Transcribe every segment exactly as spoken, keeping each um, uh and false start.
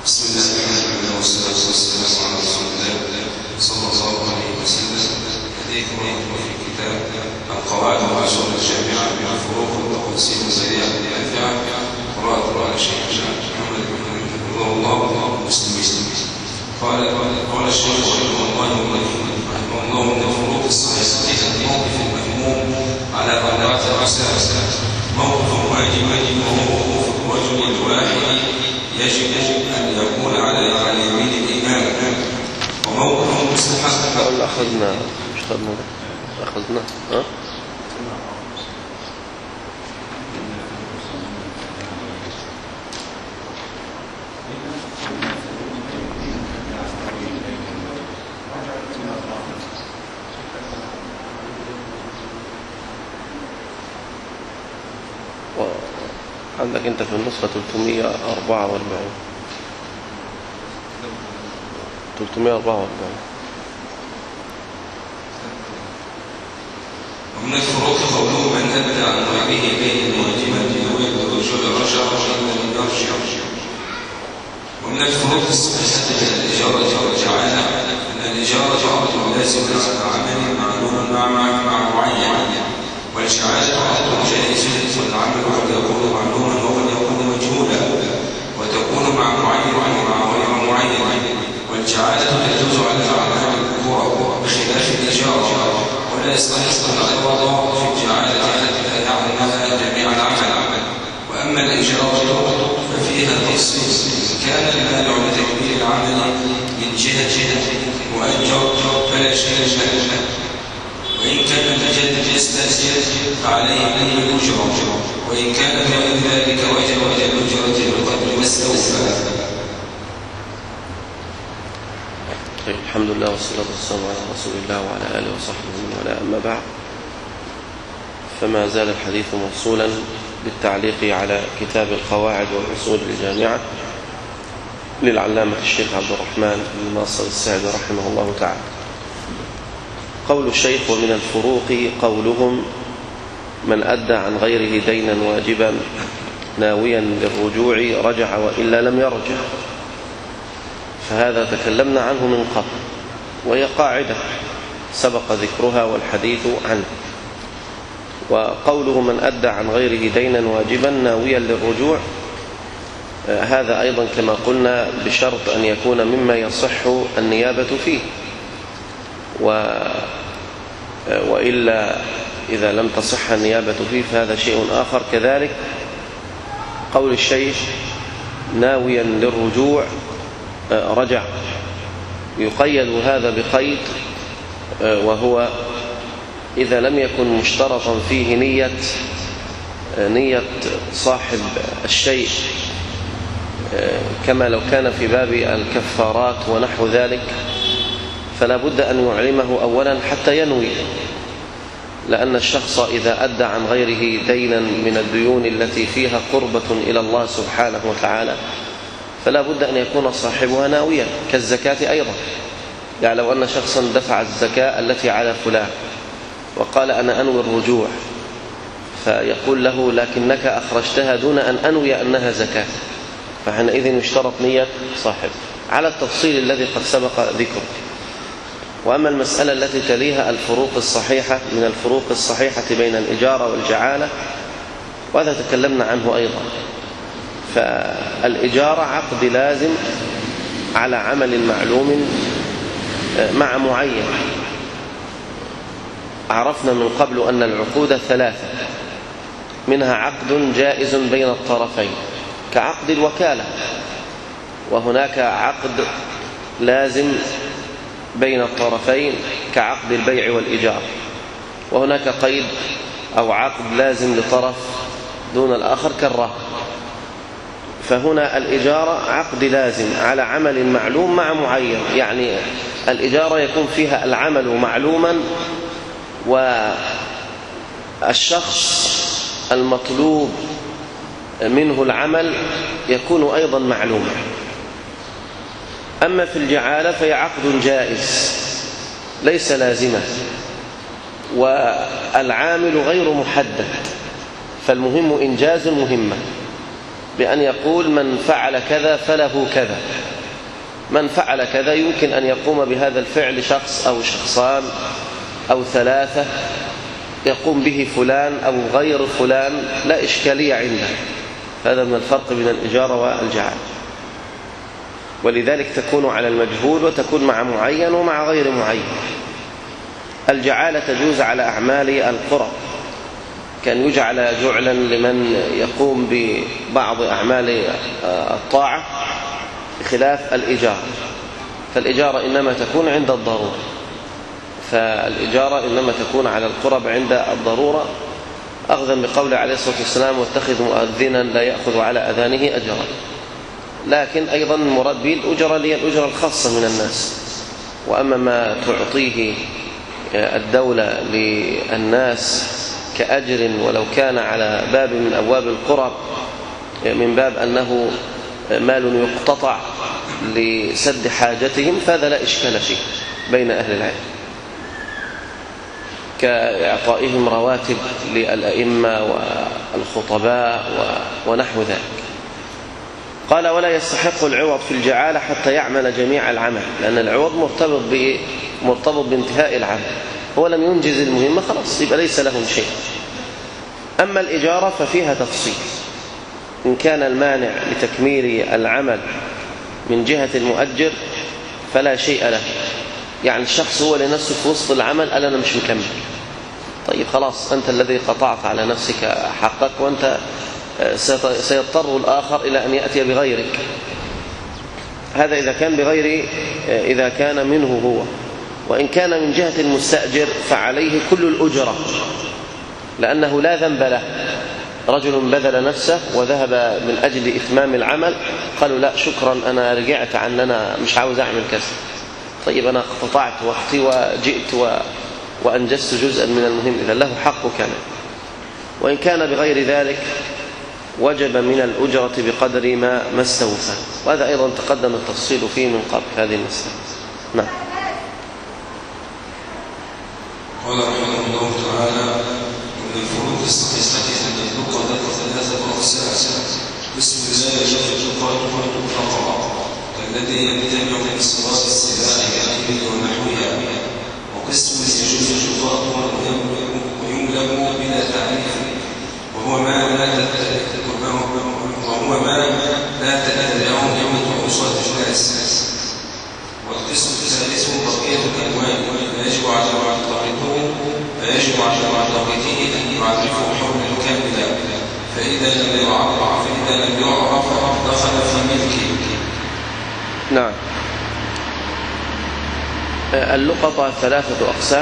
بسم الله الرحمن الرحيم والصلاة والسلام على رسول الله صلى الله عليه وسلم. حديث في كتاب القواعد والأصول الجامعة من الفروق والتقسيم السريعة النافعة قراءة قراءة الشيخ محمد بن حفظه الله مسلم. قال قال الشيخ رحمه الله رحمه الله من الفروق الصحيحة الموقف المذموم على أربعة أقسام. موقف واجب وهو وقوف الرجل الواحد يجب أن يكون على على يمين الإمام، وموقف مستحب. أخذنا مش أخذنا أخذنا ها؟ عندك أنت في النسخة ثلاثمائة وأربعة وأربعين ثلاثمائة وأربعة وأربعين. ومن الفروق قوله من أدى عن غيره بين واجبا بنوية الرجل رجع ومن يرجع. ومن الفروق الصحيحة الإجارة والجعالة أن الإجارة عقد لازم على عمل معلوم مع مع معين، والجعالة عقد جائز والعمل قد يكون معلوما وقد يكون مجهولا، وتكون مع معين ومع غير معين. والجعالة تجوز على الأعمال الكبرى بخلاف الإجارة، ولا يستحق العوض في الجعالة حتى يعلمها جميع العمل. وأما الإجارة ففيها تخصيص، إن كان المانع لتكبير العمل من جهة مؤجر فلا شيء له، وإن كان بجد يستأجر فعليه من الأجرة، وإن كان غير ذلك وجب الأجرة بقدر ما استوفى. الحمد لله والصلاة والسلام على رسول الله وعلى آله وصحبه ومن والاه، أما بعد، فما زال الحديث موصولا بالتعليق على كتاب القواعد والأصول الجامعة للعلامة الشيخ عبد الرحمن بن ناصر السعدي رحمه الله تعالى. قول الشيخ: ومن الفروق قولهم من أدى عن غيره دينا واجبا ناويا للرجوع رجع وإلا لم يرجع. فهذا تكلمنا عنه من قبل، وهي قاعدة سبق ذكرها والحديث عنه. وقوله من أدى عن غيره دينا واجبا ناويا للرجوع، هذا أيضا كما قلنا بشرط أن يكون مما يصح النيابة فيه، و وإلا إذا لم تصح النيابة فيه فهذا شيء آخر. كذلك قول الشيخ ناويا للرجوع رجع، يقيد هذا بقيد، وهو إذا لم يكن مشترطا فيه نية نية صاحب الشيء، كما لو كان في باب الكفارات ونحو ذلك، فلا بد أن يعلمه أولا حتى ينوي، لأن الشخص إذا أدى عن غيره دينا من الديون التي فيها قربة إلى الله سبحانه وتعالى فلا بد أن يكون صاحبها ناويا، كالزكاة أيضا. يعني لو أن شخصا دفع الزكاة التي على فلان وقال أنا أنوي الرجوع، فيقول له لكنك أخرجتها دون أن أنوي أنها زكاة، فحينئذ يشترط نية صاحب على التفصيل الذي قد سبق ذكره. وأما المسألة التي تليها الفروق الصحيحة من الفروق الصحيحة بين الإجارة والجعالة، وهذا تكلمنا عنه أيضا. فالإجارة عقد لازم على عمل معلوم مع معين. عرفنا من قبل أن العقود ثلاثة، منها عقد جائز بين الطرفين كعقد الوكالة، وهناك عقد لازم بين الطرفين كعقد البيع والإيجار، وهناك قيد أو عقد لازم لطرف دون الآخر كالرهن. فهنا الإجارة عقد لازم على عمل معلوم مع معين، يعني الإجارة يكون فيها العمل معلوما والشخص المطلوب منه العمل يكون أيضا معلوما. أما في الجعالة فهي عقد جائز ليس لازما، والعامل غير محدد، فالمهم إنجاز المهمة. بأن يقول من فعل كذا فله كذا. من فعل كذا يمكن أن يقوم بهذا الفعل شخص أو شخصان أو ثلاثة، يقوم به فلان أو غير فلان، لا إشكالية عنده. هذا من الفرق بين الإجارة والجعالة. ولذلك تكون على المجهول وتكون مع معين ومع غير معين. الجعالة تجوز على أعمال القرى، كان يجعل جعلا لمن يقوم ببعض أعمال الطاعة بخلاف الإجارة. فالإجارة إنما تكون عند الضرورة، فالإجارة إنما تكون على القرب عند الضرورة، أخذا بقول عليه الصلاة والسلام واتخذ مؤذنا لا يأخذ على أذانه أجرا. لكن أيضا المراد به الأجرة هي الأجرة الخاصة من الناس. وأما ما تعطيه الدولة للناس كأجر ولو كان على باب من أبواب القرب من باب أنه مال يقتطع لسد حاجتهم، فهذا لا إشكال فيه بين أهل العلم، كإعطائهم رواتب للأئمة والخطباء ونحو ذلك. قال ولا يستحق العوض في الجعالة حتى يعمل جميع العمل، لأن العوض مرتبط مرتبط بانتهاء العمل، هو لم ينجز المهمة خلاص يبقى ليس لهم شيء. أما الإجارة ففيها تفصيل، إن كان المانع لتكميل العمل من جهة المؤجر فلا شيء له، يعني الشخص هو لنفسه في وسط العمل قال أنا مش مكمل، طيب خلاص أنت الذي قطعت على نفسك حقك، وأنت سيضطر الآخر إلى أن يأتي بغيرك. هذا إذا كان بغير إذا كان منه هو. وإن كان من جهة المستأجر فعليه كل الأجرة، لأنه لا ذنب له. رجل بذل نفسه وذهب من أجل إتمام العمل، قالوا لا شكرا أنا رجعت عن أنا مش عاوز أعمل كذا، طيب أنا قطعت وقتي وجئت و... وأنجزت جزءا من المهم، إذا له حق كامل. وإن كان بغير ذلك وجب من الأجرة بقدر ما ما استوفى، وهذا أيضا تقدم التفصيل فيه من قبل هذه المسألة. نعم. قال رحمه الله تعالى من الفروق الصحيحة أن اللقطة ثلاثة أقسام. بسم الله يجوز اللقطة مطلقا كالذي يمتنع من صلاة السباع كالإبل ونحوها، وقسم يجوز اللقطة ويملك بلا تعريف، وهو ما لا وهو ما لا تتبعه قيمة أوساط الناس. والقسم الثالث بقية الأموال، فيجب على معتقده فيجب على معتقده أن يعرفه حولا كاملا، فإذا لم يعرف فإذا لم يعرف دخل في ملكه. نعم. اللقطة ثلاثة أقسام،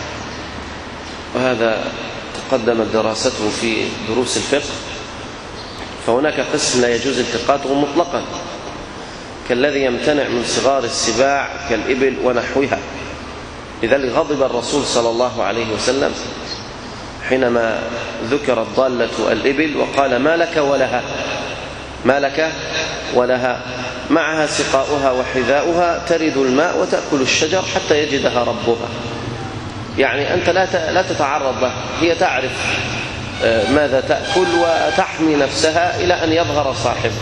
وهذا تقدمت دراسته في دروس الفقه. فهناك قسم لا يجوز التقاطه مطلقا كالذي يمتنع من صغار السباع كالإبل ونحوها. لذلك غضب الرسول صلى الله عليه وسلم حينما ذكرت ضالة الإبل وقال ما لك ولها، ما لك ولها، معها سقاؤها وحذاؤها ترد الماء وتأكل الشجر حتى يجدها ربها. يعني أنت لا لا تتعرض لها، هي تعرف ماذا تأكل وتحمي نفسها إلى أن يظهر صاحبها.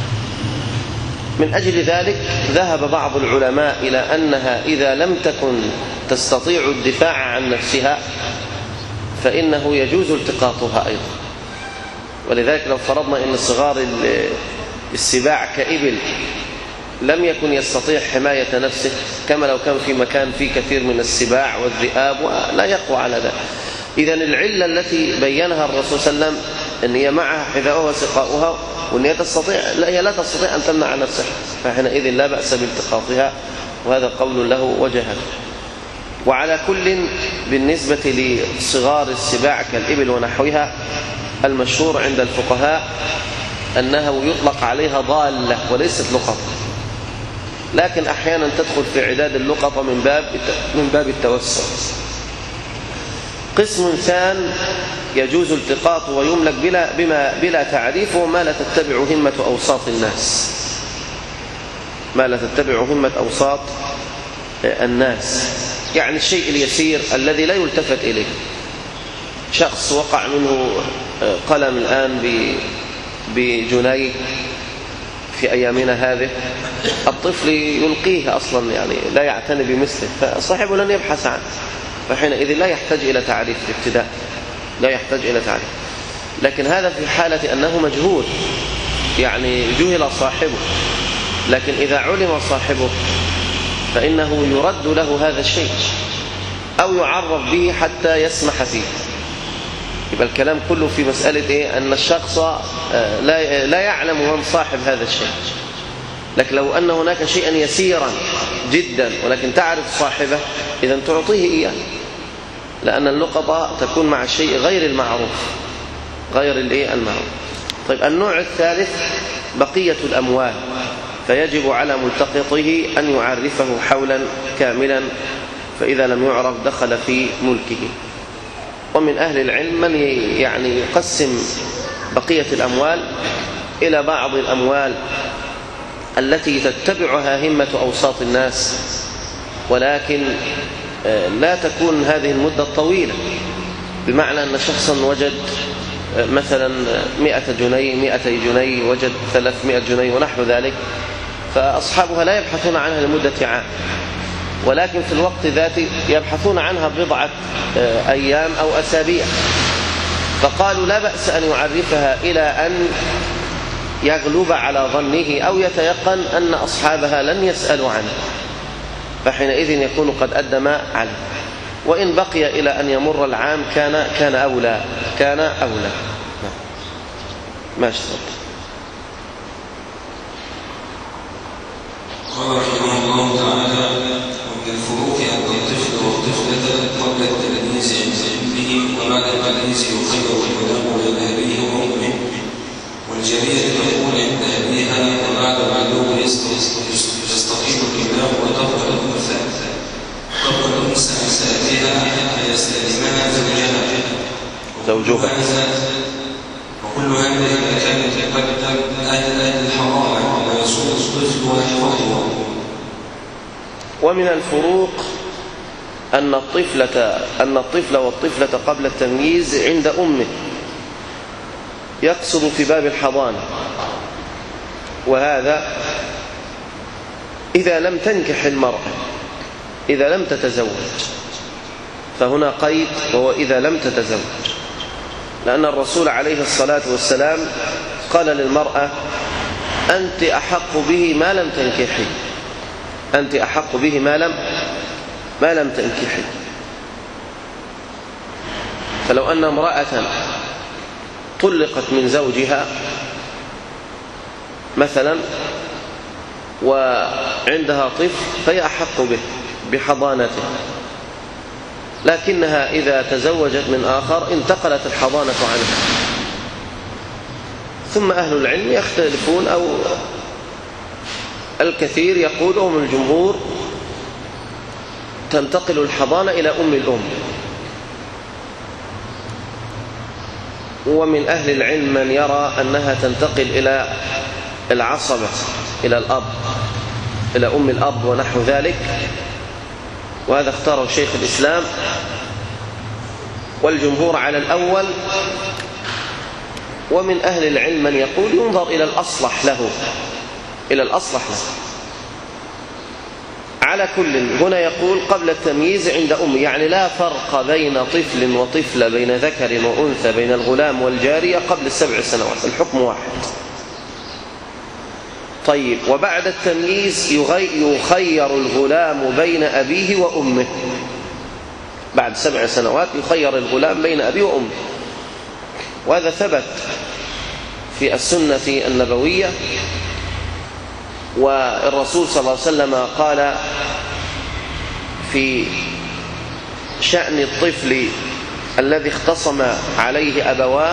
من أجل ذلك ذهب بعض العلماء إلى أنها إذا لم تكن تستطيع الدفاع عن نفسها فإنه يجوز التقاطها أيضا. ولذلك لو فرضنا أن صغار السباع كإبل لم يكن يستطيع حماية نفسه، كما لو كان في مكان فيه كثير من السباع والذئاب ولا يقوى على ذلك، إذن العلة التي بينها الرسول صلى الله عليه وسلم أن هي معها حذاؤها وسقاؤها، وأن هي تستطيع لا هي لا تستطيع أن تمنع نفسها، فحينئذ لا بأس بالتقاطها، وهذا قول له وجهه. وعلى كل بالنسبة لصغار السباع كالإبل ونحوها المشهور عند الفقهاء أنه يطلق عليها ضالة وليست لقطة، لكن أحيانا تدخل في عداد اللقطة من باب من باب التوسع. قسم ثان يجوز التقاط ويملك بلا بما بلا تعريف، وما لا تتبع همة أوساط الناس، ما لا تتبع همة أوساط الناس، يعني الشيء اليسير الذي لا يلتفت إليه. شخص وقع منه قلم الآن بجنيه في أيامنا هذه، الطفل يلقيه أصلا، يعني لا يعتني بمثله، فصاحبه لن يبحث عنه، فحينئذ لا يحتاج إلى تعريف الابتداء، لا يحتاج إلى تعريف. لكن هذا في حالة أنه مجهول، يعني جهل صاحبه. لكن إذا علم صاحبه فإنه يرد له هذا الشيء أو يعرف به حتى يسمح فيه. يبقى الكلام كله في مسألة إيه؟ أن الشخص لا لا يعلم من صاحب هذا الشيء. لكن لو أن هناك شيئا يسيرا جدا ولكن تعرف صاحبه، إذن تعطيه إياه، لأن اللقطة تكون مع الشيء غير المعروف، غير الإيه المعروف. طيب النوع الثالث بقية الأموال، فيجب على ملتقطه أن يعرفه حولا كاملا، فإذا لم يعرف دخل في ملكه. ومن أهل العلم من يعني يقسم بقية الأموال إلى بعض الأموال التي تتبعها همة أوساط الناس، ولكن لا تكون هذه المدة طويلة، بمعنى أن شخصا وجد مثلا مئة جنيه مئتي جنيه، وجد ثلاثمائة جنيه ونحو ذلك، فأصحابها لا يبحثون عنها لمدة عام، ولكن في الوقت ذاته يبحثون عنها بضعة أيام أو أسابيع، فقالوا لا بأس أن يعرفها إلى أن يغلب على ظنه أو يتيقن أن أصحابها لن يسألوا عنه، فحينئذ يكون قد أدى ما عليه. وإن بقي إلى أن يمر العام كان كان أولى كان أولى ماشي. قال رحمه الله تعالى: ومن الفروق أن الطفل والطفلة قبل التلميذ عند أمه، وبعد التلميذ يخير الغلام بين أبيه وأمه، والجارية تقول عند أبيها، وبعد البلوغ يستقيم الغلام وتفضل الأنثى تفضل الأنثى عن سائرها حتى يستلمها زوجها زوجها وكل هذا إذا كانت تقدم أهل أهل الحرام ويصوم الطفل ويحفظه. ومن الفروق أن الطفلة أن الطفل والطفلة قبل التمييز عند أمه يقصد في باب الحضانة، وهذا إذا لم تنكح المرأة، إذا لم تتزوج، فهنا قيد وهو إذا لم تتزوج، لأن الرسول عليه الصلاة والسلام قال للمرأة: أنت أحق به ما لم تنكحي، أنت أحق به ما لم ما لم تنكحي. فلو أن امرأة طلقت من زوجها مثلا وعندها طفل فهي أحق به بحضانته، لكنها إذا تزوجت من آخر انتقلت الحضانة عنها. ثم أهل العلم يختلفون، أو الكثير يقول أم الجمهور تنتقل الحضانة إلى أم الأم، ومن أهل العلم من يرى أنها تنتقل إلى العصبة، إلى الأب، إلى أم الأب ونحو ذلك، وهذا اختاره شيخ الإسلام. والجمهور على الأول. ومن أهل العلم من يقول ينظر إلى الأصلح له، إلى الأصلح له. على كل هنا يقول قبل التمييز عند أمه، يعني لا فرق بين طفل وطفلة، بين ذكر وأنثى، بين الغلام والجارية قبل السبع سنوات، الحكم واحد. طيب، وبعد التمييز يخير الغلام بين أبيه وأمه، بعد سبع سنوات يخير الغلام بين أبيه وأمه، وهذا ثبت في السنة النبوية. والرسول صلى الله عليه وسلم قال في شأن الطفل الذي اختصم عليه أبواه: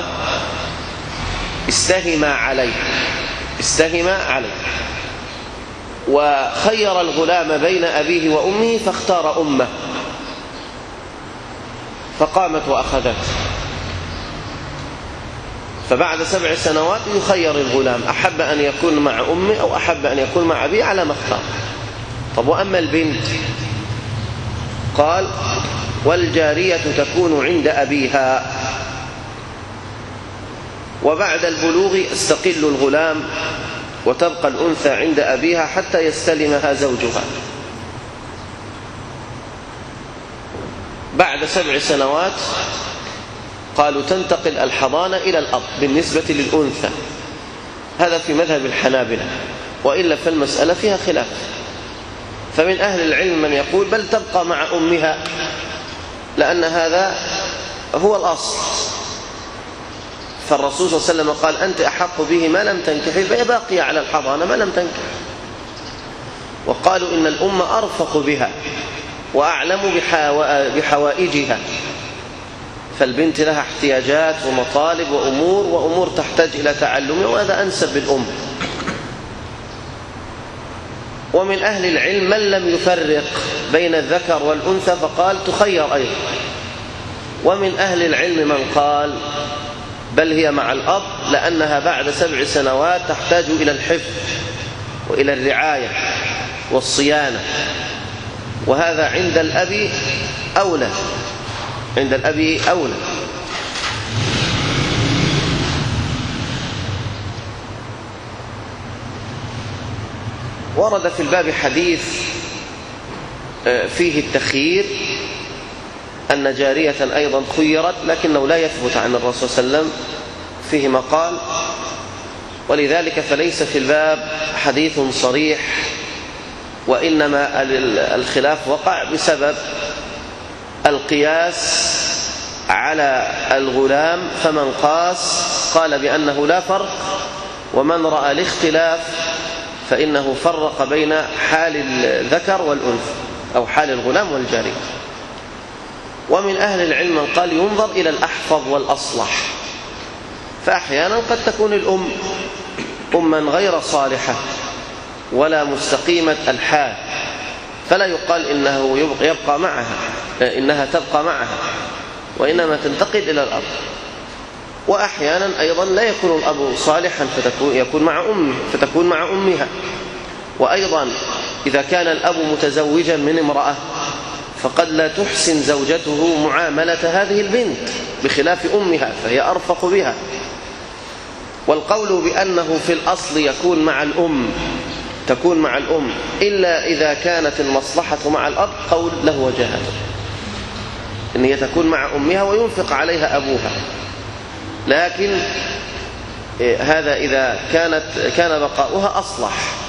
استهما عليه استهما عليه وخير الغلام بين أبيه وأمه فاختار أمه، فقامت وأخذته. فبعد سبع سنوات يخير الغلام، أحب أن يكون مع أمه أو أحب أن يكون مع أبيه على ما اختار. طب وأما البنت؟ قال: والجارية تكون عند أبيها. وبعد البلوغ يستقل الغلام وتبقى الأنثى عند أبيها حتى يستلمها زوجها. بعد سبع سنوات قالوا تنتقل الحضانة إلى الأب بالنسبة للأنثى، هذا في مذهب الحنابلة، وإلا فالمسألة فيها خلاف. فمن أهل العلم من يقول بل تبقى مع أمها، لأن هذا هو الأصل. فالرسول صلى الله عليه وسلم قال أنت أحق به ما لم تنكحي، فهي باقية على الحضانة ما لم تنكح. وقالوا إن الأم أرفق بها وأعلم بحوائجها، فالبنت لها احتياجات ومطالب وأمور وأمور تحتاج إلى تعلم، وهذا أنسب بالأم. ومن أهل العلم من لم يفرق بين الذكر والأنثى فقال تخير أيضا. ومن أهل العلم من قال بل هي مع الأب، لأنها بعد سبع سنوات تحتاج إلى الحفظ وإلى الرعاية والصيانة، وهذا عند الأب أولى، عند الأب أولى. ورد في الباب حديث فيه التخيير، أن جارية أيضا خيرت، لكنه لا يثبت عن الرسول صلى الله عليه وسلم فيه مقال، ولذلك فليس في الباب حديث صريح، وإنما الخلاف وقع بسبب القياس على الغلام، فمن قاس قال بأنه لا فرق، ومن رأى الاختلاف فإنه فرق بين حال الذكر والأنثى أو حال الغلام والجارية. ومن أهل العلم من قال ينظر إلى الأحفظ والأصلح، فأحيانا قد تكون الأم أما غير صالحة ولا مستقيمة الحال، فلا يقال إنه يبقى معها، إنها تبقى معها، وإنما تنتقل إلى الأب. وأحيانا أيضا لا يكون الأب صالحا فتكون يكون مع أمه فتكون مع أمها. وأيضا إذا كان الأب متزوجا من امرأة فقد لا تحسن زوجته معاملة هذه البنت بخلاف أمها، فهي أرفق بها. والقول بأنه في الأصل يكون مع الأم تكون مع الأم إلا إذا كانت المصلحة مع الأب قول له وجهة، إن هي تكون مع أمها وينفق عليها أبوها، لكن هذا إذا كانت كان بقاؤها أصلح.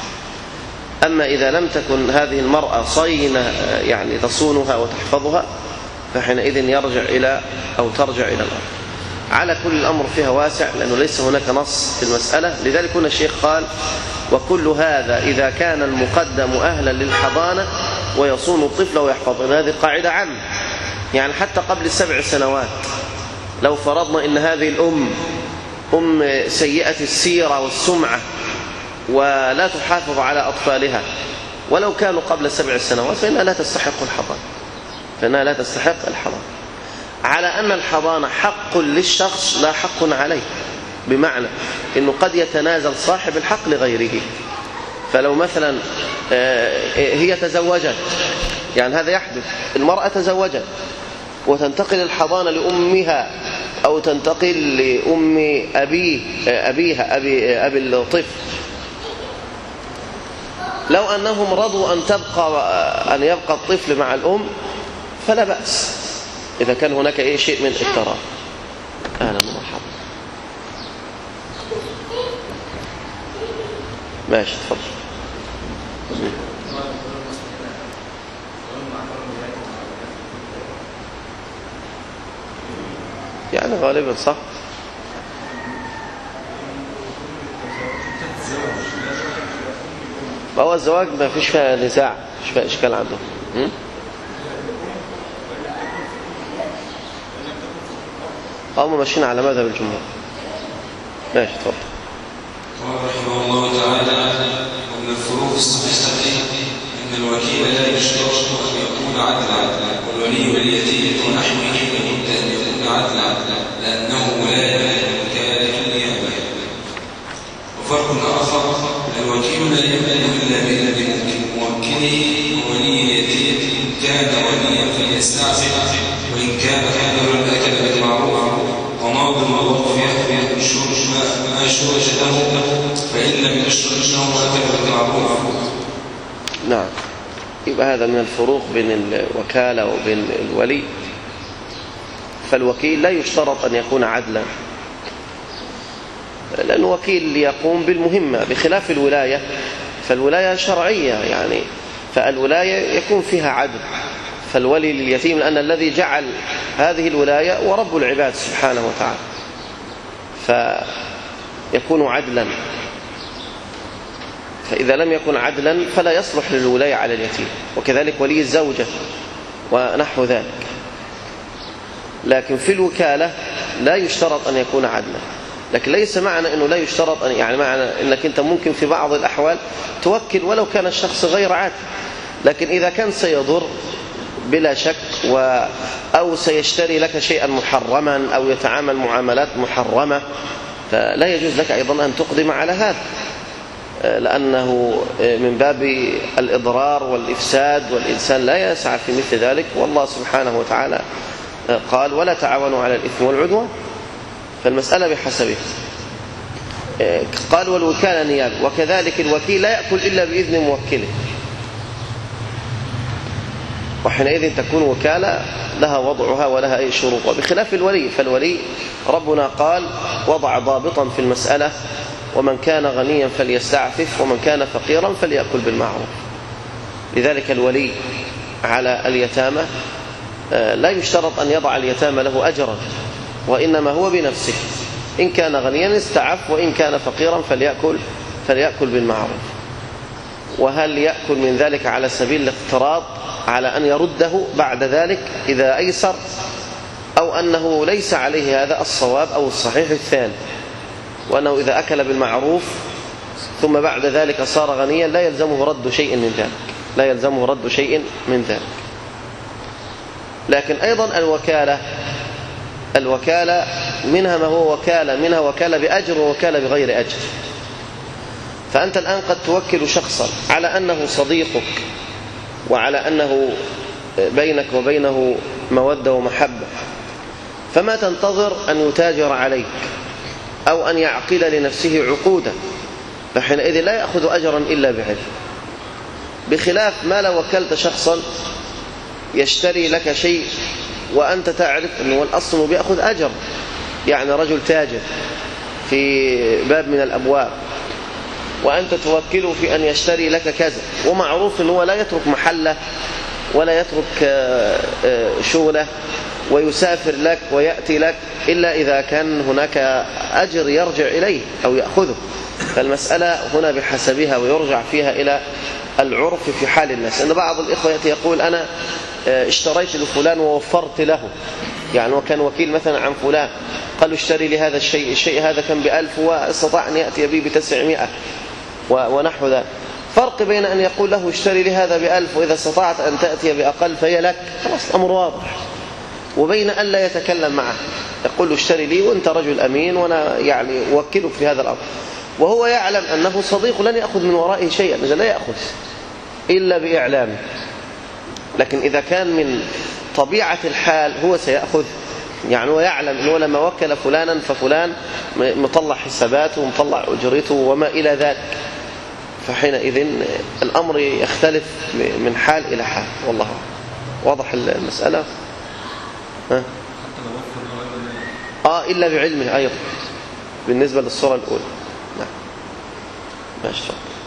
أما إذا لم تكن هذه المرأة صينة يعني تصونها وتحفظها فحينئذ يرجع إلى أو ترجع إلى الأب. على كل الأمر فيها واسع، لأنه ليس هناك نص في المسألة. لذلك هنا الشيخ قال وكل هذا إذا كان المقدم أهلا للحضانة ويصون الطفل ويحفظه. هذه قاعدة عامة، يعني حتى قبل السبع سنوات لو فرضنا إن هذه الأم أم سيئة السيرة والسمعة ولا تحافظ على أطفالها ولو كانوا قبل سبع سنوات فإنها لا تستحق الحضانة، فإنها لا تستحق الحضانة، على أن الحضانة حق للشخص لا حق عليه، بمعنى أنه قد يتنازل صاحب الحق لغيره. فلو مثلا هي تزوجت، يعني هذا يحدث، المرأة تزوجت وتنتقل الحضانة لأمها أو تنتقل لأم أبيه أبيها أبي, أبي الطفل، لو أنهم رضوا أن تبقى أن يبقى الطفل مع الأم فلا بأس، إذا كان هناك أي شيء من اضطرار. أهلا ومرحبا. ماشي تفضل. يعني غالبا صح. فهو الزواج ما فيش فيها نزاع، مش فيها إشكال عندهم. هم ماشيين على مذهب الجمهور. ماشي تفضل. قال رحمه الله تعالى ومن الفروق الصحيحة أن الوكيل لا يشترط أن يكون عدلا، والولي واليتيم ونحوه لابد أن يكون عدلا، لأنه لا يملك كذلك النيابة. وفرق آخر الوكيل لا يملك إلا بإذن موكله، وولي اليتيم إن كان وليا فليستعفف، وإن كان حاضرا أكل بالمعروف، وماض الوقف يأخذ بالشرط يشهد له فإن لم يشهد له أكل بالمعروف. نعم. يبقى هذا من الفروق بين الوكالة وبين الولي. فالوكيل لا يشترط أن يكون عدلا، لأنه وكيل يقوم بالمهمة، بخلاف الولاية. فالولاية شرعية يعني، فالولاية يكون فيها عدل. فالولي لليتيم لأن الذي جعل هذه الولاية ورب العباد سبحانه وتعالى، فيكون عدلا. فإذا لم يكن عدلا فلا يصلح للولاية على اليتيم، وكذلك ولي الزوجة ونحو ذلك. لكن في الوكالة لا يشترط أن يكون عدلا. لكن ليس معنى أنه لا يشترط أن يعني معنى أنك أنت ممكن في بعض الأحوال توكل ولو كان الشخص غير عادل، لكن إذا كان سيضر بلا شك و أو سيشتري لك شيئا محرما أو يتعامل معاملات محرمة، فلا يجوز لك أيضا أن تقدم على هذا، لأنه من باب الإضرار والإفساد، والإنسان لا يسعى في مثل ذلك. والله سبحانه وتعالى قال ولا تعاونوا على الإثم والعدوان. فالمسألة بحسبه. قال والوكالة نيابة، وكذلك الوكيل لا يأكل إلا بإذن موكله، وحينئذ تكون وكالة لها وضعها ولها أي شروط، وبخلاف الولي. فالولي ربنا قال وضع ضابطا في المسألة: ومن كان غنيا فليستعفف ومن كان فقيرا فليأكل بالمعروف. لذلك الولي على اليتامى لا يشترط أن يضع اليتامى له أجرا، وإنما هو بنفسه. إن كان غنيا استعف، وإن كان فقيرا فليأكل فليأكل بالمعروف. وهل يأكل من ذلك على سبيل الاقتراض على أن يرده بعد ذلك إذا أيسر، أو أنه ليس عليه هذا الصواب أو الصحيح الثاني، وأنه إذا أكل بالمعروف ثم بعد ذلك صار غنيا لا يلزمه رد شيء من ذلك، لا يلزمه رد شيء من ذلك. لكن أيضا الوكالة الوكالة منها ما هو وكالة، منها وكالة بأجر ووكالة بغير أجر. فأنت الآن قد توكل شخصا على أنه صديقك، وعلى أنه بينك وبينه مودة ومحبة، فما تنتظر أن يتاجر عليك أو أن يعقد لنفسه عقودا، فحينئذ لا يأخذ أجرا إلا بعلم. بخلاف ما لو وكلت شخصا يشتري لك شيء وأنت تعرف أنه الأصل بيأخذ أجر، يعني رجل تاجر في باب من الأبواب، وأنت توكله في أن يشتري لك كذا، ومعروف أنه لا يترك محله ولا يترك شغله ويسافر لك ويأتي لك إلا إذا كان هناك أجر يرجع إليه أو يأخذه. فالمسألة هنا بحسبها، ويرجع فيها إلى العرف في حال الناس. أن بعض الإخوة يأتي يقول أنا اشتريت لفلان ووفرت له، يعني وكان وكيل مثلا عن فلان، قال اشتري لي هذا الشيء، الشيء هذا كان بألف واستطاع أن يأتي بي بتسعمائة ونحو ذلك. فرق بين أن يقول له اشتري لي هذا بألف وإذا استطعت أن تأتي بأقل فهي لك، خلاص الأمر واضح، وبين أن لا يتكلم معه، يقول له اشتري لي وأنت رجل أمين وأنا يعني أوكلك في هذا الأمر، وهو يعلم أنه صديق لن يأخذ من ورائه شيئا، إذا لا يأخذ إلا بإعلامه. لكن إذا كان من طبيعة الحال هو سيأخذ، يعني هو يعلم أنه لما وكل فلانا ففلان مطلع حساباته ومطلع أجرته وما إلى ذلك، فحينئذ الأمر يختلف من حال إلى حال. والله واضح المسألة. ها؟ آه إلا بعلمه أيضا بالنسبة للصورة الأولى. نعم ماشي.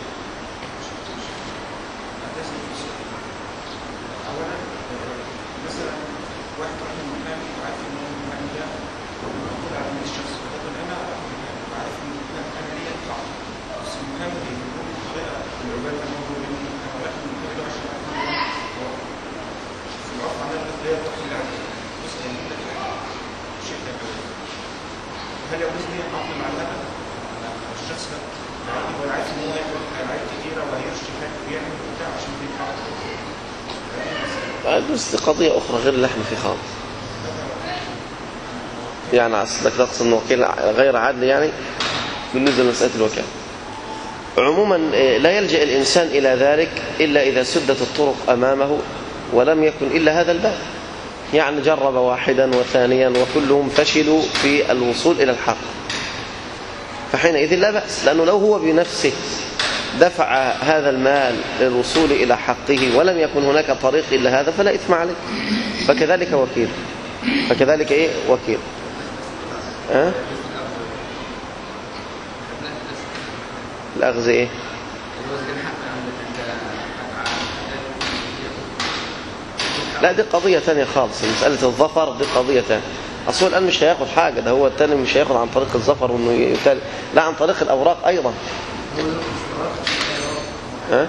هل يجوز لي عقد مع هذا الشخص ده؟ هو عايز ان هو ياكل حاجات كتيره وهيشتري حاجات ويعمل بتاع عشان يجيب حاجه. بس قضيه اخرى غير اللي احنا فيه خالص. يعني اصلك تقصد ان وكيل غير عادل يعني بالنسبه لمساله الوكاله. عموما لا يلجأ الانسان الى ذلك الا اذا سدت الطرق امامه ولم يكن الا هذا الباب. يعني جرب واحدا وثانيا وكلهم فشلوا في الوصول إلى الحق. فحينئذ لا بأس، لأنه لو هو بنفسه دفع هذا المال للوصول إلى حقه ولم يكن هناك طريق إلا هذا فلا إثم عليه. فكذلك وكيل، فكذلك إيه وكيل. أه؟ الأخذ إيه؟ لا دي قضية تانية خالص. مسألة الظفر دي قضية تانية. أصلا الآن مش هياخد حاجة، ده هو التاني مش هياخد عن طريق الظفر وإنه يتالي. لا، عن طريق الأوراق أيضا. ها؟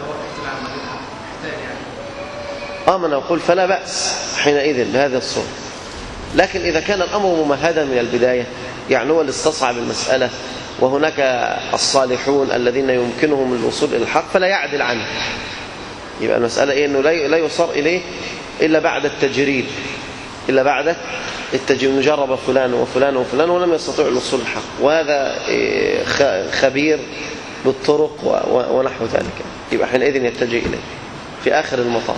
آه من أقول فلا بأس حينئذ بهذه الصورة. لكن إذا كان الأمر ممهدا من البداية، يعني هو اللي استصعب المسألة وهناك الصالحون الذين يمكنهم الوصول إلى الحق فلا يعدل عنه، يبقى المسألة إيه؟ إنه لا يصار إليه إلا بعد التجريب، إلا بعد التجريب. نجرب فلان وفلان وفلان ولم يستطيع الوصول للحق، وهذا خبير بالطرق ونحو ذلك، يبقى حينئذ يتجه إليه في آخر المطاف.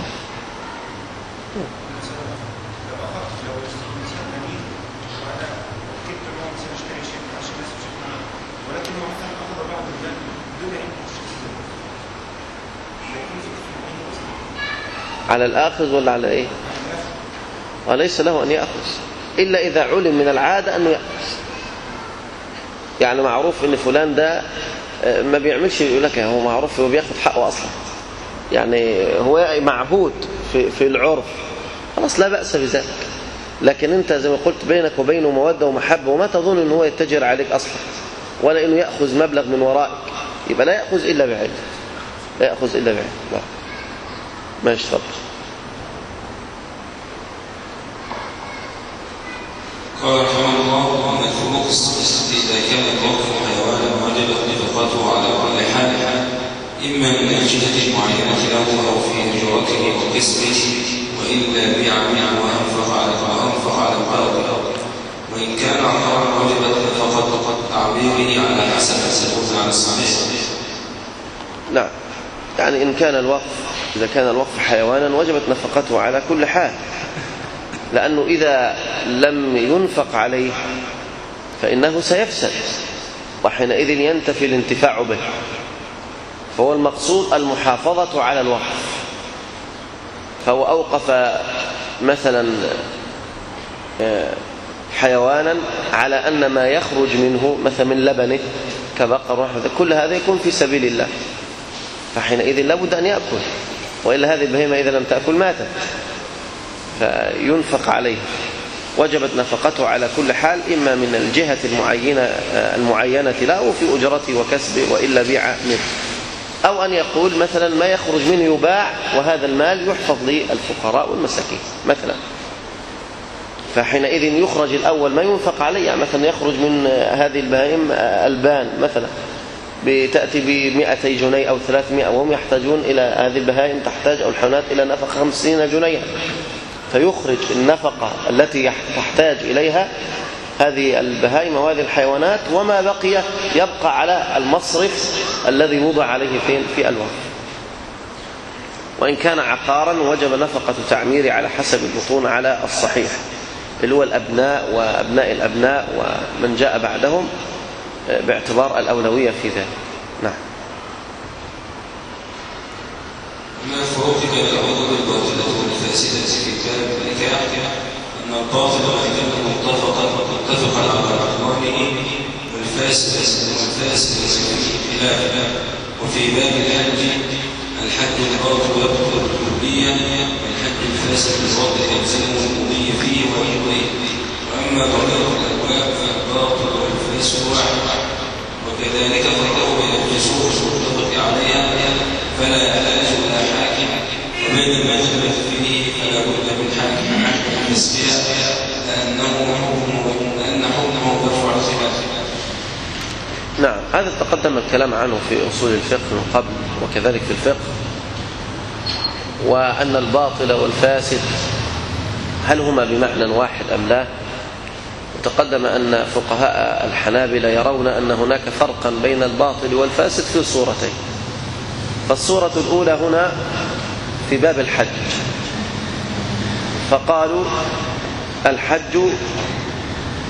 على الآخذ ولا على إيه؟ وليس له أن يأخذ إلا إذا علم من العادة أنه يأخذ. يعني معروف أن فلان ده ما بيعملش يقول لك، هو معروف هو بياخذ حقه أصلا، يعني هو معهود في, في العرف، خلاص لا بأس بذلك. لكن أنت زي ما قلت بينك وبينه مودة ومحبة وما تظن أنه هو يتجر عليك أصلا ولا أنه يأخذ مبلغ من ورائك، يبقى لا يأخذ إلا بعلم، لا يأخذ إلا بعلم. لا ماشي تفضل. قال رحمه الله: من الفروق الستة إذا كان الوقف حيوانا وجبت نفقته على كل حال، إما من الجهة المعينة له أو في أجرته وكسبه، وإلا بيع منه وأنفق على وأنفق على القلب، وإن كان عقارا وجبت نفقة تعبيره على حسب السلوك على الصحيح. نعم، يعني إن كان الوقف إذا كان الوقف حيوانا وجبت نفقته على كل حال، لأنه إذا لم ينفق عليه فإنه سيفسد وحينئذ ينتفي الانتفاع به. فهو المقصود المحافظة على الوقف. فهو أوقف مثلا حيوانا على أن ما يخرج منه مثلا من لبنه كبقر، كل هذا يكون في سبيل الله، فحينئذ لابد أن يأكل، وإلا هذه البهيمة إذا لم تأكل ماتت، فينفق عليه. وجبت نفقته على كل حال، إما من الجهة المعينة المعينة له في أجرته وكسبه، وإلا بيع منه. أو أن يقول مثلا ما يخرج منه يباع وهذا المال يحفظ للفقراء والمساكين مثلا، فحينئذ يخرج الأول ما ينفق عليه. يعني مثلا يخرج من هذه البهائم ألبان مثلا بتأتي بمئتي جنيه أو ثلاثمائة، وهم يحتاجون إلى هذه البهائم تحتاج أو الحيوانات إلى نفقة خمسين جنيه، فيخرج النفقة التي تحتاج إليها هذه البهائم وهذه الحيوانات، وما بقي يبقى على المصرف الذي وضع عليه فين في الوقف. وإن كان عقارا وجب نفقة تعمير على حسب البطون على الصحيح، اللي هو الأبناء وأبناء الأبناء ومن جاء بعدهم باعتبار الأولوية في ذلك. نعم. من الفروق بين العقود الباطلة والفاسدة في كتاب النكاح أن الباطل يكون متفقا متفقا على أحكامه، والفاسد والفاسد خلافه. وفي باب الحج الحج الباطل يبطل كليا، والحج الفاسد الوضع يلزمه المضي فيه ويقضيه. وأما بقية الأبواب فالباطل والفاسد واحد، وكذلك فرقه بين الفسوق المتفق عليها فلا يحتاج إلى حاكم، وبين ما جملت فيه فلا بد من حاكم حكم نسبها، لأنه حكمه لأن حكمه رفع الخلاف. نعم، هذا تقدم الكلام عنه في أصول الفقه من قبل وكذلك في الفقه. وأن الباطل والفاسد هل هما بمعنى واحد أم لا؟ وتقدم أن فقهاء الحنابلة يرون أن هناك فرقا بين الباطل والفاسد في صورتين. فالصورة الأولى هنا في باب الحج، فقالوا الحج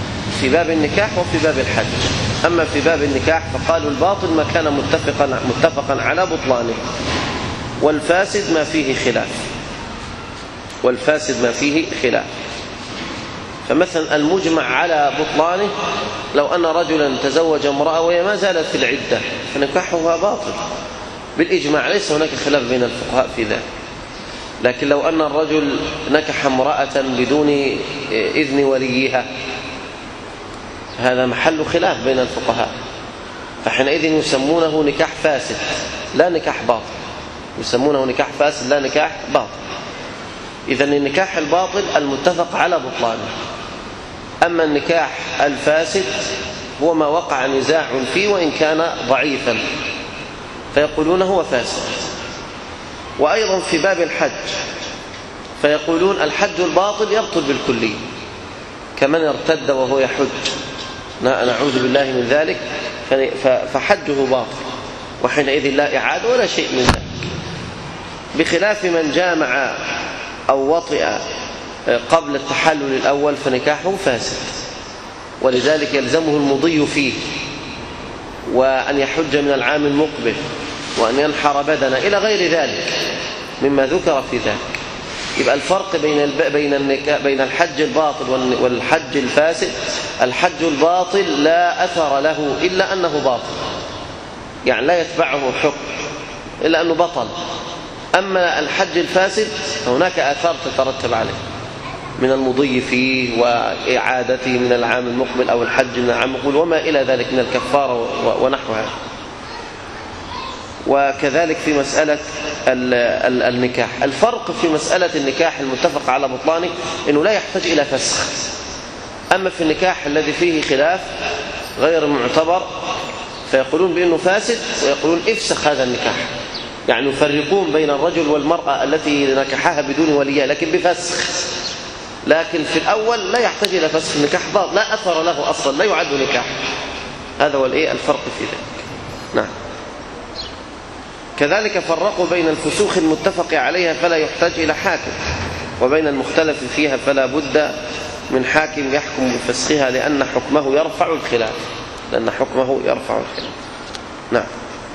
في باب النكاح وفي باب الحج. أما في باب النكاح فقالوا الباطل ما كان متفقا, متفقا على بطلانه، والفاسد ما فيه خلاف والفاسد ما فيه خلاف فمثلا المجمع على بطلانه لو أن رجلا تزوج امرأة وهي ما زالت في العدة فنكاحها باطل بالإجماع، ليس هناك خلاف بين الفقهاء في ذلك. لكن لو أن الرجل نكح امرأة بدون إذن وليها هذا محل خلاف بين الفقهاء، فحينئذ يسمونه نكاح فاسد لا نكاح باطل، يسمونه نكاح فاسد لا نكاح باطل. إذن النكاح الباطل المتفق على بطلانه. أما النكاح الفاسد هو ما وقع نزاع فيه وإن كان ضعيفا فيقولون هو فاسد. وأيضا في باب الحج فيقولون الحج الباطل يبطل بالكلية كمن ارتد وهو يحج، نعوذ بالله من ذلك، فحجه باطل وحينئذ لا إعادة ولا شيء من ذلك، بخلاف من جامع أو وطئ قبل التحلل الأول فنكاحه فاسد، ولذلك يلزمه المضي فيه وأن يحج من العام المقبل وأن ينحر بدنه إلى غير ذلك مما ذكر في ذلك. يبقى الفرق بين بين بين الحج الباطل والحج الفاسد، الحج الباطل لا أثر له إلا أنه باطل، يعني لا يتبعه حكم إلا أنه بطل. أما الحج الفاسد هناك آثار تترتب عليه من المضي فيه وإعادته من العام المقبل أو الحج من العام المقبل وما إلى ذلك من الكفارة ونحوها. وكذلك في مسألة النكاح، الفرق في مسألة النكاح المتفق على بطلانه إنه لا يحتاج إلى فسخ. أما في النكاح الذي فيه خلاف غير معتبر فيقولون بأنه فاسد ويقولون افسخ هذا النكاح، يعني يفرقون بين الرجل والمرأة التي نكحها بدون وليها لكن بفسخ. لكن في الأول لا يحتاج إلى فسخ، النكاح باطل لا أثر له أصلا، لا يعد نكاح. هذا هو الإيه الفرق في ذلك. نعم. كذلك فرقوا بين الفسوخ المتفق عليها فلا يحتاج إلى حاكم، وبين المختلف فيها فلا بد من حاكم يحكم بفسخها لأن حكمه يرفع الخلاف لأن حكمه يرفع الخلاف. نعم.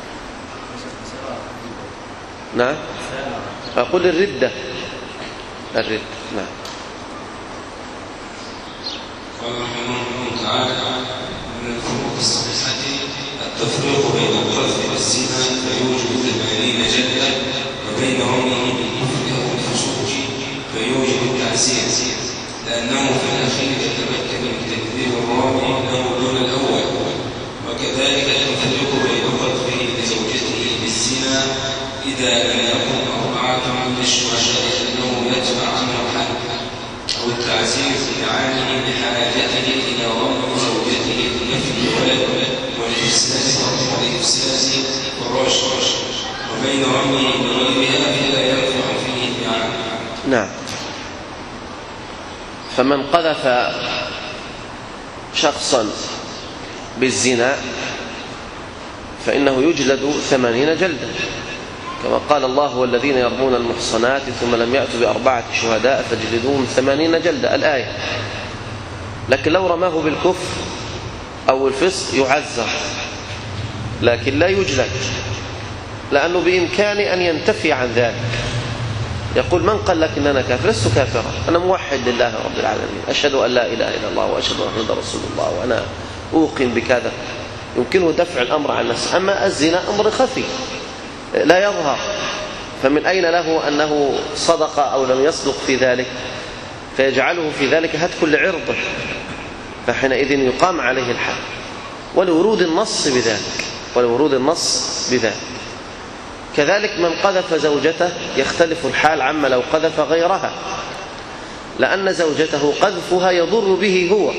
نعم. أقول الردة الردة. نعم. قال رحمه الله تعالى: من الفروق الصحيحة التفريق بين القذف والزنا فيوجب ثمانين جلدة، وبين رميه بالكفر أو الفسوق فيوجب التعزير، لأنه في الأخير يتمكن من تكذيب الرابع له دون الأول. وكذلك التفريق بين قذفه لزوجته بالزنا إذا لم يكن أربعة من الشهداء أنه يدفع عنه الحد، أو التعزير في إعانه بحاجته إلى رمي زوجته بنفي ولد والإفساد والرشد، وبين رميه بغيرها فلا يرفع فيه إعانة. نعم. فمن قذف شخصا بالزنا فإنه يجلد ثمانين جلدة، كما قال الله: والذين يرمون المحصنات ثم لم يأتوا بأربعة شهداء فاجلدوهم ثمانين جلدة، الآية. لكن لو رماه بالكفر أو الفسق يعزر لكن لا يجلد، لأنه بإمكانه أن ينتفي عن ذلك، يقول: من قال لك إن أنا كافر؟ لست كافرا، أنا موحد لله رب العالمين، أشهد أن لا إله إلا الله وأشهد أن محمدا رسول الله وأنا أوقن بكذا، يمكنه دفع الأمر عن نفسه. أما الزنا أمر خفي لا يظهر، فمن أين له أنه صدق أو لم يصدق في ذلك فيجعله في ذلك هتك لعرضه، فحينئذ يقام عليه الحد ولورود النص بذلك ولورود النص بذلك. كذلك من قذف زوجته يختلف الحال عما لو قذف غيرها، لأن زوجته قذفها يضر به هو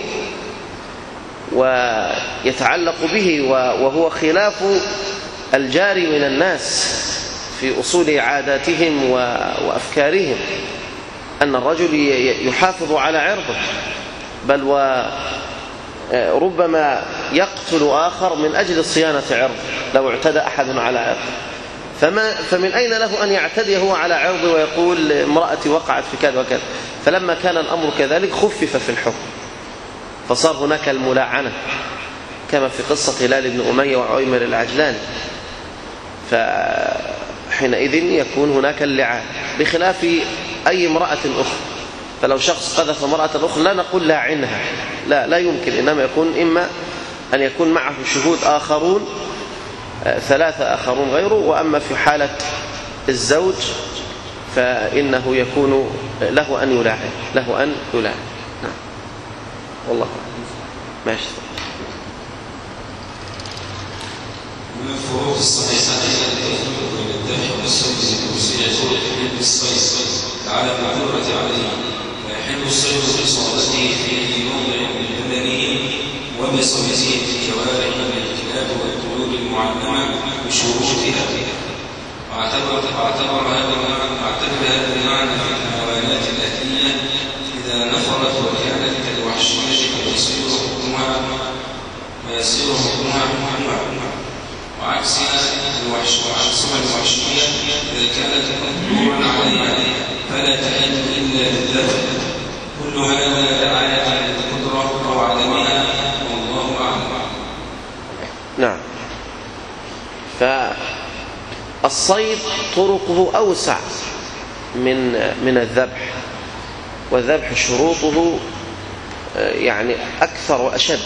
ويتعلق به، وهو خلاف الجاري من الناس في أصول عاداتهم وأفكارهم، أن الرجل يحافظ على عرضه، بل وربما يقتل آخر من أجل صيانة عرضه لو اعتدى أحد على عرضه. فما فمن أين له أن يعتدي هو على عرضه ويقول امرأتي وقعت في كذا وكذا؟ فلما كان الأمر كذلك خفف في الحكم، فصار هناك الملاعنة كما في قصة هلال بن أمية وعويمر العجلاني، فحينئذ يكون هناك اللعان بخلاف أي امرأة أخرى. فلو شخص قذف امرأة أخرى لا نقول لاعنها، لا لا يمكن، إنما يكون إما أن يكون معه شهود آخرون ثلاثة آخرون غيره، وأما في حالة الزوج فإنه يكون له أن يلاعن له أن يلاعن نعم والله ماشي. من الفروق الصحيحة بين الذبح والصيد وسيأتي الحل بالصيد على المقدورة عليه، فيحل الصيد بإصابته في موضع من بدنه وبصيده في جوارح الكلاب والطيور المعلمة بشروطها. واعتبر واعتبر هذا واعتبر هذا المعنى في الحيوانات الأهلية إذا نفرت وكانت كالوحشية فيصير حكمها فيصير حكمها حكمها، وعكسها الوحش وعكسها الوحشية إذا كانت مقدورا عليها فلا تحل إلا بالذبح. كل هذا دعاية للقدرة أو عدمها والله أعلم. نعم. فالصيد طرقه أوسع من من الذبح، والذبح شروطه يعني أكثر وأشد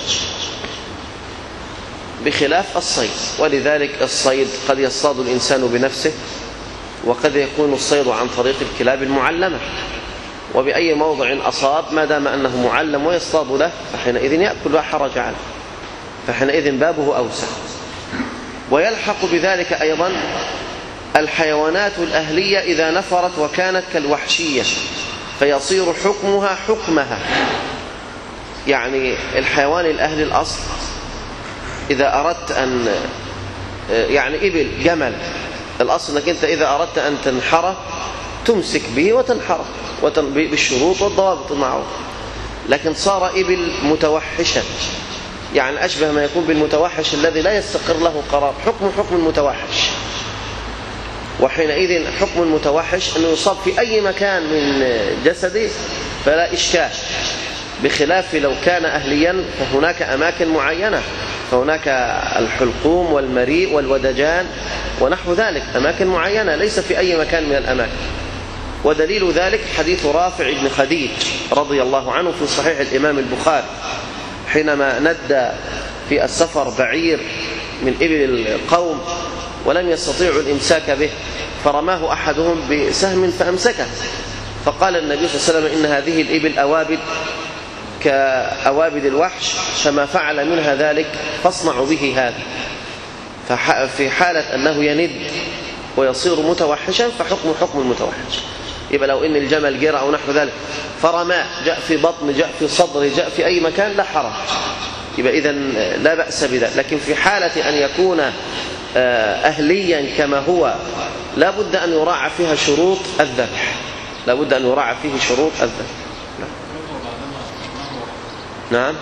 بخلاف الصيد. ولذلك الصيد قد يصطاد الإنسان بنفسه، وقد يكون الصيد عن طريق الكلاب المعلمة، وبأي موضع أصاب ما دام أنه معلم ويصطاد له فحينئذ يأكل لا حرج عليه، فحينئذ بابه أوسع. ويلحق بذلك أيضا الحيوانات الأهلية إذا نفرت وكانت كالوحشية فيصير حكمها حكمها. يعني الحيوان الأهلي الأصل إذا أردت أن يعني إبل جمل، الأصل أنك أنت إذا أردت أن تنحره تمسك به وتنحره بالشروط والضوابط المعروفة. لكن صار إبل متوحشا، يعني أشبه ما يكون بالمتوحش الذي لا يستقر له قرار، حكم حكم المتوحش. وحينئذ حكم المتوحش أنه يصاب في أي مكان من جسده فلا إشكال، بخلاف لو كان أهليا فهناك أماكن معينة، فهناك الحلقوم والمريء والودجان ونحو ذلك، أماكن معينة ليس في أي مكان من الأماكن. ودليل ذلك حديث رافع بن خديج رضي الله عنه في صحيح الإمام البخاري، حينما ندى في السفر بعير من إبل القوم ولم يستطيعوا الإمساك به، فرماه أحدهم بسهم فأمسكه، فقال النبي صلى الله عليه وسلم إن هذه الإبل أوابد كأوابد الوحش، فما فعل منها ذلك فاصنعوا به هذا. ففي حالة أنه يند ويصير متوحشا فحكم حكم المتوحش. يبقى لو إن الجمل جرى أو نحو ذلك فرماه، جاء في بطن جاء في صدر جاء في أي مكان لا حرج، يبقى إذن لا بأس بذلك. لكن في حالة أن يكون أهليا كما هو لا بد أن يراعى فيها شروط الذبح، لا بد أن يراعى فيه شروط الذبح. نعم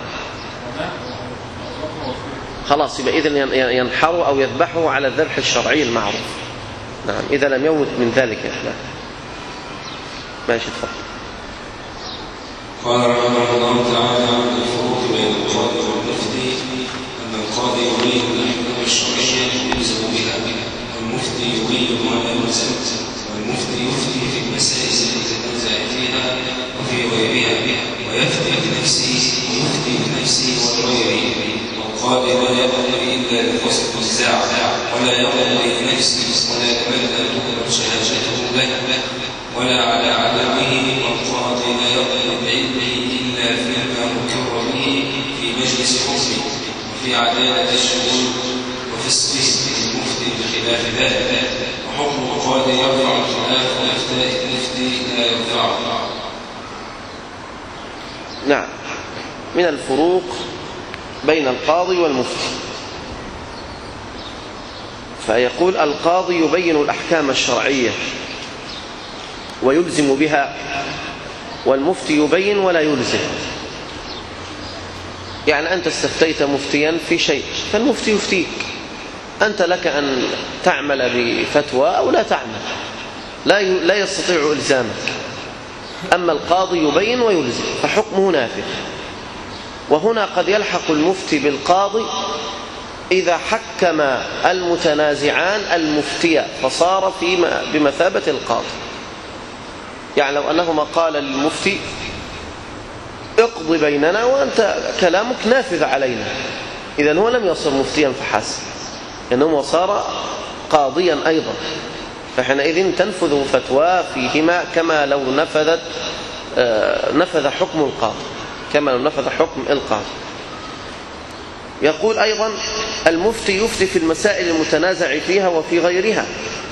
خلاص، يبقى إذن ينحر أو يذبحه على الذبح الشرعي المعروف. نعم إذا لم يمت من ذلك. نعم ماشي تفضل. قال رحمه الله تعالى عن الفروق بين القاضي والمفتي أن القاضي يريد الأحكام الشرعية يلزم بها، والمفتي يريد ما لا يلزم، والمفتي يفتي في المسائل التي تنزع فيها وفي غيرها، ويفتي بنفسه ويفتي بنفسه وغيره. والقاضي لا يقضي إلا لفصل النزاع، ولا يقضي لنفسه ولا لمن لا تقبل شهادته له ولا على عدمه. والقاضي لا يقضي بعلمه إلا فيما مكر به في مجلس حكمه وفي عدالة الشهود وفسقه المفتي بخلاف ذلك. وحكم القاضي يرفع خلاف وإفتاء المفتي لا يرفعه. نعم من الفروق بين القاضي والمفتي، فيقول القاضي يبين الأحكام الشرعية ويلزم بها، والمفتي يبين ولا يلزم. يعني أنت استفتيت مفتيا في شيء فالمفتي يفتيك، أنت لك أن تعمل بفتوى أو لا تعمل، لا لا يستطيع إلزامك. أما القاضي يبين ويلزم فحكمه نافذ. وهنا قد يلحق المفتي بالقاضي إذا حكم المتنازعان المفتي فصار في بمثابة القاضي. يعني لو أنهما قال للمفتي اقضي بيننا وأنت كلامك نافذ علينا، إذن هو لم يصر مفتيا فحسب، إنما صار قاضيا أيضا، فحينئذ تنفذ فتوى فيهما كما لو نفذت نفذ حكم القاضي، كما لو نفذ حكم القاضي. يقول أيضا المفتي يفتي في المسائل المتنازع فيها وفي غيرها،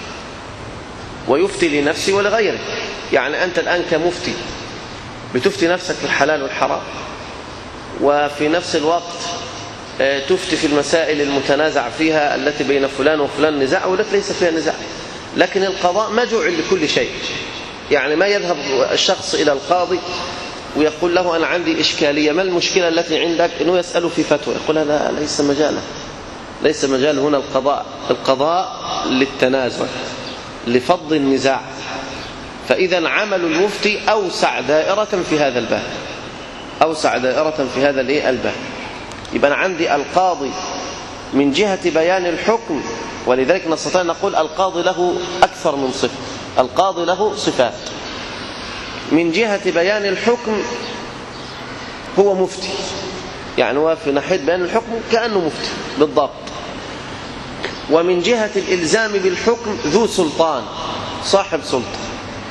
ويفتي لنفسه ولغيره. يعني أنت الآن كمفتي بتفتي نفسك في الحلال والحرام، وفي نفس الوقت تفتي في المسائل المتنازع فيها التي بين فلان وفلان نزاع والتي ليس فيها نزاع. لكن القضاء ما جعل لكل شيء، يعني ما يذهب الشخص إلى القاضي ويقول له أنا عندي إشكالية، ما المشكلة التي عندك؟ إنه يسأله في فتوى، يقول هذا ليس مجاله، ليس مجال هنا القضاء. القضاء للتنازع، لفض النزاع. فإذا عمل المفتي أوسع دائرة في هذا الباب، أوسع دائرة في هذا الباب. يبقى عندي القاضي من جهة بيان الحكم، ولذلك نستطيع نقول القاضي له أكثر من صفة، القاضي له صفات. من جهة بيان الحكم هو مفتي، يعني هو في ناحية بيان الحكم كأنه مفتي بالضبط. ومن جهة الإلزام بالحكم ذو سلطان، صاحب سلطة.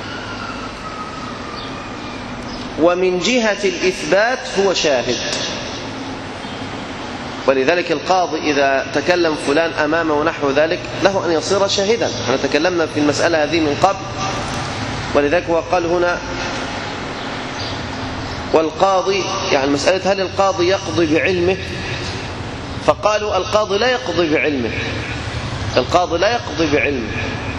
ومن جهة الإثبات هو شاهد. ولذلك القاضي إذا تكلم فلان أمامه ونحو ذلك له أن يصير شاهدا. احنا تكلمنا في المسألة هذه من قبل، ولذلك هو قال هنا والقاضي، يعني مسألة هل القاضي يقضي بعلمه؟ فقالوا القاضي لا يقضي بعلمه، القاضي لا يقضي بعلمه،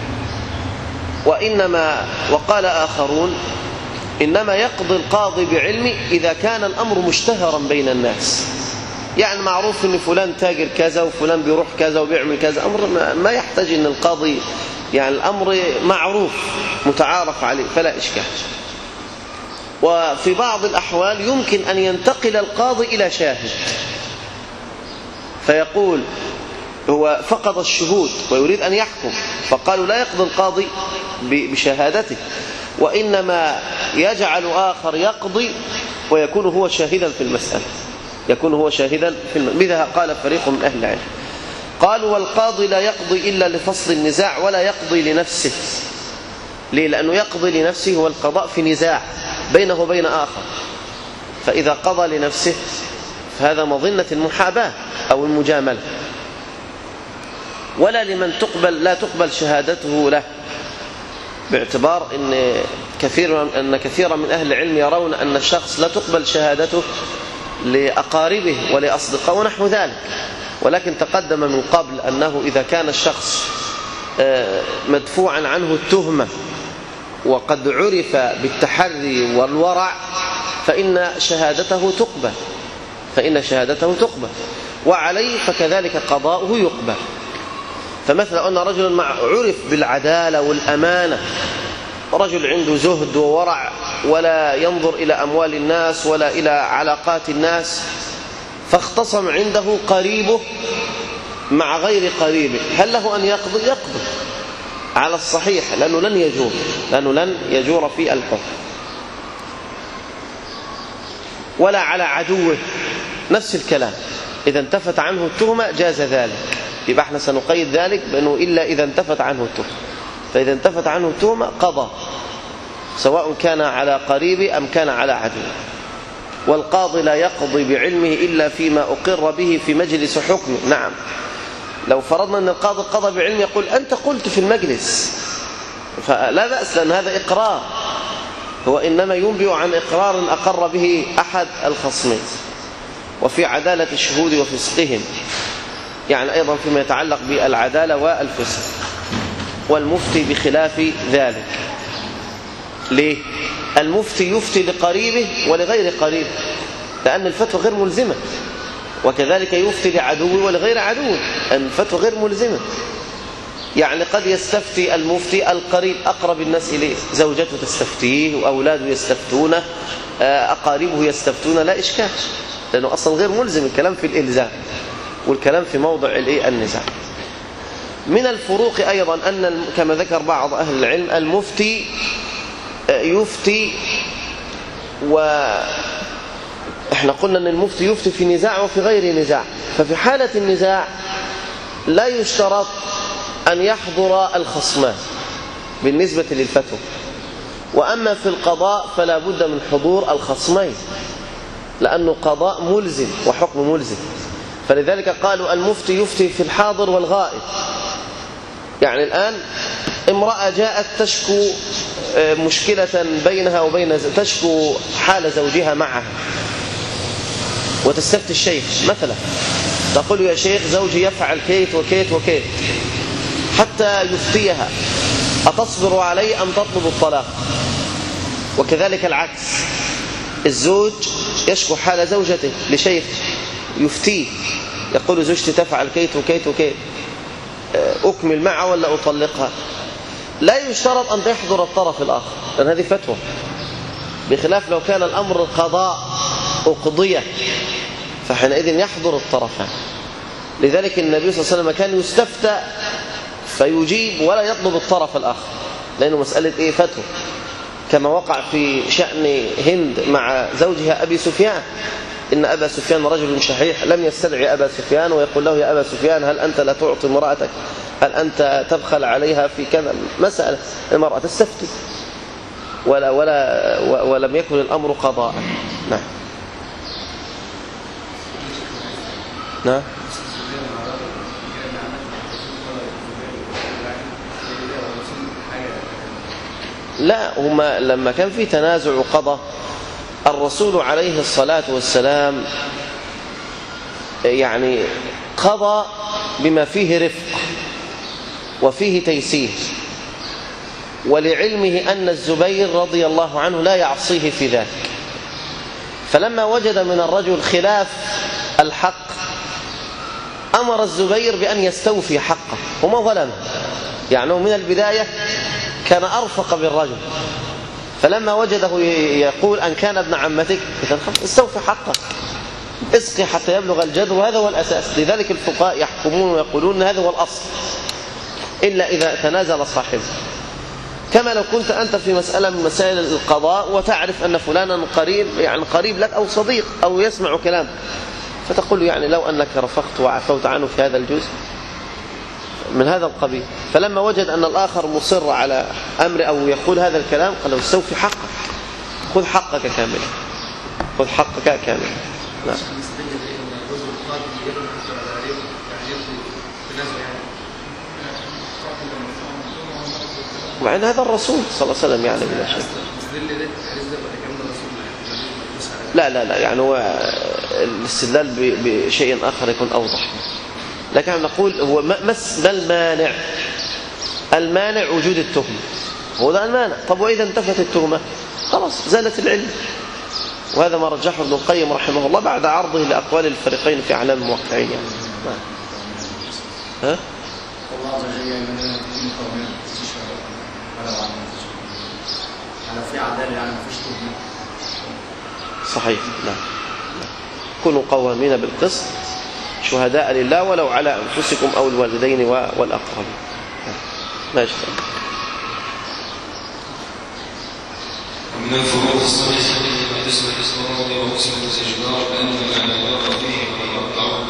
وإنما وقال آخرون إنما يقضي القاضي بعلمه إذا كان الأمر مشتهرا بين الناس. يعني معروف ان فلان تاجر كذا وفلان بيروح كذا وبيعمل كذا، امر ما يحتاج ان القاضي، يعني الامر معروف متعارف عليه فلا اشكال. وفي بعض الاحوال يمكن ان ينتقل القاضي الى شاهد، فيقول هو فقد الشهود ويريد ان يحكم، فقالوا لا يقضي القاضي بشهادته، وانما يجعل اخر يقضي ويكون هو شاهدا في المسألة، يكون هو شاهدا في الم... بذا قال فريق من أهل العلم. قالوا والقاضي لا يقضي إلا لفصل النزاع ولا يقضي لنفسه. ليه؟ لأنه يقضي لنفسه هو القضاء في نزاع بينه وبين آخر، فإذا قضى لنفسه فهذا مظنة المحاباة أو المجاملة. ولا لمن تقبل لا تقبل شهادته له، باعتبار أن كثير أن كثيرا من أهل العلم يرون أن الشخص لا تقبل شهادته لأقاربه ولأصدقائه ونحو ذلك. ولكن تقدم من قبل أنه إذا كان الشخص مدفوعا عنه التهمة وقد عرف بالتحري والورع فإن شهادته تقبل، فإن شهادته تقبل، وعليه فكذلك قضاؤه يقبل. فمثلا أن رجل عرف بالعدالة والأمانة، رجل عنده زهد وورع ولا ينظر إلى أموال الناس ولا إلى علاقات الناس، فاختصم عنده قريبه مع غير قريبه، هل له أن يقضي؟ يقضي على الصحيح، لأنه لن يجور، لأنه لن يجور في الحكم. ولا على عدوه، نفس الكلام، إذا انتفت عنه التهمة جاز ذلك. يبقى احنا سنقيد ذلك بأنه إلا إذا انتفت عنه التهمة، فإذا انتفت عنه التهمة قضى، سواء كان على قريب أم كان على عدو. والقاضي لا يقضي بعلمه إلا فيما أقر به في مجلس حكمه. نعم، لو فرضنا أن القاضي قضى بعلم يقول أنت قلت في المجلس، فلا بأس، لأن هذا إقرار، هو إنما ينبئ عن إقرار أقر به أحد الخصمين. وفي عدالة الشهود وفسقهم، يعني أيضا فيما يتعلق بالعدالة والفسق. والمفتي بخلاف ذلك. ليه؟ المفتي يفتي لقريبه ولغير قريبه، لأن الفتوى غير ملزمة، وكذلك يفتي لعدوه ولغير عدوه، أن الفتوى غير ملزمة. يعني قد يستفتي المفتي القريب أقرب الناس إليه، زوجته تستفتيه وأولاده يستفتونه، أقاربه يستفتون، لا إشكال. لأنه أصلا غير ملزم، الكلام في الإلزام والكلام في موضع الإيه النزاع. من الفروق أيضا أن كما ذكر بعض أهل العلم المفتي يفتي، وإحنا قلنا أن المفتي يفتي في نزاع وفي غير نزاع، ففي حالة النزاع لا يشترط أن يحضر الخصمان بالنسبة للفتوى، وأما في القضاء فلا بد من حضور الخصمين، لأنه قضاء ملزم وحكم ملزم. فلذلك قالوا المفتي يفتي في الحاضر والغائب. يعني الآن امرأة جاءت تشكو مشكلة بينها وبين تشكو حال زوجها معها، وتستفتي الشيخ مثلا، تقول يا شيخ زوجي يفعل كيت وكيت وكيت، حتى يفتيها أتصبر عليه أم تطلب الطلاق؟ وكذلك العكس، الزوج يشكو حال زوجته لشيخ يفتيه، يقول زوجتي تفعل كيت وكيت وكيت، أكمل معها ولا أطلقها؟ لا يشترط أن تحضر الطرف الآخر، لأن هذه فتوى، بخلاف لو كان الأمر قضاء أقضية فحينئذ يحضر الطرفان. لذلك النبي صلى الله عليه وسلم كان يستفتى فيجيب ولا يطلب الطرف الآخر، لأنه مسألة إيه فتوى، كما وقع في شأن هند مع زوجها أبي سفيان، إن أبا سفيان رجل شحيح لم يستدعي أبا سفيان ويقول له يا أبا سفيان هل أنت لا تعطي امرأتك، هل أنت تبخل عليها في كذا، مسألة المرأة تستفتي، ولا ولا ولم يكن الأمر قضاء. نعم نعم. لا، هما لما كان في تنازع وقضى الرسول عليه الصلاة والسلام يعني قضى بما فيه رفق وفيه تيسير، ولعلمه أن الزبير رضي الله عنه لا يعصيه في ذلك، فلما وجد من الرجل خلاف الحق أمر الزبير بأن يستوفي حقه وما ظلمه، يعني من البداية كان أرفق بالرجل، فلما وجده يقول أن كان ابن عمتك استوفي حقه، اسقي حتى يبلغ الجدر، وهذا هو الأساس. لذلك الفقهاء يحكمون ويقولون هذا هو الأصل إلا إذا تنازل صاحبه. كما لو كنت أنت في مسألة من مسائل القضاء وتعرف أن فلانا قريب يعني قريب لك أو صديق أو يسمع كلام، فتقول يعني لو أنك رفقت وعفوت عنه في هذا الجزء من هذا القبيل. فلما وجد أن الآخر مصر على أمر أو يقول هذا الكلام قال له استوفي حقك، خذ حقك كاملا، خذ حقك كاملا. نعم. مع أن هذا الرسول صلى الله عليه وسلم يعني بلا شك. لا لا لا يعني هو الاستدلال بشيء آخر يكون أوضح، لكن نقول هو ما المانع؟ المانع وجود التهمة، هو ده المانع. طب وإذا انتفت التهمة خلاص زالت العلة، وهذا ما رجحه ابن القيم رحمه الله بعد عرضه لأقوال الفريقين في أعلام الموقعين يعني. ها؟ على في عدالة يعني مفيش تهمة. صحيح. نعم. كونوا قوامين بالقسط شهداء لله ولو على أنفسكم أو الوالدين والأقربين. ماشي. ومن الفروق الصحيحة بين قسمة الصلاة وقسمة الإجبار أن الأعمال فيه عوض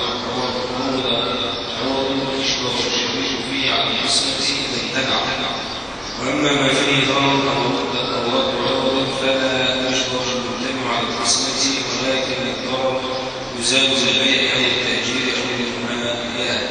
يشبه الشريك فيه على القسمة إذا امتنع، وأما ما فيه ضرر أو عوض فلا يشبه الممتنع على القسمة، ولكن الضرر يزال بالبيع أو التأجير أو المعاملات.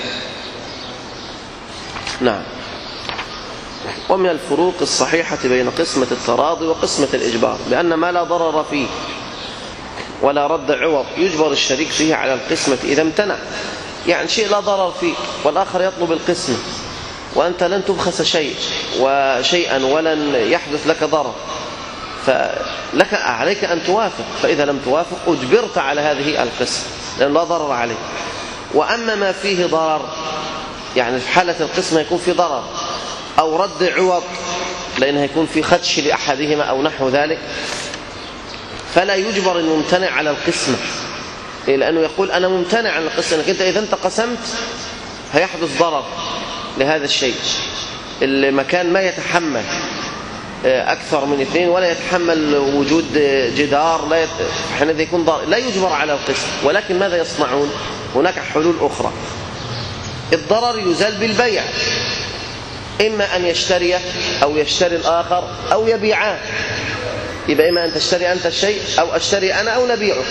نعم. ومن الفروق الصحيحة بين قسمة التراضي وقسمة الإجبار بأن ما لا ضرر فيه ولا رد عوض يجبر الشريك فيه على القسمة إذا امتنع. يعني شيء لا ضرر فيه والآخر يطلب القسمة وأنت لن تبخس شيء وشيئا ولن يحدث لك ضرر، فلك عليك أن توافق، فإذا لم توافق أجبرت على هذه القسمة لأن لا ضرر عليه. وأما ما فيه ضرر يعني في حالة القسمة يكون في ضرر أو رد عوض لأنه يكون في خدش لأحدهما أو نحو ذلك، فلا يجبر الممتنع على القسمة لأنه يقول أنا ممتنع عن القسم، أنك أنت إذا أنت قسمت هيحدث ضرر لهذا الشيء. المكان ما يتحمل أكثر من اثنين ولا يتحمل وجود جدار، لا يت... حينئذ يكون ضرر، لا يجبر على القسم. ولكن ماذا يصنعون؟ هناك حلول أخرى. الضرر يزال بالبيع، إما أن يشتري أو يشتري الآخر أو يبيعان. يبقى إما أن تشتري أنت الشيء أو أشتري أنا أو نبيعه،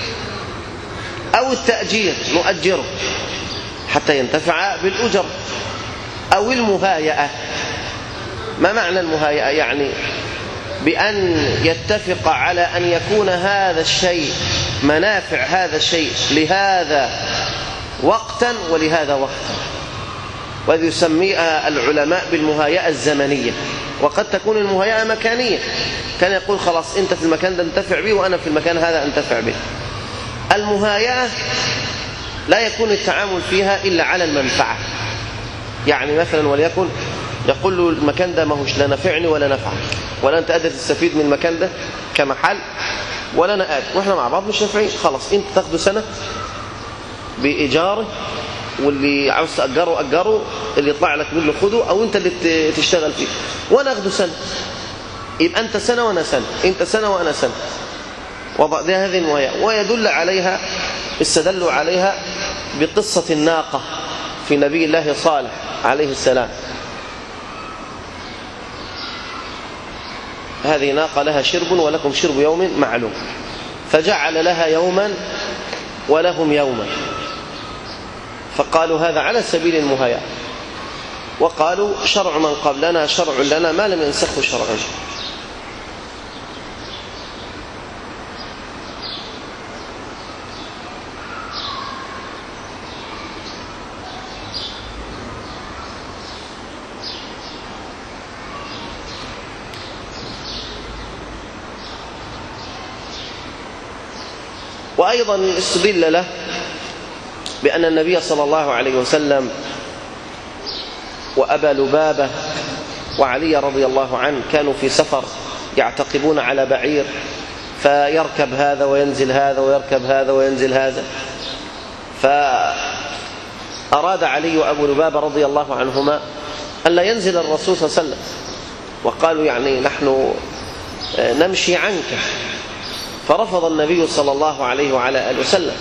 أو التأجير نؤجره حتى ينتفع بالأجر، أو المهايئة. ما معنى المهايئة؟ يعني بأن يتفق على أن يكون هذا الشيء منافع هذا الشيء لهذا وقتا ولهذا وقتا، وهذا يسميها العلماء بالمهايئة الزمنية. وقد تكون المهايئة مكانية، كان يقول خلاص أنت في المكان ده انتفع به وأنا في المكان هذا انتفع به. المهايئة لا يكون التعامل فيها إلا على المنفعة. يعني مثلا وليكن يقول له المكان ده ما هوش لا نفعني ولا نفعك، ولا أنت قادر تستفيد من المكان ده كمحل ولا أنا قادر، وإحنا مع بعض مش نافعين، خلاص أنت تاخده سنة بإيجاره، واللي عاوز تأجره أجره، اللي يطلع لك منه خده، أو أنت اللي تشتغل فيه، وأنا أخده سنة. يبقى أنت سنة وأنا سنة، أنت سنة وأنا سنة. وضع ده هذه المهايئة. ويدل عليها استدلوا عليها بقصة الناقة في نبي الله صالح عليه السلام. هذه ناقة لها شرب ولكم شرب يوم معلوم، فجعل لها يوما ولهم يوما، فقالوا هذا على سبيل المهايئة. وقالوا شرع من قبلنا شرع لنا ما لم ينسخه شرعا. وأيضا استدل له بأن النبي صلى الله عليه وسلم وأبا لبابة وعلي رضي الله عنه كانوا في سفر يعتقبون على بعير، فيركب هذا وينزل هذا ويركب هذا وينزل هذا، فأراد علي وأبو لبابة رضي الله عنهما أن لا ينزل الرسول صلى الله عليه وسلم، وقالوا يعني نحن نمشي عنك. فرفض النبي صلى الله عليه وعلى آله وسلم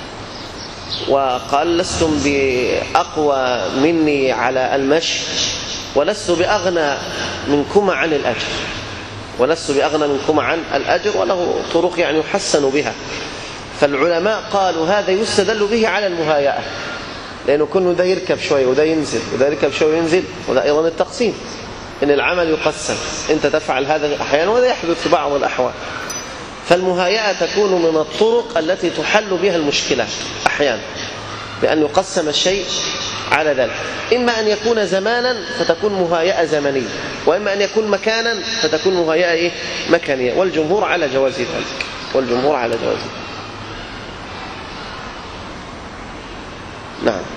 وقال لستم بأقوى مني على المشي، ولست بأغنى منكم عن الأجر، ولست بأغنى منكم عن الأجر، وله طرق يعني يحسن بها. فالعلماء قالوا هذا يستدل به على المهايئة، لأنه كل ده يركب شوية وده ينزل وده يركب شوية وينزل، وده أيضا التقسيم، إن العمل يقسم، أنت تفعل هذا أحيانا وده يحدث في بعض الأحوال. فالمهايئة تكون من الطرق التي تحل بها المشكلات أحيانا، بأن يقسم الشيء على ذلك. إما أن يكون زمانا فتكون مهايئة زمنية، وإما أن يكون مكانا فتكون مهايئة إيه؟ مكانية. والجمهور على جواز ذلك، والجمهور على جواز ذلك. نعم.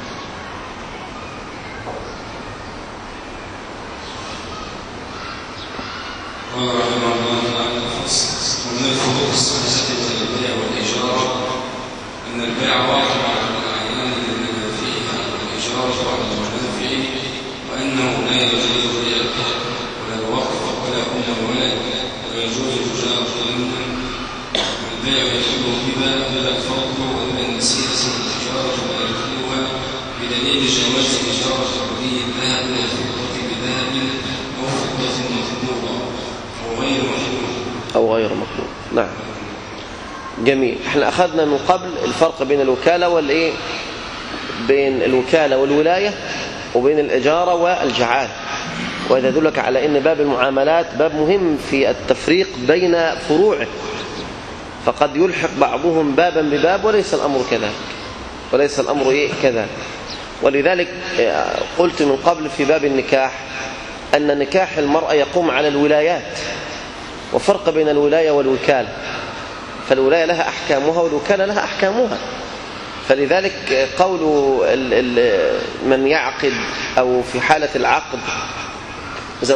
قال رحمه الله تعالى ومن الفروق الصحيحة بين البيع والإجارة أن البيع واقع على الأعيان للمنافع والإجارة على المنافع، وأنه لا يجوز بيع الحق ولا الوقف ولا أم الولد، ويجوز تجارة الأمن. البيع يدخل بها بلا الفرق ولا النسيئة والإجارة لا يدخلها، بدليل جواز إجارة عرضي الذهب والفضة بذهب أو فضة مخلوقة أو غير مخلوق أو غير مخلوق. نعم، جميل. احنا أخذنا من قبل الفرق بين الوكالة والإيه، بين الوكالة والولاية، وبين الإجارة والجعالة. وهذا يدلك على أن باب المعاملات باب مهم في التفريق بين فروعه، فقد يلحق بعضهم بابا بباب وليس الأمر كذلك، وليس الأمر إيه كذلك. ولذلك قلت من قبل في باب النكاح أن نكاح المرأة يقوم على الولايات، وفرق بين الولاية والوكالة. فالولاية لها أحكامها والوكالة لها أحكامها. فلذلك قول من يعقد أو في حالة العقد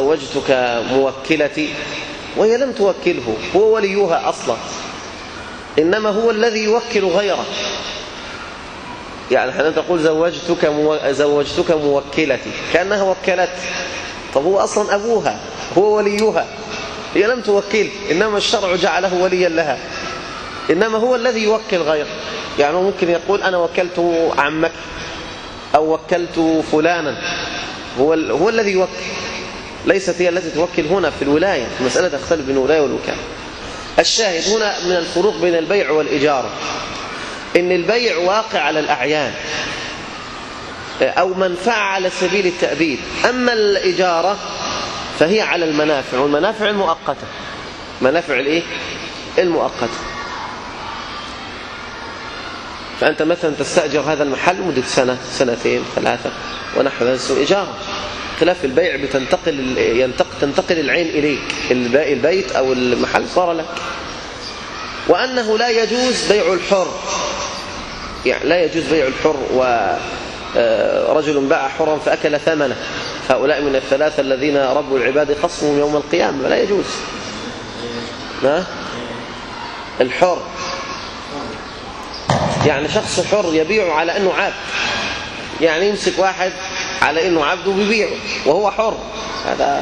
زوجتك موكلتي وهي لم توكله، هو وليها أصلا، إنما هو الذي يوكل غيره. يعني حين تقول زوجتك مو... زوجتك موكلتي كأنها وكلت. طب هو أصلا أبوها هو وليها، هي لم توكل، إنما الشرع جعله وليا لها. إنما هو الذي يوكل غيره. يعني ممكن يقول أنا وكلت عمك أو وكلت فلانا، هو ال... هو الذي يوكل، ليست هي التي توكل. هنا في الولاية في مسألة تختلف بين الولاية والوكالة. الشاهد هنا من الفروق بين البيع والإجارة إن البيع واقع على الأعيان أو منفعة على سبيل التأبيد، أما الإجارة فهي على المنافع، والمنافع المؤقتة، منافع الإيه؟ المؤقتة. فأنت مثلا تستأجر هذا المحل مدة سنة سنتين ثلاثة ونحو ذلك، اسمه إجارة. خلاف البيع بتنتقل ينتقل تنتقل العين إليك، البيت أو المحل صار لك. وأنه لا يجوز بيع الحر، يعني لا يجوز بيع الحر. ورجل باع حرا فأكل ثمنه، هؤلاء من الثلاثة الذين رب العباد خصمهم يوم القيامة، لا يجوز. ها؟ الحر يعني شخص حر يبيع على أنه عبد، يعني يمسك واحد على أنه عبد وبيبيعه وهو حر، هذا.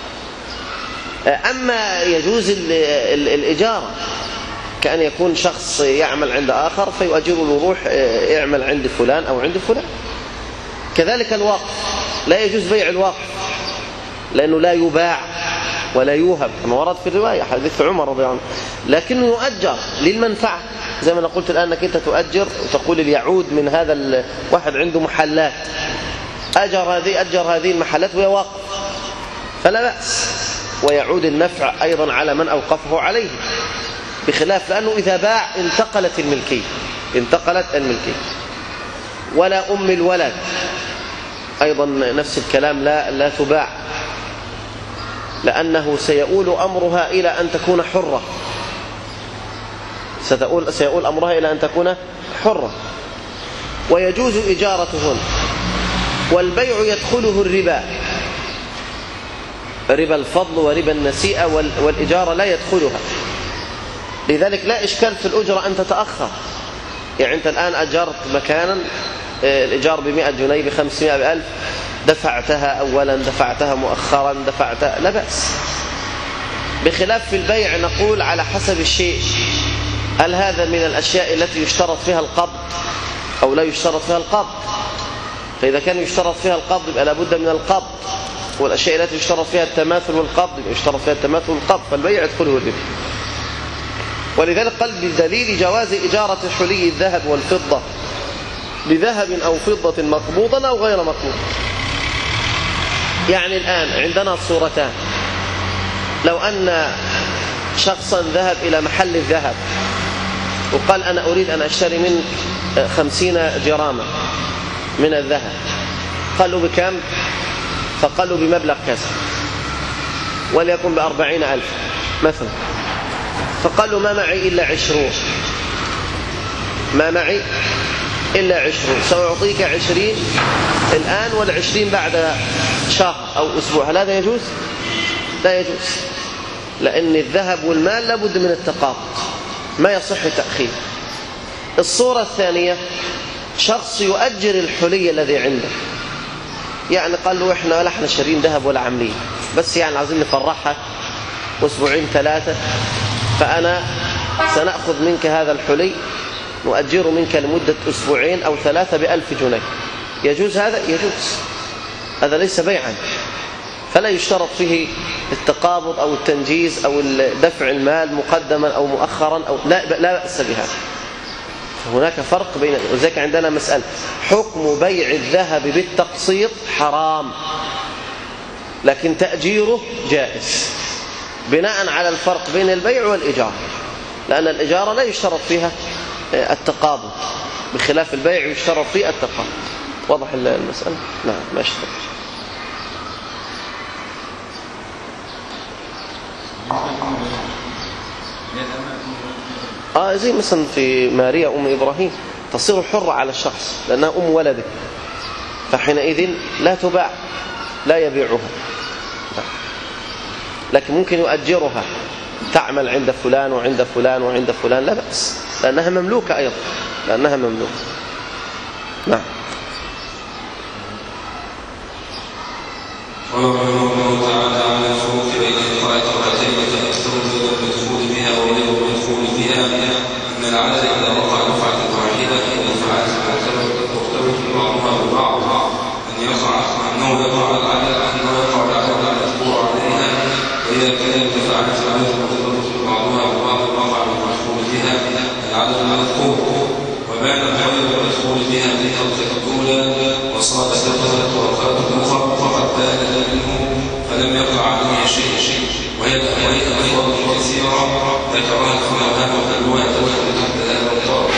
أما يجوز ال ال الإجارة، كأن يكون شخص يعمل عند آخر فيؤجر له، روح يعمل عند فلان أو عند فلان. كذلك الوقف، لا يجوز بيع الوقف لأنه لا يباع ولا يوهب كما ورد في الرواية حديث عمر رضي الله عنه، لكنه يؤجر للمنفعة. زي ما أنا قلت الآن أنك أنت تؤجر وتقول اليعود من هذا الواحد عنده محلات، أجر هذه أجر هذه المحلات وهي وقف فلا بأس، ويعود النفع أيضا على من أوقفه عليه، بخلاف لأنه إذا باع انتقلت الملكية انتقلت الملكية. ولا أم الولد أيضا نفس الكلام، لا لا تباع، لأنه سيؤول أمرها إلى أن تكون حرة، ستؤول سيؤول أمرها إلى أن تكون حرة. ويجوز إجارتهن. والبيع يدخله الربا، ربا الفضل وربا النسيئة، والإجارة لا يدخلها. لذلك لا إشكال في الأجرة أن تتأخر. يعني أنت الآن أجرت مكانا، الإيجار بمئة جنيه بخمسمائة بألف، دفعتها أولا دفعتها مؤخرا دفعتها، لا بأس. بخلاف في البيع نقول على حسب الشيء، هل هذا من الأشياء التي يشترط فيها القبض أو لا يشترط فيها القبض؟ فإذا كان يشترط فيها القبض يبقى لابد من القبض، والأشياء التي يشترط فيها التماثل والقبض يبقى يشترط فيها التماثل والقبض، فالبيع يدخله الربا. ولذلك قال بدليل جواز إجارة حلي الذهب والفضة بذهب أو فضة مقبوضا أو غير مقبوض. يعني الآن عندنا صورتان، لو أن شخصا ذهب إلى محل الذهب وقال أنا أريد أن أشتري منك خمسين جراما من الذهب، قالوا بكم؟ فقالوا بمبلغ كذا، وليكن بأربعين ألف مثلا، فقالوا ما معي إلا عشرون، ما معي إلا عشرون، سأعطيك عشرين الآن والعشرين بعد شهر أو أسبوع، هل هذا يجوز؟ لا يجوز، لأن الذهب والمال لابد من التقابض، ما يصح تأخير. الصورة الثانية، شخص يؤجر الحلي الذي عنده، يعني قال له إحنا ولا إحنا شارين ذهب ولا عاملين، بس يعني عايزين نفرحها أسبوعين ثلاثة، فأنا سنأخذ منك هذا الحلي نؤجره منك لمدة أسبوعين أو ثلاثة بألف جنيه، يجوز هذا؟ يجوز، هذا ليس بيعا، فلا يشترط فيه التقابض أو التنجيز أو دفع المال مقدما أو مؤخرا أو لا, لا بأس بها. هناك فرق بين، وذلك عندنا مسألة حكم بيع الذهب بالتقسيط حرام، لكن تأجيره جائز بناء على الفرق بين البيع والإجارة، لأن الإجارة لا يشترط فيها التقابض، بخلاف البيع يشترط فيه التقابض. واضح المسألة؟ نعم ماشي. آه زي مثلا في ماريا أم إبراهيم تصير حرة على الشخص لأنها أم ولده، فحينئذ لا تباع، لا يبيعها، لكن ممكن يؤجرها تعمل عند فلان وعند فلان وعند فلان لا بأس، لأنها مملوكة أيضا، لأنها مملوكة. نعم. ورحمه الله تعالى على الفروق بين إيقاع طلقتين فأكثر بين المدخول بها وغير المدخول بها أن العدد إذا وقع دفعة واحدة إن دفعات مرتبطة بعضها ببعض أن يقع أنه يقع العدد أنه يقع العدد المذكور عليها، وإذا كان الدفعات غير مرتبطة بعضها ببعض وقع المدخول بها العدد المذكور، وبان غير المدخول بها في الطلقة الأولى وصارت ثلاث طلقات أخرى فقد بان منه فلم يقع عليه شيء، وهي الأفضل كثيرة ذكرها الفقهاء وكلها تدخل تحت هذا الطرف.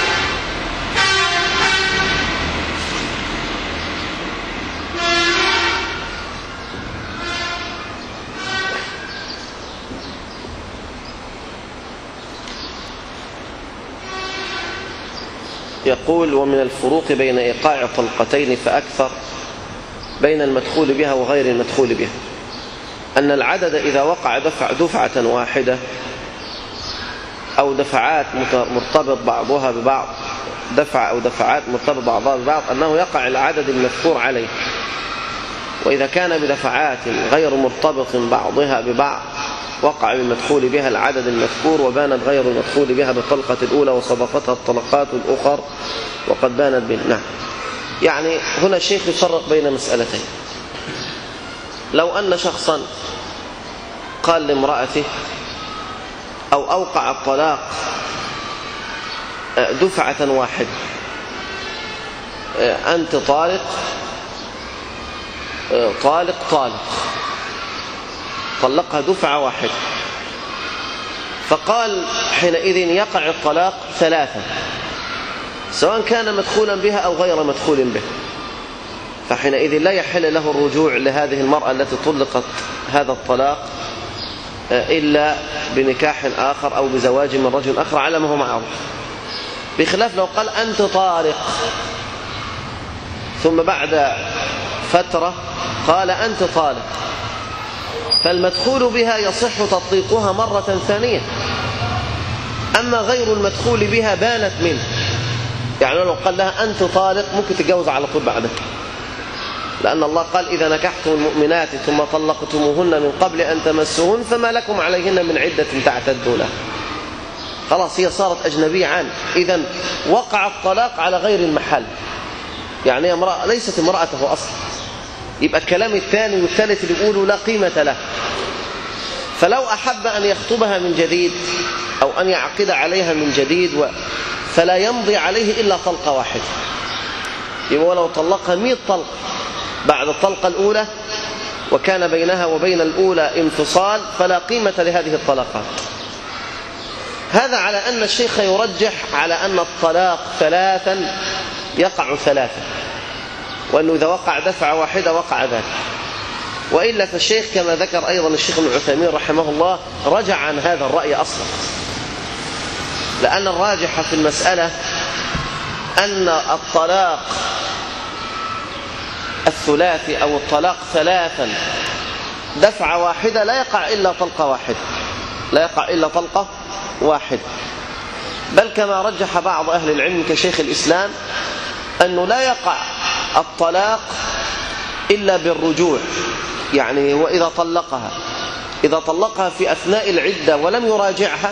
يقول: ومن الفروق بين إيقاع طلقتين فأكثر بين المدخول بها وغير المدخول بها أن العدد إذا وقع دفع دفعة واحدة أو دفعات مرتبط بعضها ببعض دفع أو دفعات مرتبط بعضها ببعض أنه يقع العدد المذكور عليه، وإذا كان بدفعات غير مرتبط بعضها ببعض وقع بالمدخول بها العدد المذكور، وبانت غير المدخول بها بالطلقة الأولى وسبقتها الطلقات الأخر وقد بانت به. نعم. يعني هنا الشيخ يفرق بين مسألتين. لو أن شخصا قال لامرأته أو أوقع الطلاق دفعة واحدة: أنت طالق طالق طالق، طلقها دفعة واحدة، فقال حينئذ يقع الطلاق ثلاثة سواء كان مدخولا بها أو غير مدخول به، فحينئذ لا يحل له الرجوع لهذه المرأة التي طلقت هذا الطلاق إلا بنكاح آخر أو بزواج من رجل آخر على ما هو معروف، بخلاف لو قال أنت طالق ثم بعد فترة قال أنت طالق، فالمدخول بها يصح تطليقها مرة ثانية، أما غير المدخول بها بانت منه. يعني لو قال لها أنت طالق ممكن تتجوز على طول بعدها، لأن الله قال: إذا نكحتم المؤمنات ثم طلقتموهن من قبل أن تمسوهن فما لكم عليهن من عدة تعتدونها. خلاص هي صارت أجنبية عنه، إذن وقع الطلاق على غير المحل، يعني امرأة ليست امرأته أصلا، يبقى الكلام الثاني والثالث اللي يقولوا لا قيمة له. فلو أحب أن يخطبها من جديد أو أن يعقد عليها من جديد و... فلا يمضي عليه إلا طلقة واحدة، يبقى ولو طلقها مئة طلقة بعد الطلقة الأولى وكان بينها وبين الأولى انفصال فلا قيمة لهذه الطلقات. هذا على أن الشيخ يرجح على أن الطلاق ثلاثا يقع ثلاثا، وأنه إذا وقع دفعة واحدة وقع ذلك، وإلا فالشيخ كما ذكر أيضا الشيخ ابن عثيمين رحمه الله رجع عن هذا الرأي أصلا، لأن الراجح في المسألة أن الطلاق الثلاثي أو الطلاق ثلاثا دفعة واحدة لا يقع إلا طلقة واحدة، لا يقع إلا طلقة واحدة، بل كما رجح بعض أهل العلم كشيخ الإسلام أنه لا يقع الطلاق إلا بالرجوع، يعني وإذا طلقها إذا طلقها في أثناء العدة ولم يراجعها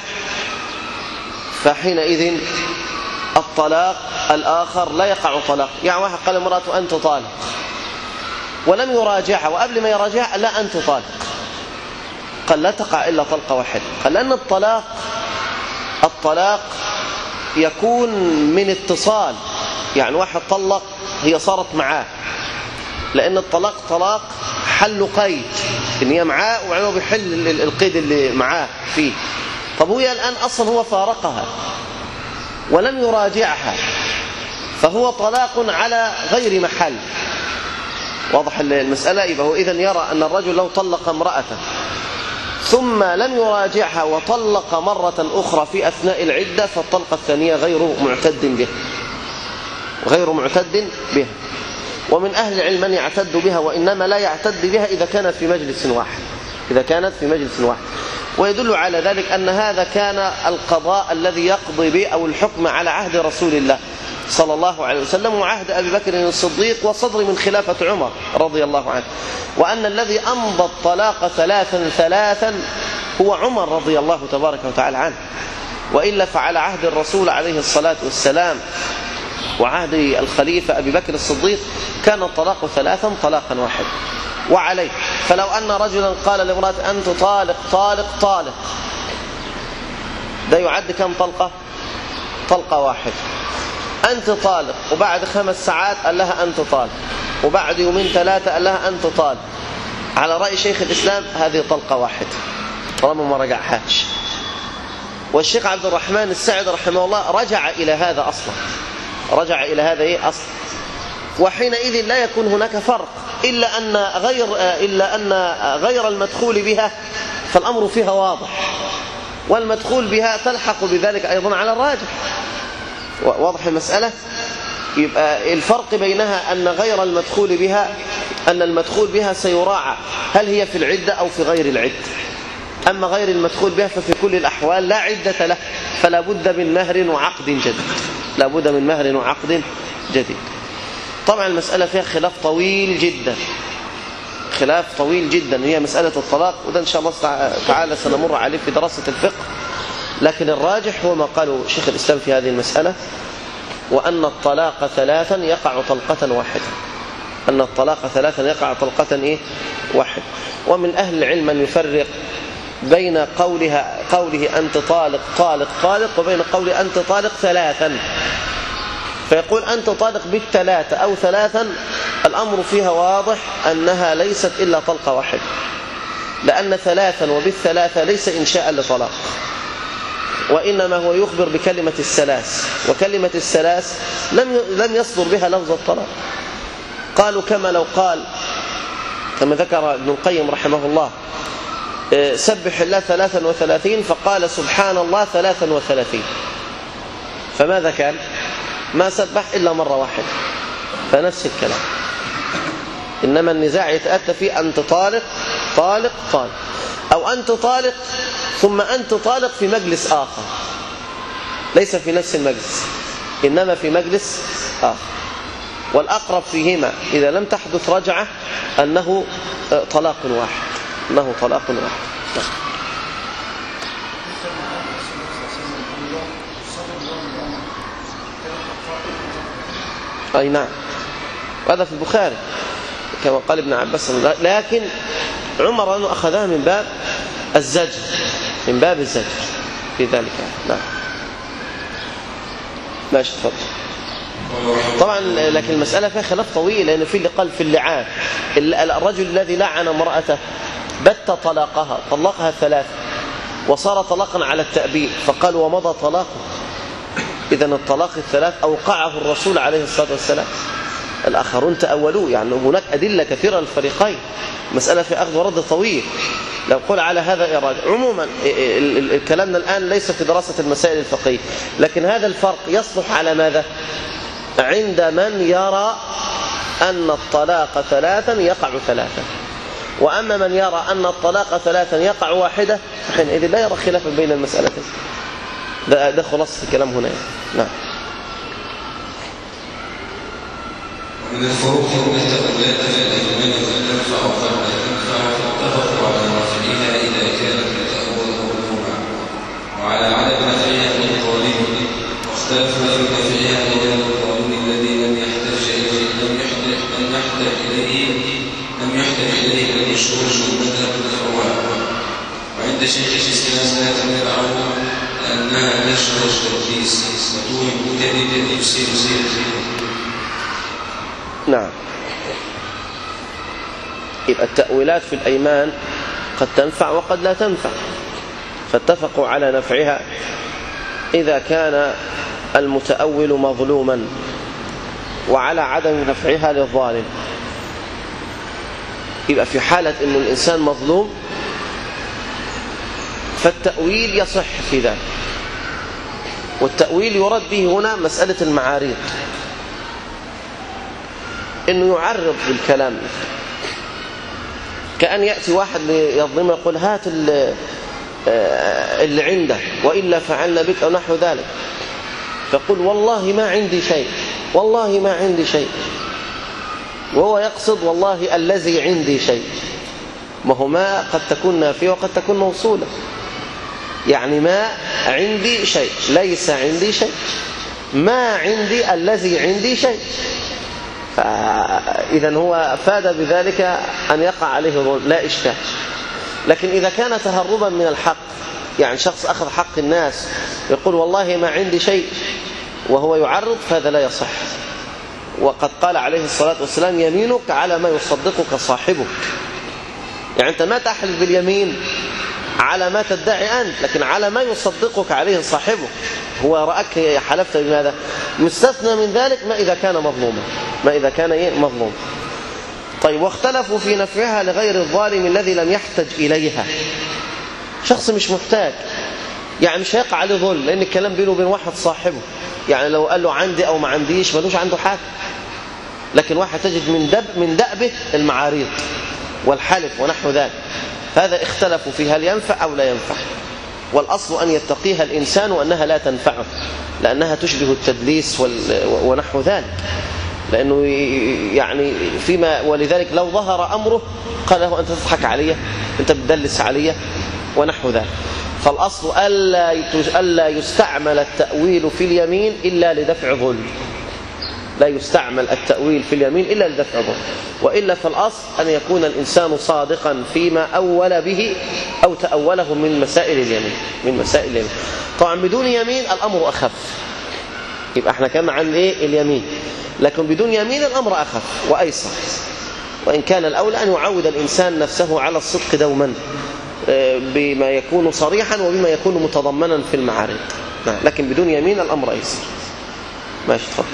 فحينئذ الطلاق الآخر لا يقع طلاق. يعني واحد قال امرأته أنت طالق ولم يراجعها، وقبل ما يراجعها لا أنت طالق، قال لا تقع إلا طلقة واحدة، قال لأن الطلاق الطلاق يكون من اتصال، يعني واحد طلق هي صارت معاه، لأن الطلاق طلاق حل قيد، إن هي معاه وعنه بيحل القيد اللي معاه فيه. طب هو الآن أصلا هو فارقها ولم يراجعها، فهو طلاق على غير محل. واضح المسألة؟ يبقى هو إذن يرى أن الرجل لو طلق امرأته ثم لم يراجعها وطلق مرة أخرى في أثناء العدة فالطلقة الثانية غير معتد بها غير معتد بها. ومن أهل العلم من يعتد بها، وإنما لا يعتد بها إذا كانت في مجلس واحد إذا كانت في مجلس واحد ويدل على ذلك أن هذا كان القضاء الذي يقضي به أو الحكم على عهد رسول الله صلى الله عليه وسلم وعهد أبي بكر الصديق وصدر من خلافة عمر رضي الله عنه، وأن الذي أمضى الطلاق ثلاثا ثلاثا هو عمر رضي الله تبارك وتعالى عنه، وإلا فعلى عهد الرسول عليه الصلاة والسلام وعهد الخليفة أبي بكر الصديق كان الطلاق ثلاثا طلاقا واحد. وعليه فلو أن رجلا قال لامرأة أنت طالق طالق طالق، ده يعد كم طلقة؟ طلقة واحد. أنت طالق، وبعد خمس ساعات قال لها أنت طالق، وبعد يومين ثلاثة قال لها أنت طالق، على رأي شيخ الإسلام هذه طلقة واحد طالما ما رجعهاش. والشيخ عبد الرحمن السعدي رحمه الله رجع إلى هذا أصلا، رجع إلى هذا إيه أصلا. وحينئذ لا يكون هناك فرق، إلا أن غير إلا أن غير المدخول بها فالأمر فيها واضح، والمدخول بها تلحق بذلك أيضا على الراجح. واضح المسألة؟ يبقى الفرق بينها أن غير المدخول بها أن المدخول بها سيراعى هل هي في العدة أو في غير العدة، أما غير المدخول بها ففي كل الأحوال لا عدة له، فلا بد من مهر وعقد جديد، لا بد من مهر وعقد جديد. طبعا المسألة فيها خلاف طويل جدا، خلاف طويل جدا، هي مسألة الطلاق، وده إن شاء الله تعالى سنمر عليه في دراسة الفقه. لكن الراجح هو ما قاله شيخ الإسلام في هذه المسألة، وأن الطلاق ثلاثا يقع طلقة واحدة، أن الطلاق ثلاثا يقع طلقة إيه؟ واحد. ومن أهل العلم من يفرق بين قولها قوله أنت طالق طالق طالق وبين قوله أنت طالق ثلاثا، فيقول أنت طالق بالثلاثة أو ثلاثا، الأمر فيها واضح أنها ليست إلا طلقة واحدة، لأن ثلاثا وبالثلاثة ليس إنشاء لطلاق، وإنما هو يخبر بكلمة الثلاث، وكلمة الثلاث لم لم يصدر بها لفظ الطلاق. قالوا كما لو قال كما ذكر ابن القيم رحمه الله سبح الله ثلاثا وثلاثين فقال سبحان الله ثلاثا وثلاثين، فماذا كان؟ ما سبح إلا مرة واحدة، فنفس الكلام. إنما النزاع يتأتى في أنت طالق طالق طالق، أو أنت طالق ثم أنت طالق في مجلس آخر، ليس في نفس المجلس إنما في مجلس آخر. والأقرب فيهما إذا لم تحدث رجعة أنه طلاق واحد، أنه طلاق واحد. أي نعم، وهذا في البخاري كما قال ابن عباس، لكن عمر أنه أخذها من باب الزجر، من باب الزجر في ذلك. نعم ماشي تفضل. طبعا لكن المسألة فيها خلاف طويل، لأن في اللي قال في اللعان الرجل الذي لعن امرأته بت طلاقها، طلقها ثلاثة وصار طلاقا على التأبيد، فقال ومضى طلاقه، إذن الطلاق الثلاث أوقعه الرسول عليه الصلاة والسلام. الآخرون تأولوه، يعني هناك أدلة كثيرة للفريقين، مسألة في أخذ ورد طويل، لو قل على هذا إرادة. عموما كلامنا الآن ليس في دراسة المسائل الفقهية، لكن هذا الفرق يصلح على ماذا؟ عند من يرى أن الطلاق ثلاثا يقع ثلاثا، وأما من يرى أن الطلاق ثلاثا يقع واحدة فحينئذ لا يرى خلافا بين المسألتين. ده, ده خلاصة الكلام هنا. نعم. ومن الفروق بين التأويلات الإيمان تنفع وقد لا تنفع، فاتفقوا على رفعها إذا كانت التأويل مظلوما، وعلى عدم نفعها من الظالم، واختلفوا في نفعها إلى الظالم الذي لم يحتج إليه لم يحتج لم يحتج إليه لم يحتج إليه من الشروط المذهب الفروع. وعند شيخ الإسلام لا تنفعه لأنها نشر التدليس وتوهم كذب يفسد سيره. نعم. يبقى التأويلات في الأيمان قد تنفع وقد لا تنفع، فاتفقوا على نفعها إذا كان المتأول مظلوما، وعلى عدم نفعها للظالم. يبقى في حالة أن الإنسان مظلوم فالتأويل يصح في ذلك، والتأويل يرد به هنا مسألة المعاريض، إنه يعرض بالكلام، كأن يأتي واحد ليظلم يقول هات اللي عنده وإلا فعلنا بك أو نحو ذلك، فقل والله ما عندي شيء، والله ما عندي شيء، وهو يقصد والله الذي عندي شيء. ما هو ما قد تكون نافية وقد تكون موصولة، يعني ما عندي شيء، ليس عندي شيء، ما عندي الذي عندي شيء. إذن هو أفاد بذلك أن يقع عليه ظلم، لا إشكال. لكن إذا كان تهربا من الحق، يعني شخص أخذ حق الناس يقول والله ما عندي شيء وهو يعرض، فهذا لا يصح. وقد قال عليه الصلاة والسلام يمينك على ما يصدقك صاحبك، يعني أنت ما تحلف باليمين على ما تدعي أنت، لكن على ما يصدقك عليه صاحبك. هو رأك حلفت بماذا؟ يستثنى من ذلك ما إذا كان مظلوما، ما إذا كان إيه مظلوم. طيب، واختلفوا في نفعها لغير الظالم الذي لم يحتج إليها. شخص مش محتاج، يعني مش هيقع عليه ظلم، لأن الكلام بينه وبين واحد صاحبه، يعني لو قال له عندي أو ما عنديش ملوش عنده حاجة. لكن واحد تجد من دب من دأبه المعاريض والحلف ونحو ذلك، هذا اختلفوا فيها هل ينفع أو لا ينفع. والأصل أن يتقيها الإنسان وأنها لا تنفعه، لأنها تشبه التدليس ونحو ذلك، لأنه يعني فيما، ولذلك لو ظهر أمره قال له أنت تضحك علي، أنت بتدلس علي ونحو ذلك. فالأصل ألا يستعمل التأويل في اليمين إلا لدفع ظلم، لا يستعمل التأويل في اليمين إلا لدفع ظلم، وإلا فالأصل أن يكون الإنسان صادقا فيما أول به أو تأوله من مسائل اليمين، من مسائل اليمين. طبعا بدون يمين الأمر أخف، يبقى احنا كنا عن إيه اليمين، لكن بدون يمين الأمر أخف وأيسر، وإن كان الأولى أن يعود الإنسان نفسه على الصدق دوما بما يكون صريحا وبما يكون متضمنا في المعارض، لكن بدون يمين الأمر أيسر. ماشي، تفضل.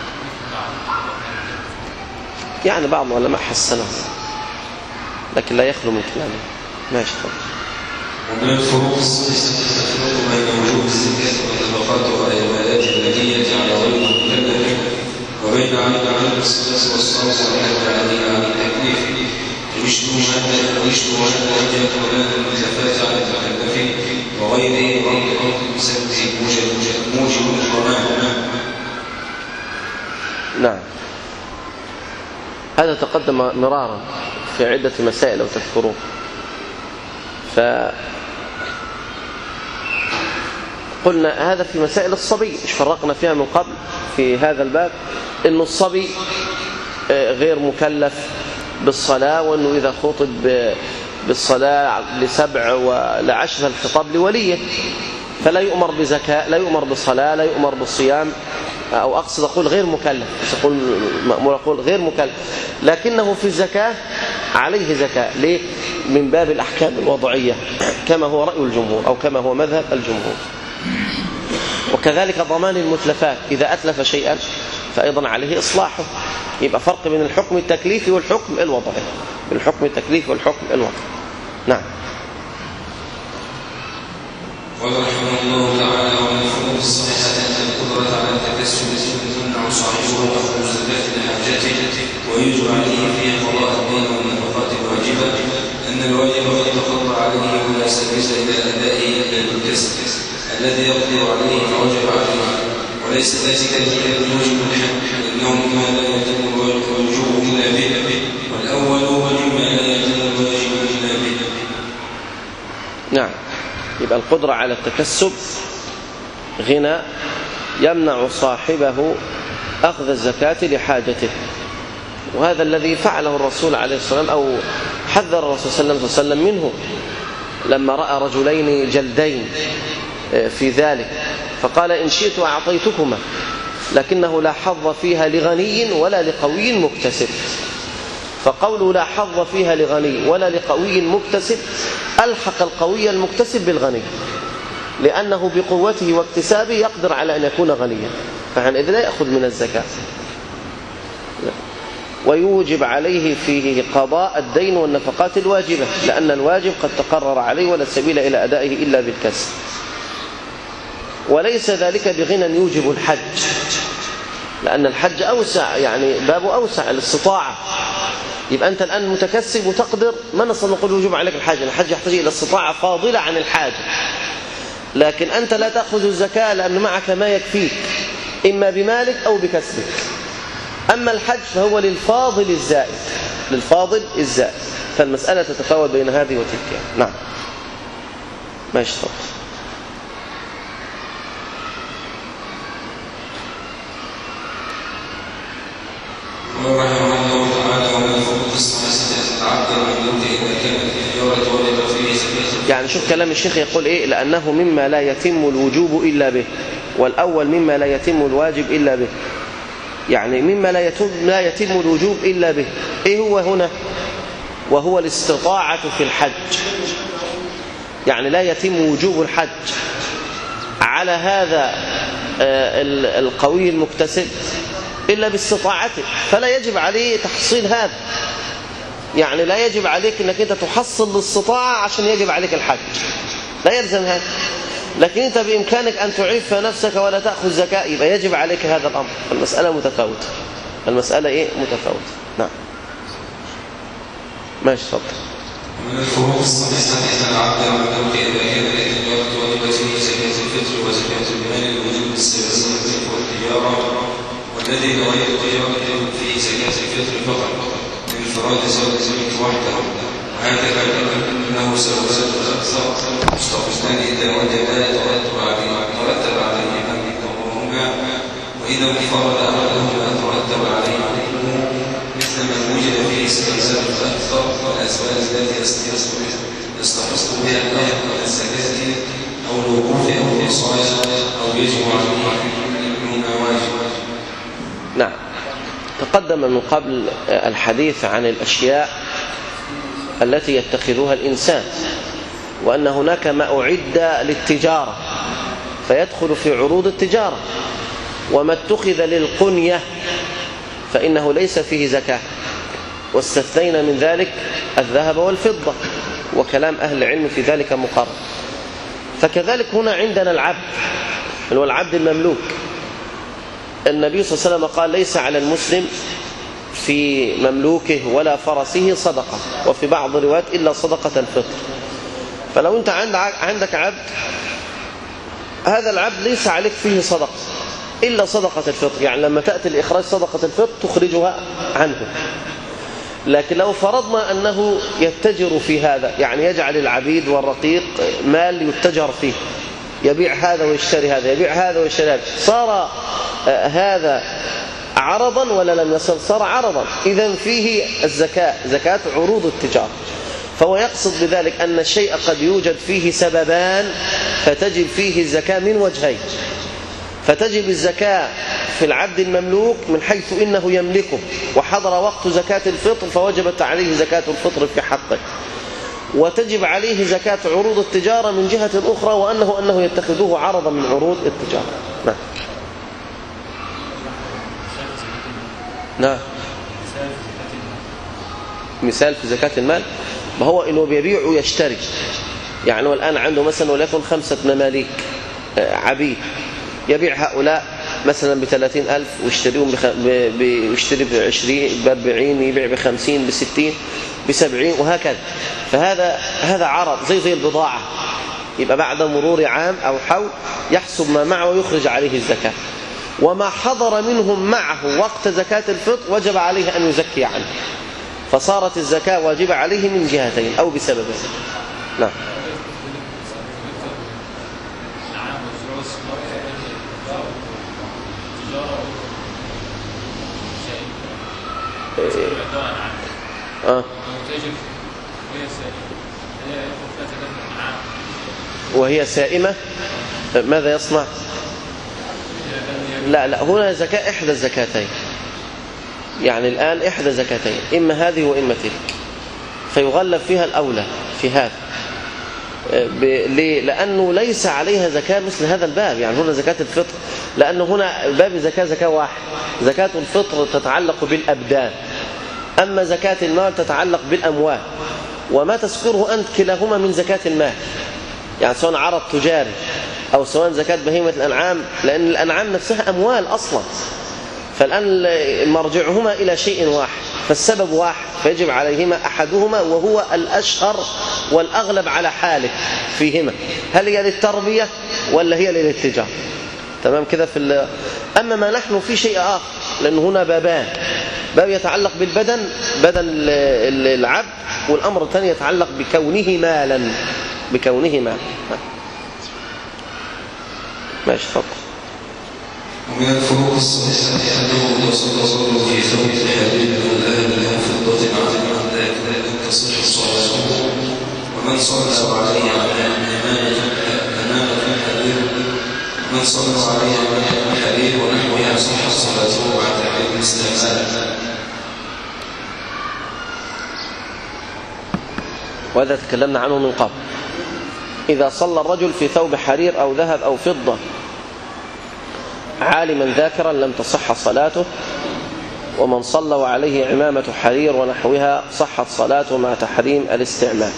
يعني بعض العلماء حسنه، لكن لا يخلو من كلامه. ماشي، تفضل. ومن الفروق التفرق بين وجوب الزكاة والنفقات والعبادات المالية على غير المكلف، وبين عدم الصلاة والصوم والنهي عن التكليف، ويشبه هذا أن يكون الزكاة على المكلف وغيره غير بسبب موجب الحرمان. نعم، هذا تقدم مرارا في عدة مسائل لو تذكرون. فقلنا هذا في مسائل الصبي، مش فرقنا فيها من قبل في هذا الباب إنه الصبي غير مكلف بالصلاة، وأنه إذا خطب بالصلاة لسبع ولعشر الخطاب لوليه، فلا يؤمر بزكاة، لا يؤمر بالصلاة، لا يؤمر بالصيام، أو أقصد أقول غير مكلف، بس أقول مأمور أقول غير مكلف، لكنه في الزكاة عليه زكاة. ليه؟ من باب الأحكام الوضعية كما هو رأي الجمهور أو كما هو مذهب الجمهور. وكذلك ضمان المتلفات، إذا أتلف شيئا فأيضا عليه إصلاحه. يبقى فرق بين الحكم التكليفي والحكم الوضعي، بين الحكم التكليفي والحكم الوضعي. نعم. قال رحمه الله تعالى: ومن الفروق الصحيحة أن القدرة على التكسب تمنع صاحبه أخذ الزكاة لحاجته ويجب عليه في قضاء الدين والنفقات الواجبة، أن الواجب قد تفضل عليه ولا سبيل إلى أدائه إلا بالكسب الذي يقدر عليه فوجب عليه، وليس ذلك الذي يوجب الحج، لأنه مما لا يتم الوجوب إلا به، والأول مما لا يتم الواجب إلا به. نعم. يبقى القدرة على التكسب غنى يمنع صاحبه أخذ الزكاة لحاجته، وهذا الذي فعله الرسول عليه الصلاة والسلام، أو حذر الرسول صلى الله عليه وسلم منه لما رأى رجلين جلدين في ذلك، فقال: إن شئت أعطيتكما، لكنه لا حظ فيها لغني ولا لقوي مكتسب. فقوله لا حظ فيها لغني ولا لقوي مكتسب ألحق القوي المكتسب بالغني، لأنه بقوته واكتسابه يقدر على أن يكون غنيا، فحينئذ لا يأخذ من الزكاة. ويوجب عليه فيه قضاء الدين والنفقات الواجبة، لأن الواجب قد تقرر عليه ولا سبيل إلى أدائه إلا بالكسب. وليس ذلك بغنى يوجب الحج، لأن الحج أوسع، يعني باب أوسع الاستطاعة، يبقى أنت الآن متكسب وتقدر، ما نستطيع نقول وجوب عليك الحاجة، الحج يحتاج إلى استطاعة فاضلة عن الحاجة. لكن أنت لا تأخذ الزكاة لأن معك ما يكفيك إما بمالك أو بكسبك. أما الحج فهو للفاضل الزائد، للفاضل الزائد، فالمسألة تتفاوت بين هذه وتلك. نعم ماشي طبعا. ورحمه الله تعالى ومن الفروض الخمسة تتعدى من إذا كانت التجارة وجب فيه زكاة. يعني شوف كلام الشيخ يقول إيه، لأنه مما لا يتم الوجوب إلا به، والأول مما لا يتم الواجب إلا به. يعني مما لا يتم, لا يتم الوجوب إلا به، إيه هو هنا؟ وهو الاستطاعة في الحج. يعني لا يتم وجوب الحج على هذا القوي المكتسب إلا باستطاعته، فلا يجب عليه تحصيل هذا. يعني لا يجب عليك أنك أنت تحصل الاستطاعة عشان يجب عليك الحج، لا يلزم هذا. لكن أنت بإمكانك أن تعف نفسك ولا تأخذ زكاة، يبقى يجب عليك هذا الأمر. المسألة متفاوتة، المسألة إيه متفاوتة. نعم ماشي تفضل. ومن الفروض الخمسة تتعدى من الدم إذا كانت التجارة وجب فيه زكاة الفطر وزكاة المال لوجوب السبب والتجارة، والذي نويت التجارة فيه زكاة الفطر فقط لانفراد زوجك وحده، وهكذا أنه سيزاد أكثر مستقبلا إذا وجدا ترتب عليه ترتب عليه أمرهما، وإذا انفرد أحدهما ترتب عليه مثل ما وجد فيه استئذان أكثر الأسباب التي يستحق بها الأهل من الزكاة أو الوقوف أو الوصايا أو يجب عليهما واجب. نعم تقدم من قبل الحديث عن الأشياء التي يتخذها الإنسان، وأن هناك ما أعد للتجارة فيدخل في عروض التجارة، وما اتخذ للقنية فإنه ليس فيه زكاة، واستثنينا من ذلك الذهب والفضة، وكلام أهل العلم في ذلك مقرر. فكذلك هنا عندنا العبد، هو العبد المملوك. النبي صلى الله عليه وسلم قال ليس على المسلم في مملوكه ولا فرسه صدقة، وفي بعض الروايات إلا صدقة الفطر. فلو أنت عندك عبد، هذا العبد ليس عليك فيه صدقة إلا صدقة الفطر، يعني لما تأتي لإخراج صدقة الفطر تخرجها عنه. لكن لو فرضنا أنه يتجر في هذا، يعني يجعل العبيد والرقيق مال يتجر فيه، يبيع هذا ويشتري هذا، يبيع هذا ويشتري هذا، صار هذا عرضا ولا لم يصل؟ صار عرضا، إذن فيه الزكاة، زكاة عروض التجارة. فهو يقصد بذلك أن الشيء قد يوجد فيه سببان فتجب فيه الزكاة من وجهين. فتجب الزكاة في العبد المملوك من حيث إنه يملكه وحضر وقت زكاة الفطر فوجبت عليه زكاة الفطر في حقه، وتجب عليه زكاة عروض التجارة من جهة أخرى، وأنه أنه يتخذوه عرضا من عروض التجارة. نعم نعم مثال في زكاة المال، ما هو إنه بيبيع ويشتري. يعني الآن عنده مثلا وليكن خمسة مماليك عبيد، يبيع هؤلاء مثلا بثلاثين ألف ويشتريهم ويشتري بعشرين بأربعين، يبيع بخمسين بستين بسبعين وهكذا. فهذا هذا عرض زي زي البضاعة، يبقى بعد مرور عام أو حول يحسب ما معه ويخرج عليه الزكاة. وما حضر منهم معه وقت زكاة الفطر وجب عليه أن يزكي عنه، فصارت الزكاة واجبة عليه من جهتين أو بسببين. نعم آه. وهي سائمة ماذا يصنع؟ لا لا هنا زكاة إحدى الزكاتين، يعني الآن إحدى زكاتين، إما هذه وإما تلك، فيغلب فيها الأولى في هذا. ليه؟ لأنه ليس عليها زكاة مثل هذا الباب، يعني هنا زكاة الفطر، لأنه هنا باب زكاة زكاة واحد، زكاة الفطر تتعلق بالأبدان، أما زكاة المال تتعلق بالأموال، وما تذكره أنت كلاهما من زكاة المال، يعني سواء عرض تجاري أو سواء زكاة بهيمة الأنعام، لأن الأنعام نفسها أموال أصلا، فالآن مرجعهما إلى شيء واحد. فالسبب واحد فيجب عليهما أحدهما وهو الأشهر والأغلب على حاله فيهما، هل هي للتربية ولا هي للاتجار؟ تمام كده. في ال... أما ما نحن في شيء آخر، لأن هنا بابان، باب يتعلق بالبدن بدن العبد، والأمر الثاني يتعلق بكونه مالا، بكونه مالا. ماشي اتفضل. ومن الفروق الصحيحة أنه وصل صلوا في ثوب الحرير والذهب له فضة عن ذلك لم تصح صلاته، ومن صلى عليه أمانة الحرير من صلى عليه أمانة الحرير ونحوها صح صلاته بعد تعليم الاستعمال. وهذا تكلمنا عنه من قبل. إذا صلى الرجل في ثوب حرير أو ذهب أو فضة عالما ذاكرا لم تصح صلاته، ومن صلى وعليه عمامة حرير ونحوها صحت صلاته مع تحريم الاستعمال.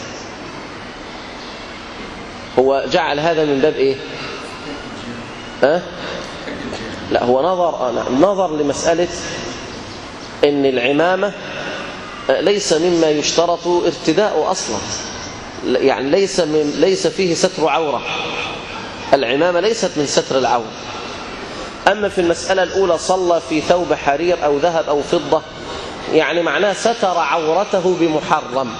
هو جعل هذا من باب إيه؟ أه؟ لا هو نظر أنا نظر لمسألة إن العمامة ليس مما يشترط ارتداء أصلا، يعني ليس من ليس فيه ستر عورة، العمامة ليست من ستر العورة. أما في المسألة الأولى صلى في ثوب حرير أو ذهب أو فضة، يعني معناه ستر عورته بمحرم،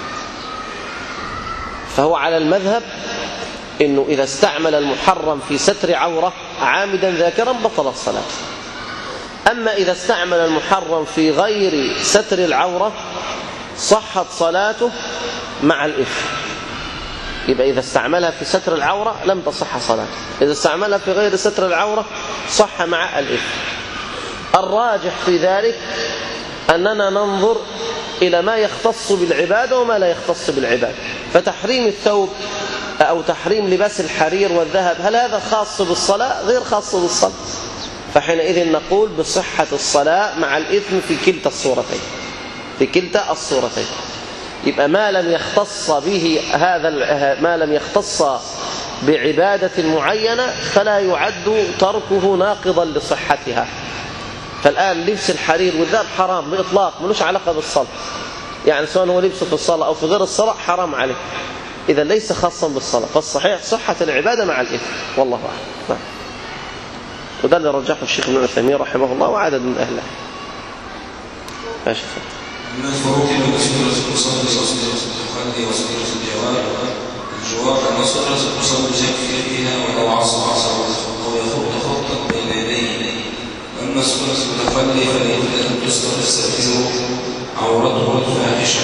فهو على المذهب إنه إذا استعمل المحرم في ستر عورة عامدا ذاكرا بطلت صلاته. أما إذا استعمل المحرم في غير ستر العورة صحت صلاته مع الإثم. يبقى إذا استعملها في ستر العورة لم تصح صلاته، إذا استعملها في غير ستر العورة صح مع الإثم. الراجح في ذلك أننا ننظر إلى ما يختص بالعبادة وما لا يختص بالعبادة. فتحريم الثوب أو تحريم لباس الحرير والذهب هل هذا خاص بالصلاة؟ غير خاص بالصلاة، فحينئذ نقول بصحة الصلاة مع الإثم في كلتا الصورتين، في كلتا الصورتين. يبقى ما لم يختص به هذا ما لم يختص بعبادة معينة فلا يعد تركه ناقضا لصحتها. فالآن لبس الحرير والذهب حرام بإطلاق، ملوش علاقة بالصلاة، يعني سواء هو لبسه في الصلاة أو في غير الصلاة حرام عليه، إذا ليس خاصا بالصلاة. فالصحيح صحة العبادة مع الإثم، والله أعلم. نعم. وده اللي رجحه الشيخ ابن عثيمين رحمه الله وعدد من أهله. ماشي. من الفروق بين سترة المصلي وسترة المخلي وسترة الجوار الجوار أن سترة المصلي يكفي فيها ولو عصى عصى أو يخط خطا بين يديه، وأما سترة المخلي فلابد أن تستر السفير عورته الفاحشة،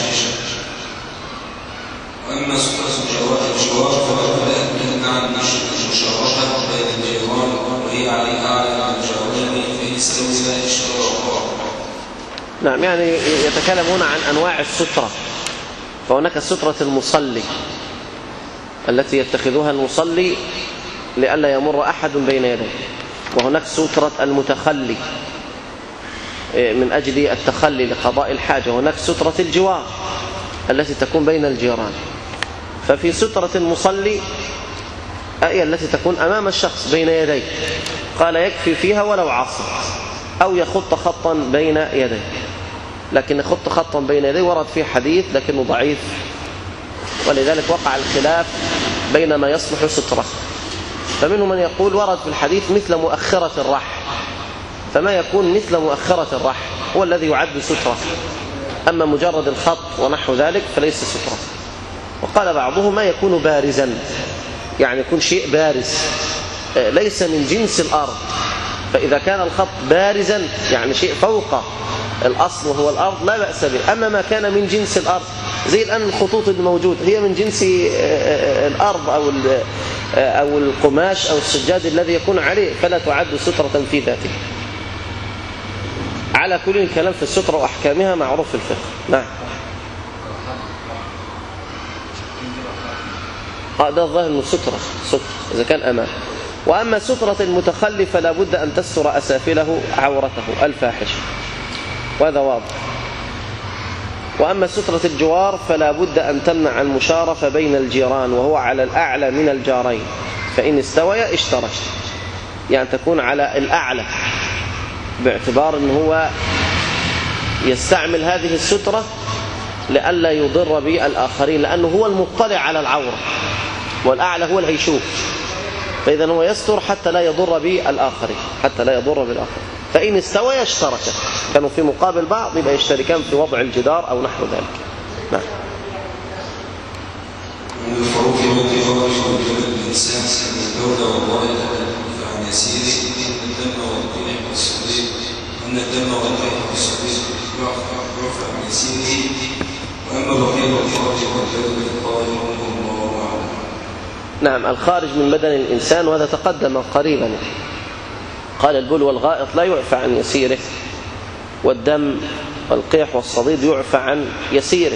وأما سترة الجوار فلابد أن تمنع المشاركة بين الجيران وهي على أعلى الجوارين فإن استوى لا يشترك. نعم، يعني يتكلم هنا عن أنواع السترة. فهناك سترة المصلي التي يتخذها المصلي لئلا يمر أحد بين يديه، وهناك سترة المتخلي من أجل التخلي لقضاء الحاجة، وهناك سترة الجوار التي تكون بين الجيران. ففي سترة المصلي هي التي تكون أمام الشخص بين يديه، قال يكفي فيها ولو عصى أو يخط خطا بين يديه، لكن يخط خطا بين يديه ورد فيه حديث لكنه ضعيف، ولذلك وقع الخلاف بين ما يصلح سترة. فمنهم من يقول ورد في الحديث مثل مؤخرة الرحل، فما يكون مثل مؤخرة الرحل هو الذي يعد سترة، أما مجرد الخط ونحو ذلك فليس سترة. وقال بعضهم ما يكون بارزا، يعني يكون شيء بارز ليس من جنس الأرض، فإذا كان الخط بارزا يعني شيء فوق الأصل وهو الأرض لا بأس به. أما ما كان من جنس الأرض زي الآن الخطوط الموجودة هي من جنس الأرض أو أو القماش أو السجاد الذي يكون عليه فلا تعد سترة في ذاته. على كل الكلام في السترة وأحكامها معروف في الفقه. نعم. هذا الظاهر انه سترة سترة إذا كان أمام. وأما سترة المتخلي فلا بد أن تستر أسافله عورته الفاحشة، وهذا واضح. وأما سترة الجوار فلا بد أن تمنع المشارفة بين الجيران، وهو على الأعلى من الجارين، فإن استويا اشترك، يعني تكون على الأعلى باعتبار أنه هو يستعمل هذه السترة لئلا يضر بالآخرين، لأنه هو المطلع على العورة والأعلى هو اللي هيشوف، فإذا هو يستر حتى لا يضر بالآخرين، حتى لا يضر بالآخرين. فإن استوى يشتركا، كانوا في مقابل بعض يبقى يشتركان في وضع الجدار أو نحو ذلك. نعم. من الفروق التي خرج من الإنسان من الدولة والله عن يسير أن الدم والقيح والصديق أن الدم والقيح والصديق يعفى عن يسيره، وأما بقية الخارج والجلد فقال الله أعلم. نعم، الخارج من بدن الإنسان، وهذا تقدم قريبا. قال البول والغائط لا يعفى عن يسيره، والدم والقيح والصديد يعفى عن يسيره.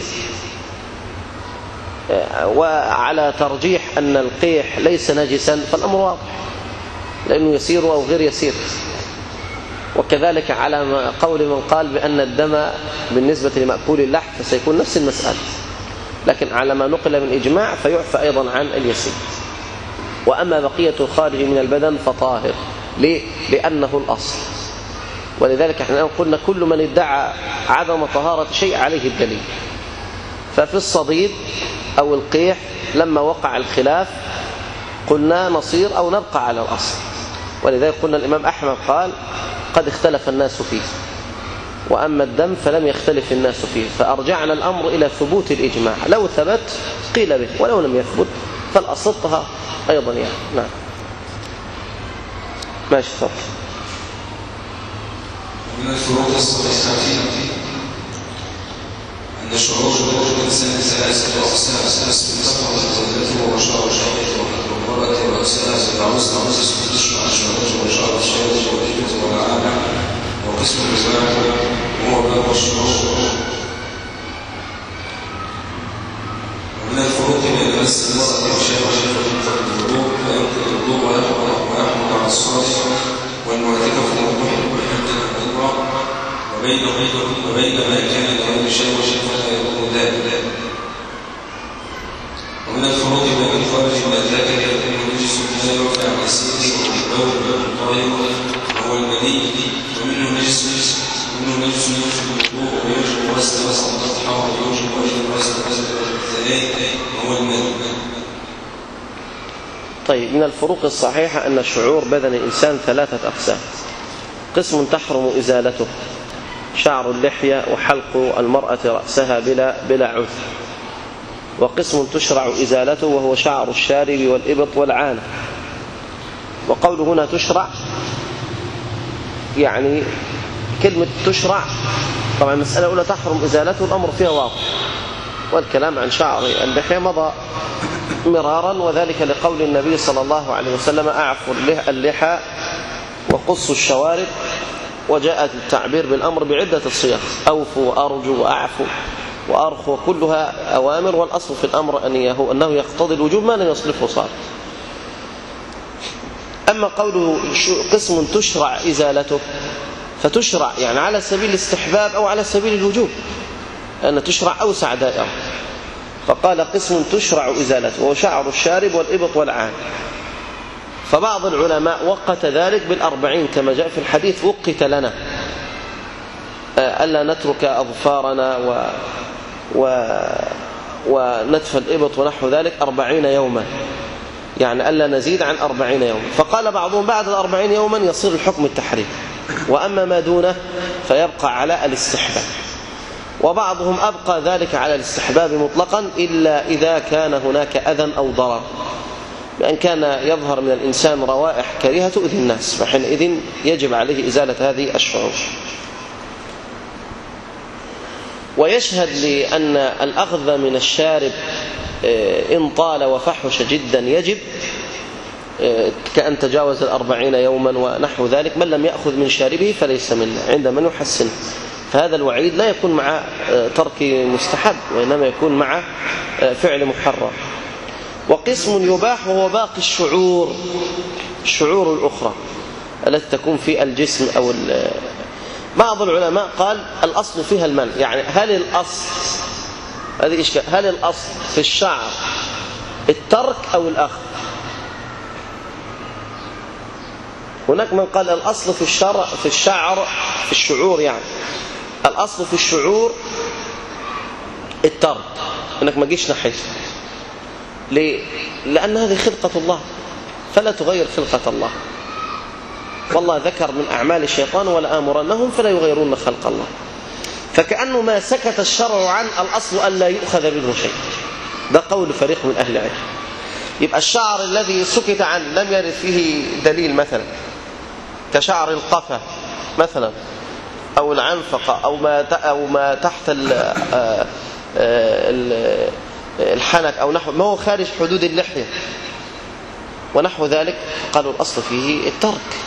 وعلى ترجيح أن القيح ليس نجسا فالأمر واضح، لأنه يسير أو غير يسير. وكذلك على قول من قال بأن الدم بالنسبة لمأكول اللحم فسيكون نفس المسألة، لكن على ما نقل من إجماع فيعفى أيضا عن اليسير. وأما بقية الخارج من البدن فطاهر. ليه؟ لأنه الأصل. ولذلك احنا قلنا كل من ادعى عدم طهارة شيء عليه الدليل. ففي الصديد أو القيح لما وقع الخلاف قلنا نصير أو نبقى على الأصل. ولذلك قلنا الإمام أحمد قال قد اختلف الناس فيه، وأما الدم فلم يختلف الناس فيه، فأرجعنا الأمر إلى ثبوت الإجماع. لو ثبت قيل به، ولو لم يثبت فالأصل طهارة أيضا يعني. نعم ماشي. تفضل. من الفروق الصحيحة أن شعور الإنسان ثلاثة أقسام: قسم تقوى زوجته وشعر شعره وحد المرأة رأسها بالعوز عوز تشرع شعره وشعر الشارج والإبط والعامة، وقسم الرزاق وهو باب الشعور. ومن الفروق بين مس المرأة وشعر شعره الوضوء فينقض الوضوء ويحمل على الصالح والمعتكف والمحرم حتى الأمر، وبين وبين ما كان غير شيء فلا يكون ذلك. ومن الفروق بين الخارج من الذكر يكون نجس لا يعفى عن يسيره والبول والطائر وهو المني، ومنه نجس ومنه نجس يوجب الوضوء ويوجب غسل غسل الأضحى ويوجب أيضا غسل غسل الثلاث وهو المني. طيب، من الفروق الصحيحة أن شعور بدن الإنسان ثلاثة أقسام: قسم تحرم إزالته، شعر اللحية وحلق المرأة رأسها بلا بلا عذر، وقسم تشرع إزالته وهو شعر الشارب والإبط والعانة. وقوله هنا تشرع يعني كلمة تشرع، طبعا المسألة الأولى تحرم إزالته الأمر فيها واضح، والكلام عن شعر اللحية مضى مرارا، وذلك لقول النبي صلى الله عليه وسلم أعفوا اللحى وقصوا الشوارب، وجاءت التعبير بالأمر بعدة الصيغ: أوفوا وأرجوا وأعفوا وأرخوا، كلها أوامر، والأصل في الأمر أنه يقتضي الوجوب ما لم يصرفه صار. أما قوله قسم تشرع إزالته فتشرع يعني على سبيل الاستحباب أو على سبيل الوجوب، لأن تشرع أوسع دائرة. فقال قسم تشرع إزالته وهو شعر الشارب والإبط والعان. فبعض العلماء وقت ذلك بالأربعين كما جاء في الحديث: وقت لنا ألا نترك أظفارنا و... و... ونتف الإبط ونحو ذلك أربعين يوما، يعني ألا نزيد عن أربعين يوما. فقال بعضهم بعد الأربعين يوما يصير الحكم التحريم، وأما ما دونه فيبقى على الاستحباب. وبعضهم أبقى ذلك على الاستحباب مطلقا إلا إذا كان هناك أذى أو ضرر، بأن كان يظهر من الإنسان روائح كريهة تؤذي الناس، فحينئذ يجب عليه إزالة هذه الشعور. ويشهد لأن الأخذ من الشارب إن طال وفحش جدا يجب، كأن تجاوز الأربعين يوما ونحو ذلك، من لم يأخذ من شاربه فليس منه عند من يحسنه. فهذا الوعيد لا يكون مع ترك مستحب، وإنما يكون مع فعل محرم. وقسم يباح وهو باقي الشعور، الشعور الأخرى التي تكون في الجسم أو بعض العلماء قال الأصل فيها المنع. يعني هل الأصل هذه إشكال هل الأصل في الشعر الترك أو الأخذ؟ هناك من قال الأصل في الشعر في الشعر في الشعور يعني الأصل في الشعور الترك، أنك ما تجيش ناحيته. ليه؟ لأن هذه خلقة الله، فلا تغير خلقة الله. والله ذكر من أعمال الشيطان ولا آمرنهم فلا يغيرون خلق الله. فكأنه ما سكت الشرع عن الأصل أن لا يؤخذ منه شيء. ده قول فريق من أهل العلم. يبقى الشعر الذي سكت عنه لم يرد فيه دليل، مثلا كشعر القفا مثلا أو العنفقة أو ما أو ما تحت الحنك أو نحو ما هو خارج حدود اللحية ونحو ذلك، قالوا الأصل فيه الترك.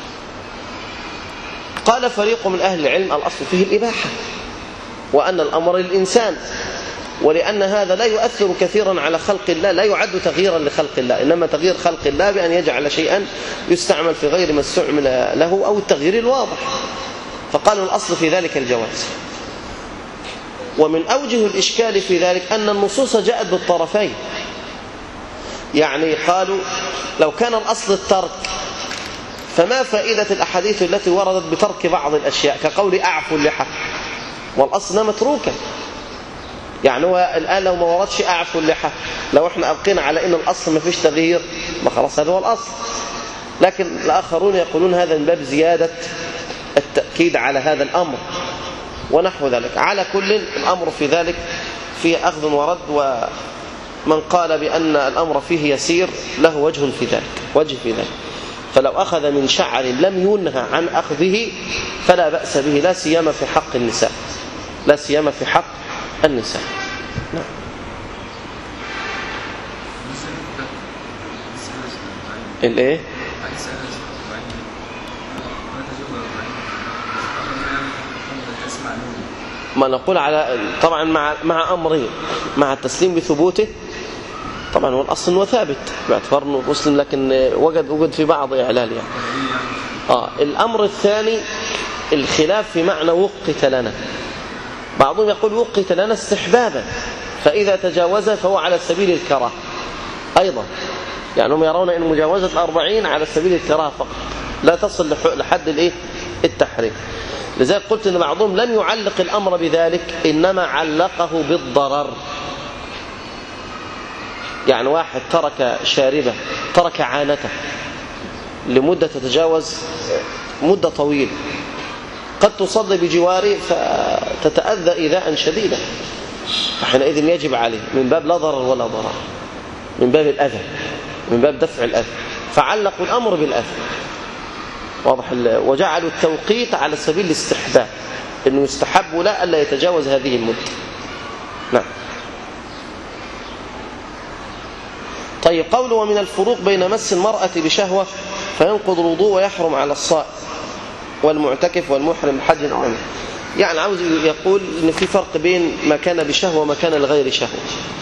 قال فريق من أهل العلم الأصل فيه الإباحة، وأن الأمر للإنسان، ولأن هذا لا يؤثر كثيرا على خلق الله، لا يعد تغييرا لخلق الله، إنما تغيير خلق الله بأن يجعل شيئا يستعمل في غير ما استعمل له أو التغيير الواضح. فقالوا الأصل في ذلك الجواز. ومن أوجه الإشكال في ذلك أن النصوص جاءت بالطرفين. يعني قالوا لو كان الأصل الترك فما فائدة الأحاديث التي وردت بترك بعض الأشياء كقول أعفوا اللحى، والأصل متروكا. يعني هو الآن لو ما وردش أعفوا اللحى، لو احنا أبقينا على إن الأصل ما فيش تغيير، ما خلاص هذا هو الأصل. لكن الآخرون يقولون هذا من باب زيادة التأكيد على هذا الأمر ونحو ذلك. على كل الأمر في ذلك فيه أخذ ورد، ومن قال بأن الأمر فيه يسير له وجه في ذلك وجه في ذلك فلو أخذ من شعر لم ينهى عن أخذه فلا بأس به، لا سيما في حق النساء، لا سيما في حق النساء. نعم. الايه؟ ما نقول على طبعا مع مع امرين، مع التسليم بثبوته طبعا هو الاصل وثابت باعتبار انه مسلم، لكن وجد وجد في بعض اعلال يعني. اه الامر الثاني الخلاف في معنى وقت لنا. بعضهم يقول وقت لنا استحبابا، فاذا تجاوز فهو على سبيل الكراهه ايضا. يعني هم يرون ان مجاوزه الأربعين على سبيل الكراهه فقط، لا تصل لحد الايه التحريم. لذلك قلت ان بعضهم لم يعلق الامر بذلك، انما علقه بالضرر. يعني واحد ترك شاربه، ترك عانته لمده تتجاوز مده طويله، قد تصلي بجواره فتتأذى إيذاء شديدا، فحينئذ يجب عليه من باب لا ضرر ولا ضرر، من باب الأذى، من باب دفع الأذى، فعلقوا الأمر بالأذى. واضح؟ وجعلوا التوقيت على سبيل الاستحباب، انه يستحب لا الا يتجاوز هذه المده. نعم. طيب قوله ومن الفروق بين مس المرأة بشهوة فينقض الوضوء ويحرم على الصائم والمعتكف والمحرم بحج العمرة. يعني عاوز يقول ان في فرق بين ما كان بشهوة وما كان لغير شهوة.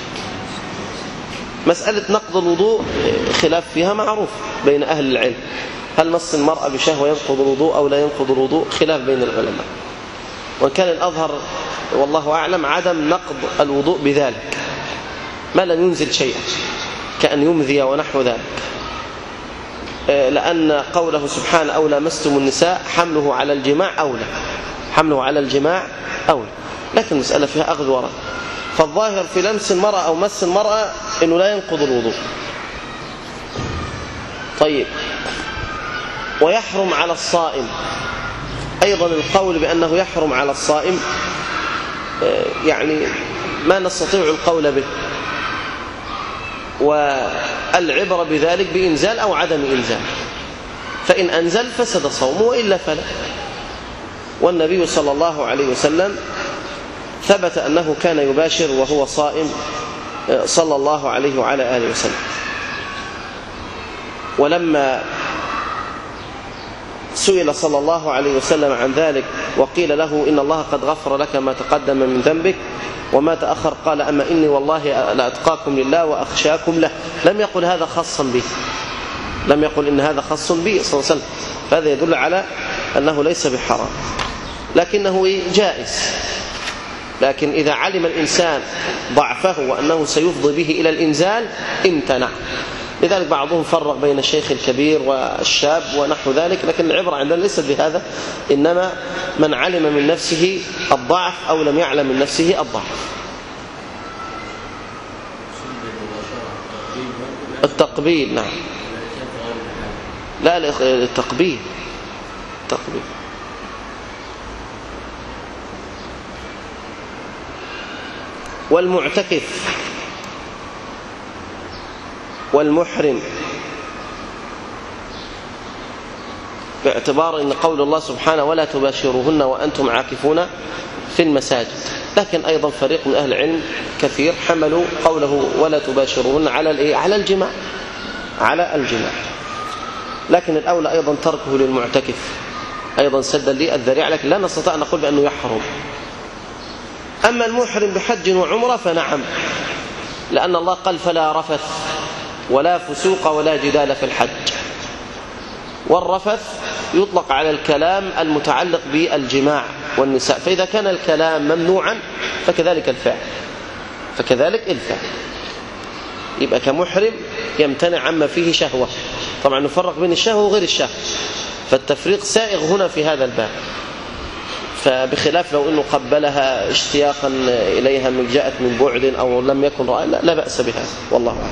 مسألة نقض الوضوء خلاف فيها معروف بين أهل العلم، هل مس المرأة بشهوة ينقض الوضوء أو لا ينقض الوضوء، خلاف بين العلماء. وكان الأظهر والله أعلم عدم نقض الوضوء بذلك ما لم ينزل شيئا كأن يمذي ونحو ذلك، لأن قوله سبحانه أو لامستم النساء حمله على الجماع أولى، حمله على الجماع أولى، لكن المسألة فيها أخذ ورد. فالظاهر في لمس المرأة أو مس المرأة إنه لا ينقض الوضوء. طيب ويحرم على الصائم أيضا، القول بأنه يحرم على الصائم يعني ما نستطيع القول به، والعبرة بذلك بإنزال أو عدم إنزال، فإن أنزل فسد صومه وإلا فلا. والنبي صلى الله عليه وسلم ثبت أنه كان يباشر وهو صائم صلى الله عليه وعلى آله وسلم. ولما سئل صلى الله عليه وسلم عن ذلك وقيل له إن الله قد غفر لك ما تقدم من ذنبك وما تأخر، قال أما إني والله لأتقاكم لله وأخشاكم له. لم يقل هذا خاصا به، لم يقل إن هذا خاص به صلى الله عليه وسلم، فهذا يدل على أنه ليس بحرام لكنه جائز. لكن إذا علم الإنسان ضعفه وأنه سيفضي به إلى الإنزال امتنع. لذلك بعضهم فرق بين الشيخ الكبير والشاب ونحو ذلك، لكن العبرة عندنا ليست بهذا، إنما من علم من نفسه الضعف أو لم يعلم من نفسه الضعف. التقبيل نعم، لا التقبيل التقبيل. والمعتكف والمحرم، باعتبار أن قول الله سبحانه ولا تباشروهن وأنتم عاكفون في المساجد، لكن أيضا فريق من أهل العلم كثير حملوا قوله ولا تباشروهن على الإيه؟ على الجماع، على الجماع، لكن الأولى أيضا تركه للمعتكف أيضا سدا للذريعة، لكن لا نستطيع أن نقول بأنه يحرم. أما المحرم بحج وعمرة فنعم، لأن الله قال فلا رفث ولا فسوق ولا جدال في الحج. والرفث يطلق على الكلام المتعلق بالجماع والنساء، فإذا كان الكلام ممنوعا فكذلك الفعل، فكذلك الفعل يبقى كمحرم يمتنع عما فيه شهوة. طبعا نفرق بين الشهوة وغير الشهوة، فالتفريق سائغ هنا في هذا الباب، فبخلاف لو أنه قبلها اشتياقا إليها من جاءت من بعد أو لم يكن رأى، لا, لا بأس بها والله أعلم.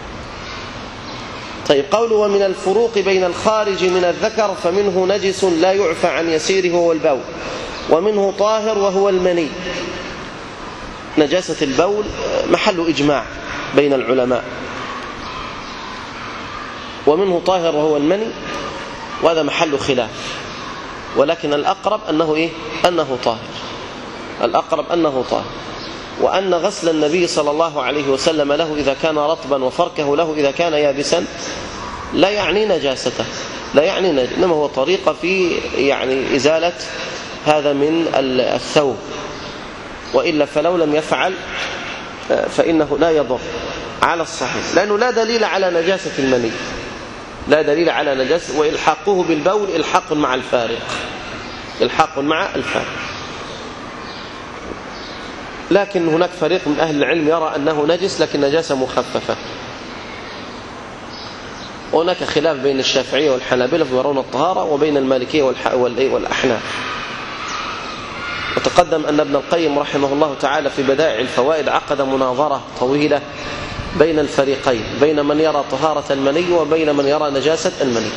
طيب قوله ومن الفروق بين الخارج من الذكر فمنه نجس لا يعفى عن يسيره وهو البول، ومنه طاهر وهو المني. نجاسة البول محل إجماع بين العلماء، ومنه طاهر وهو المني، وهذا محل خلاف، ولكن الأقرب أنه إيه؟ أنه طاهر، الأقرب أنه طاهر، وأن غسل النبي صلى الله عليه وسلم له إذا كان رطبا وفركه له إذا كان يابسا لا يعني نجاسته، لا يعني نجاسة، إنما هو طريقة في يعني إزالة هذا من الثوب، وإلا فلو لم يفعل فإنه لا يضر على الصحيح، لأنه لا دليل على نجاسة المني، لا دليل على نجاسة، وإلحاقه بالبول إلحاق مع الفارق، إلحاق مع الفارق. لكن هناك فريق من أهل العلم يرى أنه نجس لكن نجاسة مخففة، وهناك خلاف بين الشافعية والحنابلة يرون الطهارة، وبين المالكية والأحناف. وتقدم أن ابن القيم رحمه الله تعالى في بدائع الفوائد عقد مناظرة طويلة بين الفريقين، بين من يرى طهارة المني وبين من يرى نجاسة المني.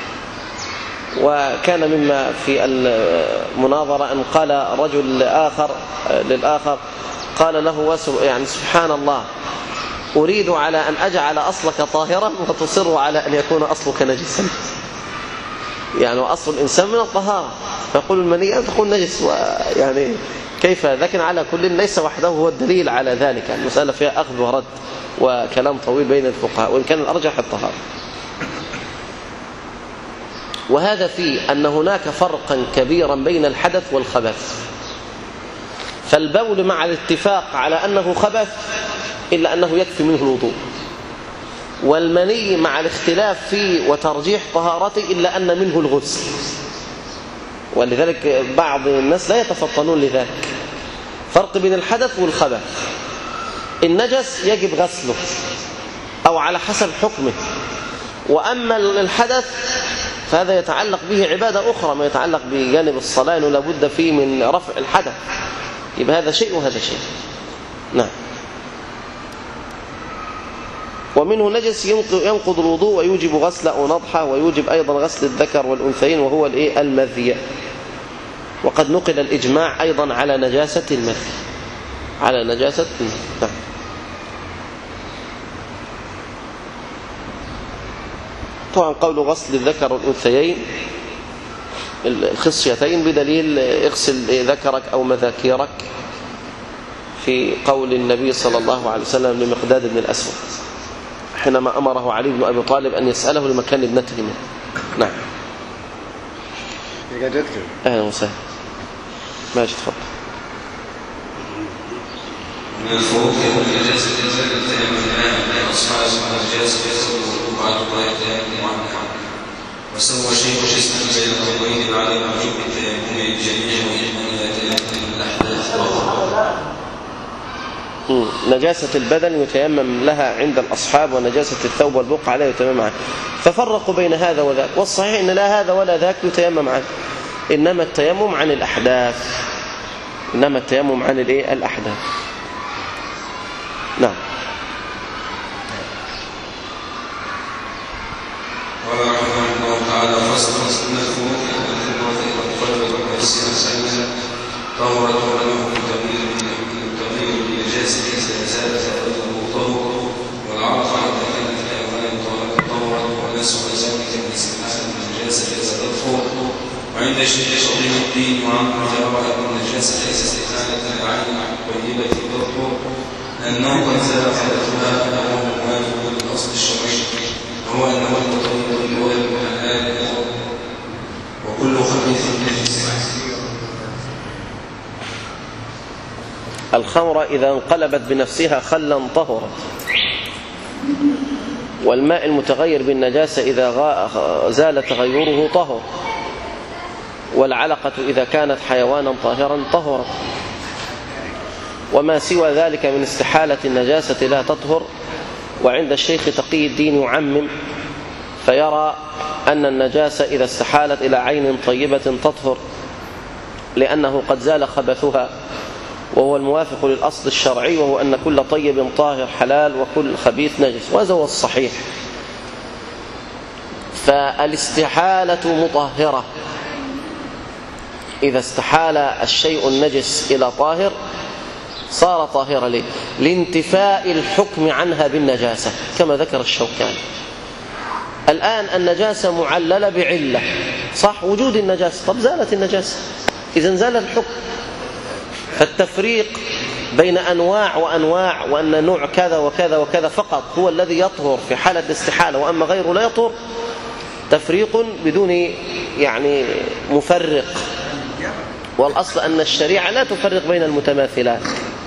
وكان مما في المناظرة أن قال رجل آخر للآخر، قال له يعني سبحان الله، أريد على أن أجعل أصلك طاهرا وتصر على أن يكون أصلك نجسا، يعني أصل الإنسان من الطهارة، فيقول المني أن تقول نجس، ويعني كيف؟ لكن على كل ليس وحده هو الدليل على ذلك، المسألة فيها أخذ ورد وكلام طويل بين الفقهاء، وإن كان الأرجح الطهارة. وهذا فيه أن هناك فرقا كبيرا بين الحدث والخبث، فالبول مع الاتفاق على أنه خبث إلا أنه يكفي منه الوضوء، والمني مع الاختلاف فيه وترجيح طهارته إلا أن منه الغسل، ولذلك بعض الناس لا يتفطنون لذلك. فرق بين الحدث والخبث، النجس يجب غسله أو على حسب حكمه، وأما الحدث فهذا يتعلق به عبادة أخرى، ما يتعلق بجانب الصلاة أنه لابد فيه من رفع الحدث، يبقى هذا شيء وهذا شيء. نعم. ومنه نجس ينقض الوضوء ويوجب غسل أو نضحة، ويوجب أيضا غسل الذكر والأنثيين وهو المذي. وقد نقل الإجماع أيضا على نجاسة المذي، على نجاسة المذي. نعم. طبعا قول غسل الذكر والأنثيين الخصيتين بدليل اغسل ذكرك أو مذاكيرك في قول النبي صلى الله عليه وسلم لمقداد بن الأسود حينما أمره علي بن أبي طالب أن يسأله لمكان ابنته منه. نعم. أهلا وسهلا. ماشي تفضل. من الفروق بين نجاسة التيمم بين أصحاب النجاسة وبعض الروايات المعنى، وسوى شيخ الإسلام بين القولين على وجوب التيمم للجميع وإن لا تيمم الأحداث. نجاسة البدن يتيمم لها عند الأصحاب، ونجاسة الثوب والبقعة عليه يتيمم عنه، ففرقوا بين هذا وذاك، والصحيح إن لا هذا ولا ذاك يتيمم عنه، إنما التيمم عن الأحداث، إنما التيمم عن الإيه؟ الأحداث. نعم. قال رحمه الله تعالى: فصل من الفروق أن النظر إلى القلب والنفس والسنة طهرة له تغيير تغيير النجاسة إذا زالت فإنه طهر، والعرق إذا كان في حيوان طهر، ونسخ ذلك من استحالة النجاسة إذا تطهر. وعند الشيخ شريف الدين وعنه جرى أن النجاسة ليس استحالة العين طيبة تطهر، لأنه قد زال حدثها فهو موافق للأصل الشرعي، وهو أنه المطهر بالوالد والحلال وكل خبيث نجس. الخمر إذا انقلبت بنفسها خلا طهرت، والماء المتغير بالنجاسة إذا زال تغيره طهر، والعلقة إذا كانت حيوانا طاهرا طهرت، وما سوى ذلك من استحالة النجاسة لا تطهر. وعند الشيخ تقي الدين يعمم فيرى أن النجاسة إذا استحالت إلى عين طيبة تطهر، لأنه قد زال خبثها، وهو الموافق للأصل الشرعي، وهو أن كل طيب طاهر حلال وكل خبيث نجس، وهذا هو الصحيح. فالاستحالة مطهرة، إذا استحال الشيء النجس إلى طاهر صار طاهرا ليه؟ لانتفاء الحكم عنها بالنجاسة كما ذكر الشوكاني. الآن النجاسة معللة بعلة، صح، وجود النجاسة، طب زالت النجاسة، إذن زال الحكم. فالتفريق بين أنواع وأنواع، وأن نوع كذا وكذا وكذا فقط هو الذي يطهر في حالة الاستحالة وأما غيره لا يطهر، تفريق بدون يعني مفرق. والأصل أن الشريعة لا تفرق بين المتماثلات.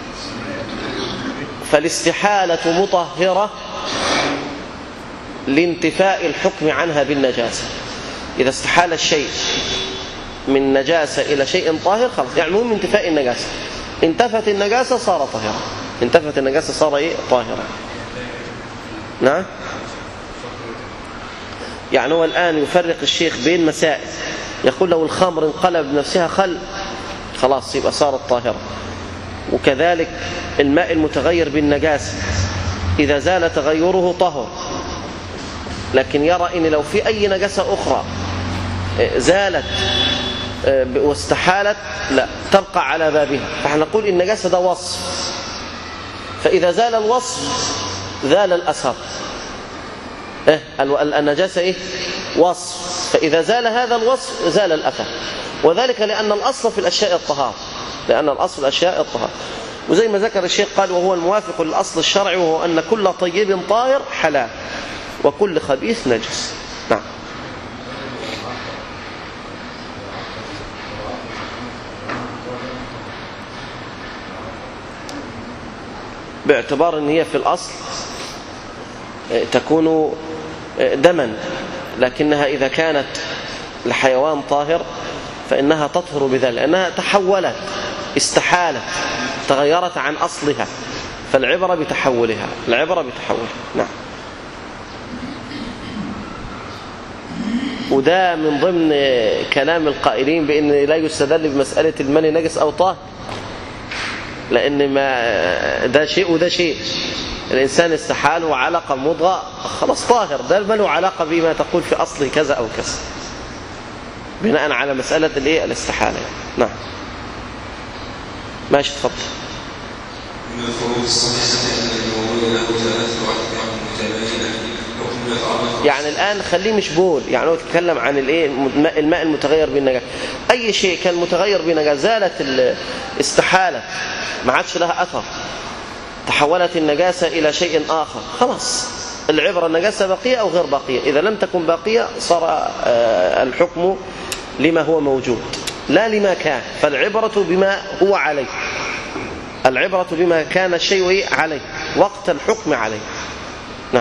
فالاستحالة مطهرة لانتفاء الحكم عنها بالنجاسة. إذا استحال الشيء من نجاسة إلى شيء طاهر خلاص، يعني مهم انتفاء النجاسة، انتفت النجاسة صار طاهرا، انتفت النجاسة صار إيه؟ طاهرا. نعم. يعني هو الآن يفرق الشيخ بين مسائل، يقول لو الخمر انقلب بنفسها خل خلاص يبقى صارت طاهرة، وكذلك الماء المتغير بالنجاسة إذا زال تغيره طهر، لكن يرى إن لو في أي نجاسة أخرى زالت واستحالت لا تبقى على بابها، فاحنا نقول النجاسة ده وصف، فإذا زال الوصف زال الأثر. إيه؟ النجاسة إيه؟ وصف، فإذا زال هذا الوصف زال الأثر، وذلك لأن الأصل في الأشياء الطهارة، لأن الأصل الأشياء الطهارة. وزي ما ذكر الشيخ قال: وهو الموافق للأصل الشرعي، وهو أن كل طيب طاهر حلال وكل خبيث نجس. نعم. باعتبار أن هي في الأصل تكون دما، لكنها إذا كانت لحيوان طاهر فإنها تطهر بذلك، لأنها تحولت، استحالت، تغيرت عن أصلها، فالعبرة بتحولها، العبرة بتحولها. نعم. وده من ضمن كلام القائلين بأن لا يستدل بمسألة المني نجس أو طاهر، لأن ما ده شيء وده شيء. الإنسان استحال وعلقة مضغة خلاص طاهر، ده ما له علاقة بما تقول في أصل كذا أو كذا، بناء على مسألة الايه الاستحالة. نعم. ماشي، تفضل. من الفروق الصحيحة أن الموضوع له ثلاث أحكام متباينة. يعني الآن خليه مش بول، يعني هو يتكلم عن الايه الماء المتغير بالنجاسة. أي شيء كان متغير بالنجاسة زالت استحالة، ما عادش لها أثر، تحولت النجاسة إلى شيء آخر، خلاص العبرة النجاسة باقية أو غير باقية. إذا لم تكن باقية صار الحكم لما هو موجود لا لما كان، فالعبرة بما هو عليه، العبرة بما كان الشيء عليه وقت الحكم عليه. نعم.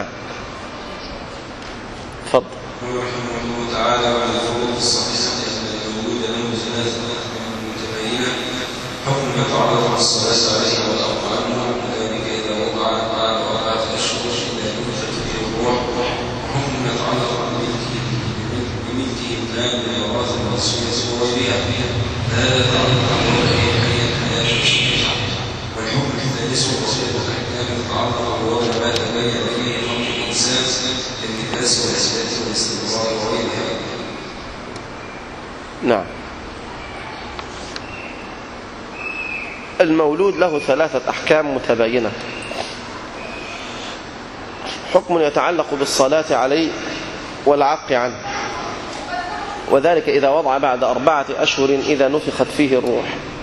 تفضل. رحمه الله تعالى: وعن الفروق الصحيحة أن الوجود له ثلاث أحكام متباينة. حكم يتعرض على الصلاة عليه والأمر عنه، وذلك إذا المال والميراث والوصية وغيرها هذا يتعلق بوضع الحياة الشرعية. والحكم الثالث وصية الأحكام تتعلق بوضع ما تبين فيه حق الإنسان كالنفاس والإثبات والاستمرار وغيرها. نعم. المولود له ثلاثة أحكام متباينة. حكم يتعلق بالصلاة عليه والعق عنه، وذلك إذا وضع بعد أربعة أشهر إذا نفخت فيه الروح.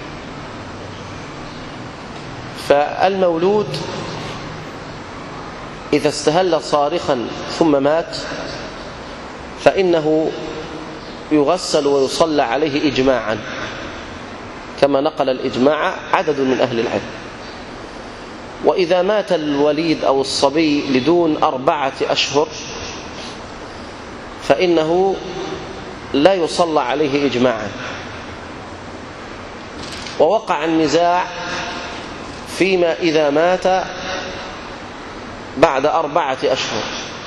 فالمولود إذا استهل صارخا ثم مات فإنه يغسل ويصلى عليه إجماعا، كما نقل الإجماع عدد من أهل العلم. وإذا مات الوليد أو الصبي لدون أربعة أشهر فإنه لا يصلى عليه إجماعا. ووقع النزاع فيما إذا مات بعد أربعة أشهر،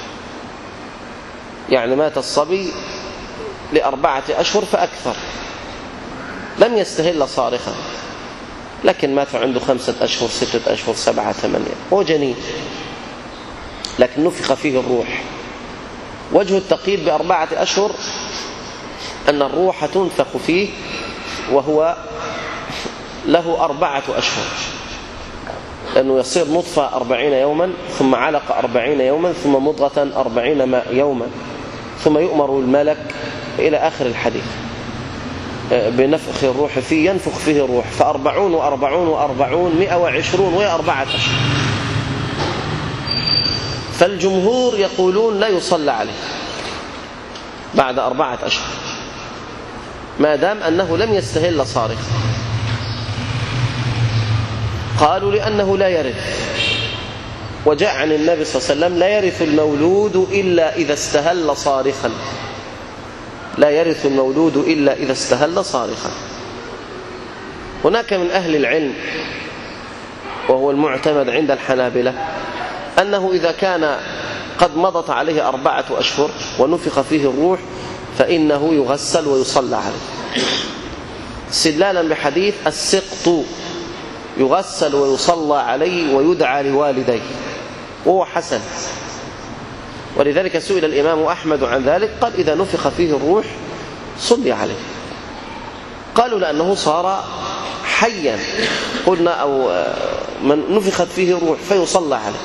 يعني مات الصبي لأربعة أشهر فأكثر، لم يستهل صارخا، لكن مات عنده خمسة أشهر ستة أشهر سبعة ثمانية، هو جنين لكن نفخ فيه الروح. وجه التقييد بأربعة أشهر أن الروح تنفخ فيه وهو له أربعة أشهر، لأنه يصير نطفة أربعين يوما ثم علقة أربعين يوما ثم مضغة أربعين يوما ثم يؤمر الملك إلى آخر الحديث بنفخ الروح فيه، ينفخ فيه الروح فأربعون وأربعون وأربعون مئة وعشرون وهي أربعة أشهر. فالجمهور يقولون لا يصلى عليه بعد أربعة أشهر ما دام أنه لم يستهل صارخ. قالوا لأنه لا يرث، وجاء عن النبي صلى الله عليه وسلم لا يرث المولود إلا إذا استهل صارخا، لا يرث المولود إلا إذا استهل صارخا. هناك من أهل العلم وهو المعتمد عند الحنابلة أنه إذا كان قد مضت عليه أربعة أشهر ونفخ فيه الروح فإنه يغسل ويصلى عليه، استدلالا بحديث السقط يغسل ويصلى عليه ويدعى لوالديه، وهو حسن. ولذلك سئل الإمام أحمد عن ذلك قال إذا نفخ فيه الروح صلي عليه. قالوا لأنه صار حيا، قلنا أو من نفخت فيه الروح فيصلى عليه.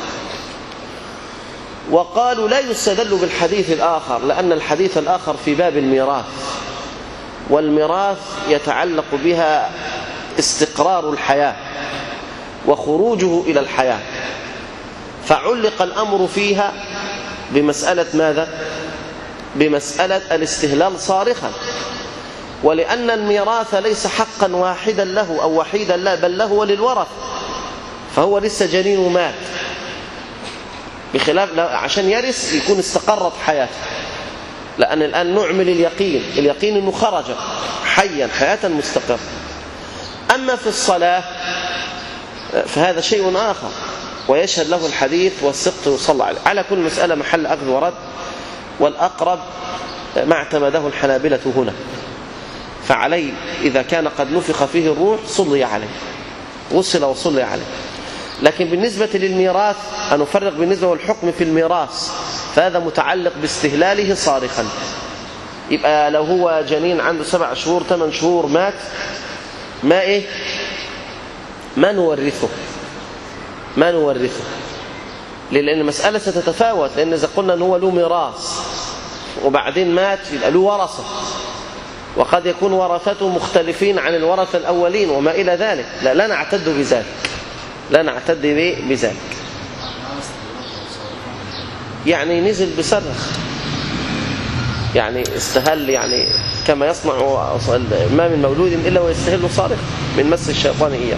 وقالوا لا يستدل بالحديث الآخر لأن الحديث الآخر في باب الميراث، والميراث يتعلق بها استقرار الحياة وخروجه إلى الحياة، فعلق الأمر فيها بمسألة ماذا؟ بمسألة الاستهلال صارخا. ولأن الميراث ليس حقا واحدا له أو وحيدا له، بل له وللورث، فهو لسه جنين ومات، بخلاف عشان يرث يكون استقرت حياته. لأن الآن نعمل اليقين، اليقين أنه خرج حيا حياة مستقرة. أما في الصلاة فهذا شيء آخر، ويشهد له الحديث والسقط يصلى عليه. على كل مسألة محل أخذ ورد، والأقرب ما اعتمده الحنابلة هنا. فعليه إذا كان قد نفخ فيه الروح صلي عليه، غسل وصلي عليه. لكن بالنسبة للميراث أنفرق بالنسبة للحكم في الميراث، فهذا متعلق باستهلاله صارخا. يبقى لو هو جنين عنده سبع شهور ثمان شهور مات، ما إيه؟ ما نورثه، ما نورثه لأن المسألة ستتفاوت. لأن إذا قلنا أنه له ميراث وبعدين مات يبقى له ورثة، وقد يكون ورثته مختلفين عن الورثة الأولين وما إلى ذلك. لا, لا نعتد بذلك، لا نعتد بذلك. يعني نزل بصرخ، يعني استهل، يعني كما يصنع ما من مولود إلا ويستهل صارخ من مس الشيطان إياه.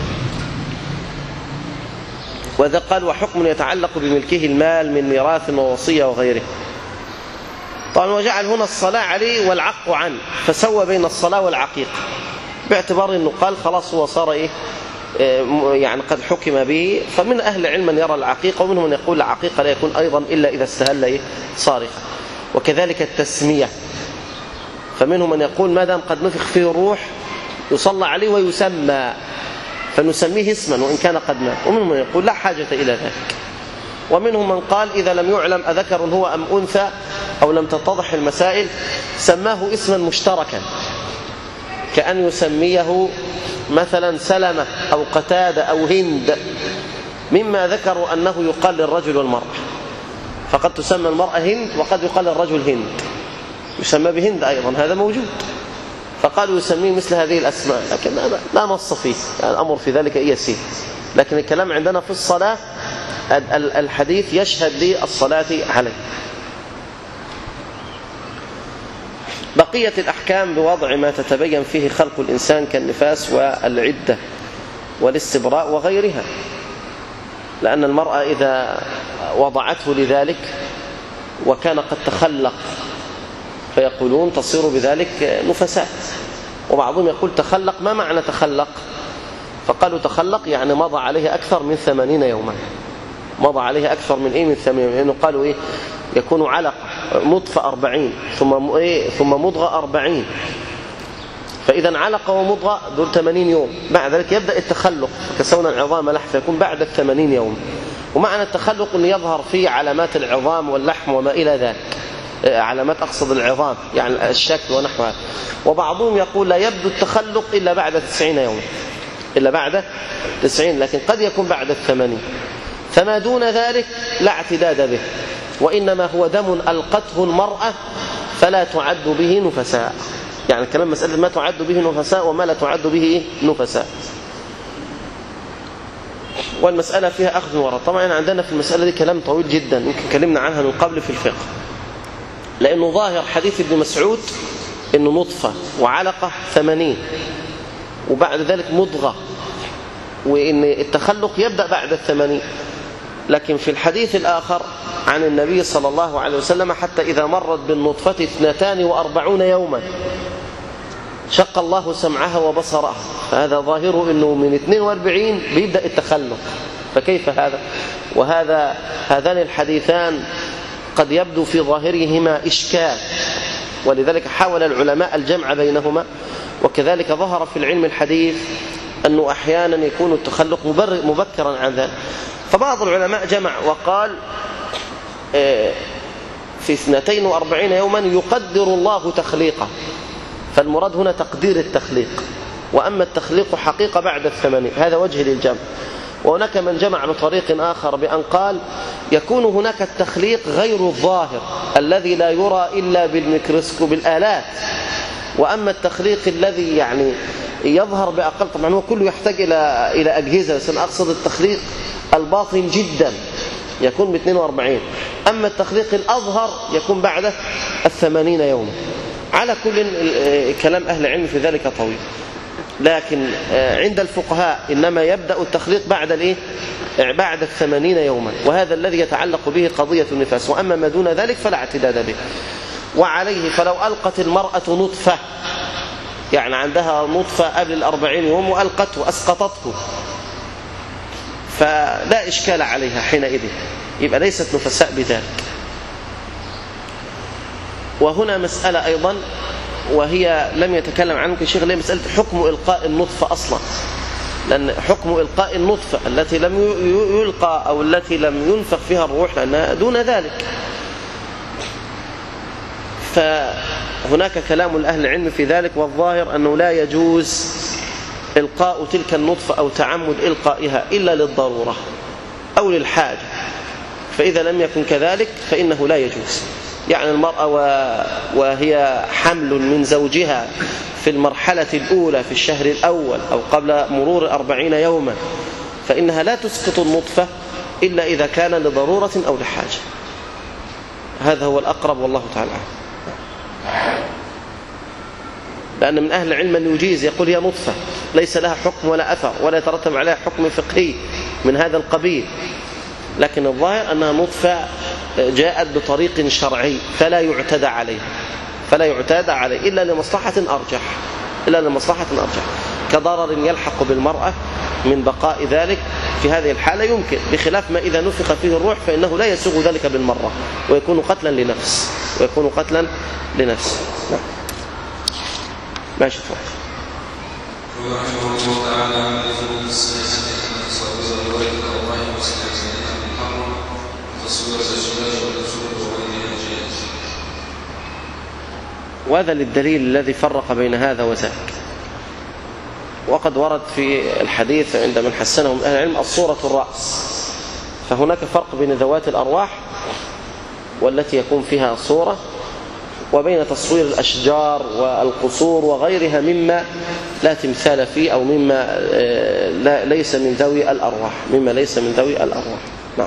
وذا قال وحكم يتعلق بملكه المال من ميراث ووصية وغيره. طبعا وجعل هنا الصلاة عليه والعق عنه، فسوى بين الصلاة والعقيقة، باعتبار أنه قال خلاص هو صار إيه يعني قد حكم به. فمن أهل العلم من يرى العقيقة، ومنهم من يقول العقيقة لا يكون أيضا إلا إذا استهل إيه صارخا. وكذلك التسمية، فمنهم من يقول ما دام قد نفخ فيه الروح يصلى عليه ويسمى، فنسميه اسما وإن كان قد مات. ومنهم من يقول لا حاجة إلى ذلك. ومنهم من قال إذا لم يعلم أذكر هو أم أنثى أو لم تتضح المسائل سماه اسما مشتركا، كأن يسميه مثلا سلمة أو قتادة أو هند، مما ذكروا أنه يقال للرجل والمرأة، فقد تسمى المرأة هند وقد يقال للرجل هند، يسمى بهند أيضا، هذا موجود. فقالوا يسميه مثل هذه الأسماء، لكن لا نص فيه، يعني الأمر في ذلك يسير. لكن الكلام عندنا في الصلاة الحديث يشهد للصلاة عليه. بقية الأحكام بوضع ما تتبين فيه خلق الإنسان كالنفاس والعدة والاستبراء وغيرها، لأن المرأة إذا وضعته لذلك وكان قد تخلق فيقولون تصير بذلك نفساء. وبعضهم يقول تخلق، ما معنى تخلق؟ فقالوا تخلق يعني مضى عليه أكثر من ثمانين يوما، مضى عليه أكثر من إيه من ثمانين يوما، لأنه قالوا إيه يكون علقة نطفة أربعين ثم إيه ثم مضغة أربعين، فإذا علقة ومضغة دول ثمانين يوم، بعد ذلك يبدأ التخلق كسونا العظام لحم، فيكون بعد الثمانين يوم. ومعنى التخلق أن يظهر فيه علامات العظام واللحم وما إلى ذلك، علامات أقصد العظام يعني الشكل ونحوها. وبعضهم يقول لا يبدو التخلق إلا بعد تسعين يوم، إلا بعد تسعين، لكن قد يكون بعد الثمانين. فما دون ذلك لا اعتداد به، وإنما هو دم ألقته المرأة فلا تعد به نفساء. يعني الكلام مسألة ما تعد به نفساء وما لا تعد به نفساء، والمسألة فيها أخذ ورد. طبعا عندنا في المسألة دي كلام طويل جدا، يمكن كلمنا عنها من قبل في الفقه، لأنه ظاهر حديث ابن مسعود إنه نطفة وعلقة ثمانين وبعد ذلك مضغة، وإن التخلق يبدأ بعد الثمانين. لكن في الحديث الآخر عن النبي صلى الله عليه وسلم حتى إذا مرت بالنطفة اثنتان وأربعون يوما شق الله سمعها وبصرها، فهذا ظاهره أنه من اثنين وأربعين بيبدأ التخلق، فكيف هذا؟ وهذا هذان الحديثان قد يبدو في ظاهرهما إشكال، ولذلك حاول العلماء الجمع بينهما. وكذلك ظهر في العلم الحديث أنه أحيانا يكون التخلق مبكرا عن ذلك. فبعض العلماء جمع وقال في اثنتين وأربعين يوما يقدر الله تخليقه، فالمراد هنا تقدير التخليق، وأما التخليق حقيقة بعد الثمانين، هذا وجه للجمع. وهناك من جمع بطريق آخر بأن قال يكون هناك التخليق غير الظاهر الذي لا يرى إلا بالميكروسكوب الآلات، وأما التخليق الذي يعني يظهر بأقل، طبعا هو كله يحتاج إلى إلى أجهزة، بس أنا أقصد التخليق الباطن جدا يكون ب اثنين وأربعين، أما التخليق الأظهر يكون بعد الثمانين يوما. على كل كلام أهل العلم في ذلك طويل، لكن عند الفقهاء إنما يبدأ التخليق بعد الإيه؟ بعد الثمانين يوما، وهذا الذي يتعلق به قضية النفاس. وأما ما دون ذلك فلا اعتداد به. وعليه فلو ألقت المرأة نطفة، يعني عندها نطفة قبل الأربعين يوم وألقته أسقطته، فلا إشكال عليها حينئذ، يبقى ليست نفساء بذلك. وهنا مسألة أيضا وهي لم يتكلم عنه الشيخ، اللي هي مسألة حكم إلقاء النطفة أصلا، لأن حكم إلقاء النطفة التي لم يلقى أو التي لم ينفخ فيها الروح لأنها دون ذلك. فهناك كلام الأهل العلم في ذلك، والظاهر أنه لا يجوز إلقاء تلك النطفة أو تعمد إلقائها إلا للضرورة أو للحاجة، فإذا لم يكن كذلك فإنه لا يجوز. يعني المرأة وهي حمل من زوجها في المرحلة الأولى في الشهر الأول أو قبل مرور أربعين يوما، فإنها لا تسقط النطفة إلا إذا كان لضرورة أو لحاجة. هذا هو الأقرب والله تعالى، لأن من أهل العلم من يجيز، يقول هي نطفة ليس لها حكم ولا أثر ولا يترتب عليها حكم فقهي من هذا القبيل، لكن الظاهر أنها نطفة جاءت بطريق شرعي فلا يعتدى عليه، فلا يعتدى عليه إلا لمصلحة أرجح، إلا لمصلحة أرجح كضرر يلحق بالمرأة من بقاء ذلك. في هذه الحالة يمكن، بخلاف ما إذا نفخ فيه الروح فإنه لا يسوغ ذلك، ذلك بالمرة، ويكون قتلا لنفس ويكون قتلا لنفس. وهنا مسألة أيضا وهي لم يتكلم عنه الشيخ، اللي هي مسألة حكم إلقاء النطفة أصلا، لأن حكم إلقاء النطفة التي لم يلقى أو التي لم ماشي تفضل. قال رحمه الله تعالى عن الفروض الصحيحة أن تصور رواية الأرواح واستعمالها محرم وتصوير الأشجار والأصول وغيرها جائز. وهذا للدليل الذي فرق بين هذا وذاك. وقد ورد في الحديث عند من حسنه من أهل العلم الصورة الرأس، فهناك فرق بين ذوات الأرواح والتي يكون فيها صورة، وبين تصوير الأشجار والقصور وغيرها مما لا تمثال فيه أو مما لا ليس من ذوي الأرواح مما ليس من ذوي الأرواح. نعم.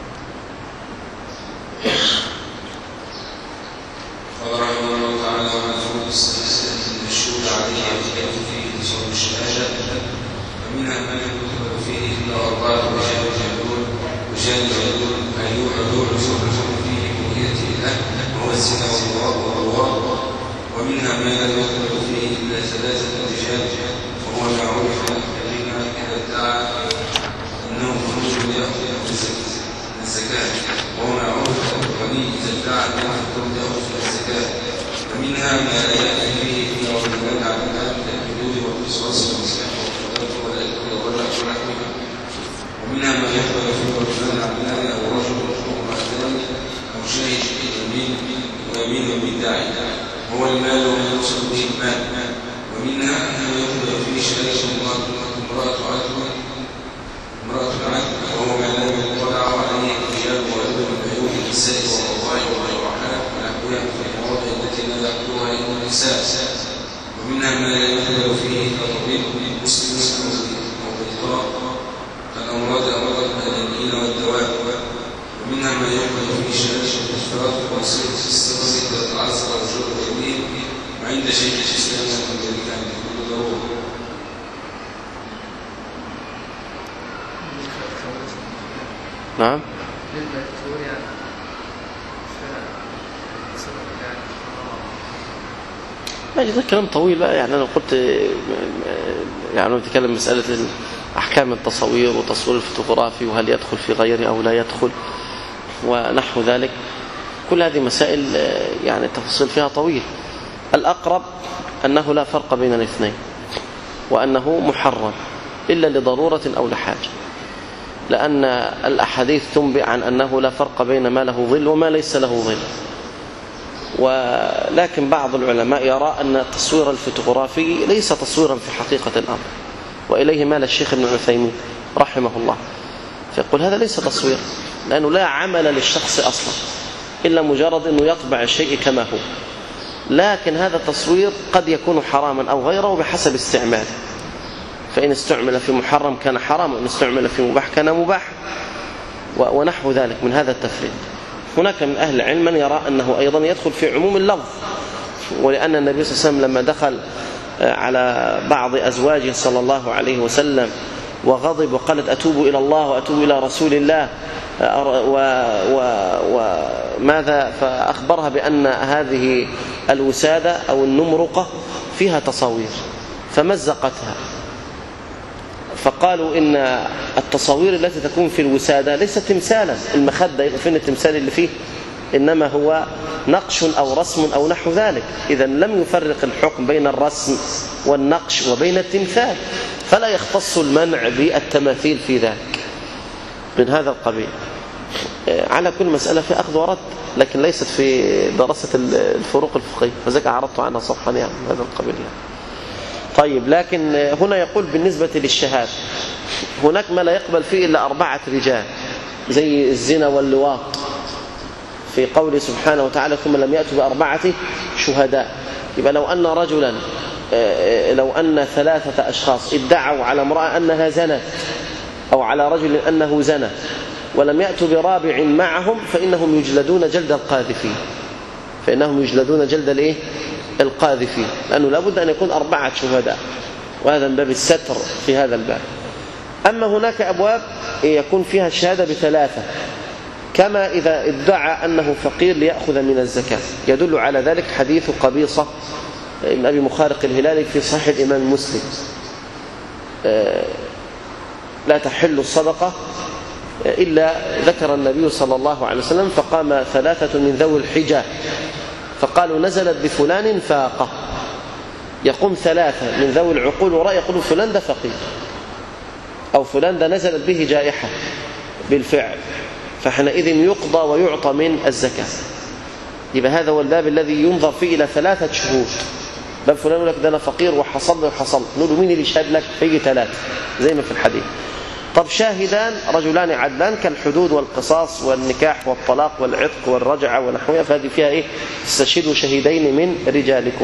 قال رحمه الله تعالى عن الفروض الصحيحة أن الشهود عليها يختلف فيه تصور الشهادة، ومنها من يدخل فيه إلا أربعة رجال يجهلون رجال يجهلون أيوب عدول يصرفون فيه بنيته له وهو الزنا والغوار، ومنها ما لا يدخل فيه إلا ثلاثة رجال وهو معروف بما إذا ادعى أنه خروج يأخذ الزكاة، وهو معروف الغني إذا ادعى أنه خروج يأخذ الزكاة. ومنها ما لا يأتي فيه إلا رجلان عدلان كالحدود والقصاص والمسيح والقضاء والأكل ونحوها. ومنها ما يقبل فيه رجلان عدلان أو رجل ومعدان أو شاهد يمين ويمين ومدعي هو المال ويقصد به المال. ومنها أنه يقبل فيه شريك امرأة عدل امرأة العدل وهو ما لم يطلع عليه الرجال ويدل العيون النساء والرضاع والرحاء ونحوها في المواضع التي لا يحضرها إلا النساء. ومنها ما لا يقبل فيه كطبيب مسلم أو بيضاء كالأمراض أمراض البدنيين والدواء. ومنها ما يقبل فيه شريك الإفراط والصيد في السفر إذا تعذر رجل اليمين وعند شيخ الإسلام من ذلك عند كل ضرورة. نعم. ماشي، ده كلام طويل بقى. يعني أنا قلت يعني نتكلم مسألة أحكام التصوير وتصوير الفوتوغرافي وهل يدخل في غيره أو لا يدخل ونحو ذلك. كل هذه مسائل يعني التفصيل فيها طويل. الأقرب أنه لا فرق بين الاثنين، وأنه محرم إلا لضرورة أو لحاجة، لأن الأحاديث تنبئ عن أنه لا فرق بين ما له ظل وما ليس له ظل. ولكن بعض العلماء يرى أن التصوير الفوتوغرافي ليس تصويرا في حقيقة الأمر، وإليه مال الشيخ ابن عثيمين رحمه الله، فيقول هذا ليس تصوير، لأنه لا عمل للشخص أصلا إلا مجرد أنه يطبع الشيء كما هو. لكن هذا التصوير قد يكون حراما أو غيره بحسب استعماله، فإن استعمل في محرم كان حراما، وإن استعمل في مباح كان مباح، ونحو ذلك من هذا التفريق. هناك من أهل العلم من يرى أنه أيضا يدخل في عموم اللفظ، ولأن النبي صلى الله عليه وسلم لما دخل على بعض أزواجه صلى الله عليه وسلم وغضب وقالت أتوب إلى الله وأتوب إلى رسول الله وماذا، فأخبرها بأن هذه الوسادة أو النمرقة فيها تصاوير فمزقتها، فقالوا إن التصاوير التي تكون في الوسادة ليست تمثالا، المخدة يبقى فين التمثال اللي فيه، إنما هو نقش أو رسم أو نحو ذلك. إذا لم يفرق الحكم بين الرسم والنقش وبين التمثال، فلا يختص المنع بالتماثيل في ذلك من هذا القبيل. على كل مسألة في أخذ ورد، لكن ليست في دراسة الفروق الفقهية، فذلك أعرضت عنها صفحا يعني من هذا القبيل يعني. طيب، لكن هنا يقول بالنسبة للشهادة هناك ما لا يقبل فيه إلا أربعة رجال، زي الزنا واللواط في قوله سبحانه وتعالى ثم لم يأتوا بأربعة شهداء. يبقى لو أن رجلا لو أن ثلاثة أشخاص ادعوا على امرأة أنها زنت أو على رجل أنه زنى ولم يأتوا برابع معهم فإنهم يجلدون جلد القاذفين فإنهم يجلدون جلد الإيه؟ القاذفين، لأنه لابد أن يكون أربعة شهداء، وهذا من باب الستر في هذا الباب. أما هناك أبواب يكون فيها الشهادة بثلاثة، كما إذا ادعى أنه فقير ليأخذ من الزكاة. يدل على ذلك حديث قبيصة ابن أبي مخارق الهلالي في صحيح الإمام مسلم: لا تحل الصدقة إلا ذكر النبي صلى الله عليه وسلم فقام ثلاثة من ذوي الحجة فقالوا نزلت بفلان فاقة، يقوم ثلاثة من ذوي العقول وراء يقولوا فلان ده فقير، أو فلان ده نزلت به جائحة بالفعل، فحينئذ يقضى ويعطى من الزكاة. يبقى هذا هو الباب الذي ينظر فيه إلى ثلاثة شهود. باب فلان يقول لك ده أنا فقير وحصل لي وحصل، نقول له مين اللي يشهد لك؟ فيجي ثلاثة زي ما في الحديث. طب شاهدان رجلان عدلان كالحدود والقصاص والنكاح والطلاق والعتق والرجعة ونحوها، فهذه فيها إيه؟ استشهدوا شهيدين من رجالكم.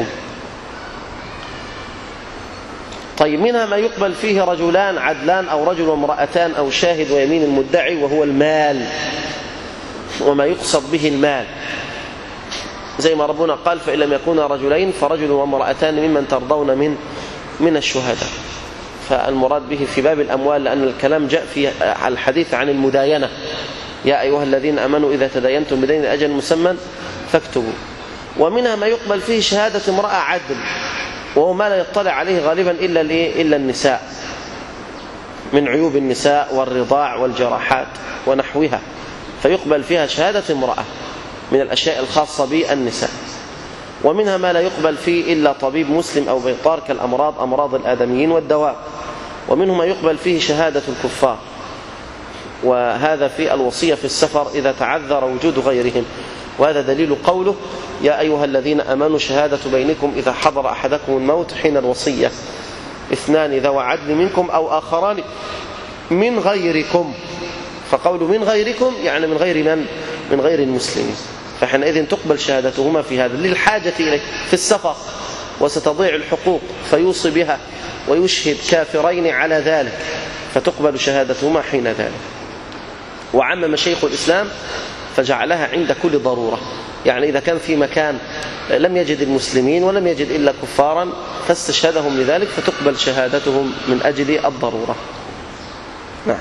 طيب منها ما يقبل فيه رجلان عدلان أو رجل وامرأتان أو شاهد ويمين المدعي، وهو المال وما يقصد به المال، زي ما ربنا قال فإن لم يكونا رجلين فرجل وامرأتان ممن ترضون من من الشهداء. فالمراد به في باب الأموال، لأن الكلام جاء في الحديث عن المداينة، يا أيها الذين أمنوا إذا تداينتم بدين أجل مسمى فاكتبوا. ومنها ما يقبل فيه شهادة امرأة عدل، وهو ما لا يطلع عليه غالبا إلا إلا النساء، من عيوب النساء والرضاع والجراحات ونحوها، فيقبل فيها شهادة امرأة من الأشياء الخاصة بالنساء. ومنها ما لا يقبل فيه إلا طبيب مسلم أو بيطار كالأمراض أمراض الآدميين والدواء. ومنه ما يقبل فيه شهادة الكفار، وهذا في الوصية في السفر إذا تعذر وجود غيرهم، وهذا دليل قوله يا أيها الذين أمنوا شهادة بينكم إذا حضر أحدكم الموت حين الوصية اثنان ذو عدل منكم أو آخران من غيركم. فقول من غيركم يعني من غير من؟ من غير المسلمين، فحينئذ تقبل شهادتهما في هذا للحاجة إليه في السفر، وستضيع الحقوق فيوصي بها ويشهد كافرين على ذلك، فتقبل شهادتهما حين ذلك. وعمم شيخ الإسلام فجعلها عند كل ضرورة، يعني إذا كان في مكان لم يجد المسلمين ولم يجد إلا كفارا فاستشهدهم لذلك فتقبل شهادتهم من أجل الضرورة. نعم،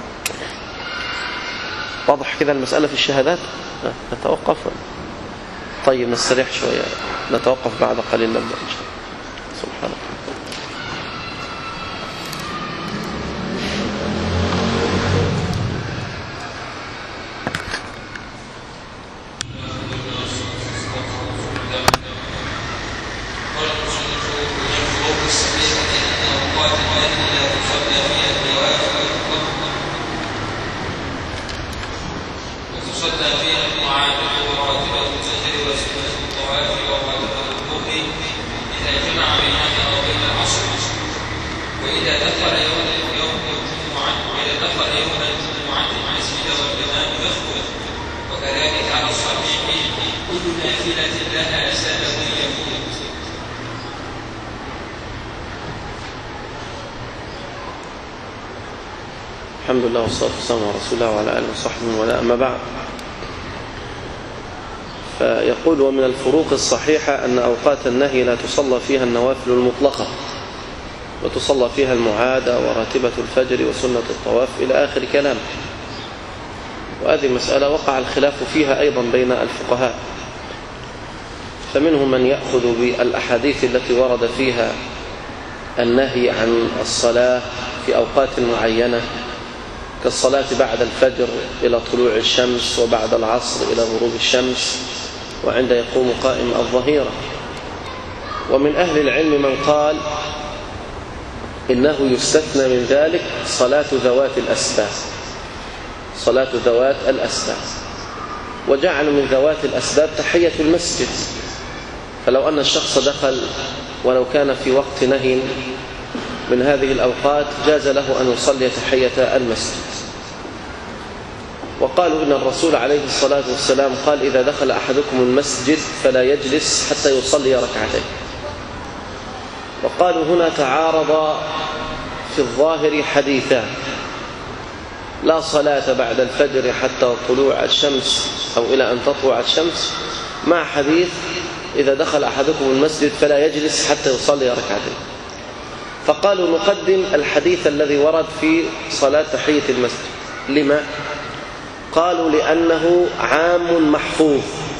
واضح كذا المسألة في الشهادات؟ نتوقف. طيب نستريح شوية، نتوقف بعد قليل نبدأ إن شاء الله. سبحان الله. الحمد لله والصلاة والسلام على رسول الله وعلى آله وصحبه ولا أما بعد. فيقول ومن الفروق الصحيحة أن أوقات النهي لا تصلى فيها النوافل المطلقة، وتصلى فيها المعادة وراتبة الفجر وسنة الطواف إلى آخر كلام. وهذه المسألة وقع الخلاف فيها أيضا بين الفقهاء، فمنهم من يأخذ بالأحاديث التي ورد فيها النهي عن الصلاة في أوقات معينة، كالصلاة بعد الفجر إلى طلوع الشمس، وبعد العصر إلى غروب الشمس، وعند يقوم قائم الظهيرة. ومن أهل العلم من قال إنه يستثنى من ذلك صلاة ذوات الأسباب، صلاة ذوات الأسباب، وجعل من ذوات الأسباب تحية المسجد. فلو أن الشخص دخل ولو كان في وقت نهي من هذه الأوقات جاز له أن يصلي تحية المسجد. وقالوا إن الرسول عليه الصلاة والسلام قال إذا دخل أحدكم المسجد فلا يجلس حتى يصلي ركعتين. وقالوا هنا تعارض في الظاهر حديثان: لا صلاة بعد الفجر حتى طلوع الشمس أو إلى أن تطلع الشمس، مع حديث إذا دخل أحدكم المسجد فلا يجلس حتى يصلي ركعتين. فقالوا نقدم الحديث الذي ورد في صلاة تحية المسجد. لما؟ قالوا لأنه عام محفوظ،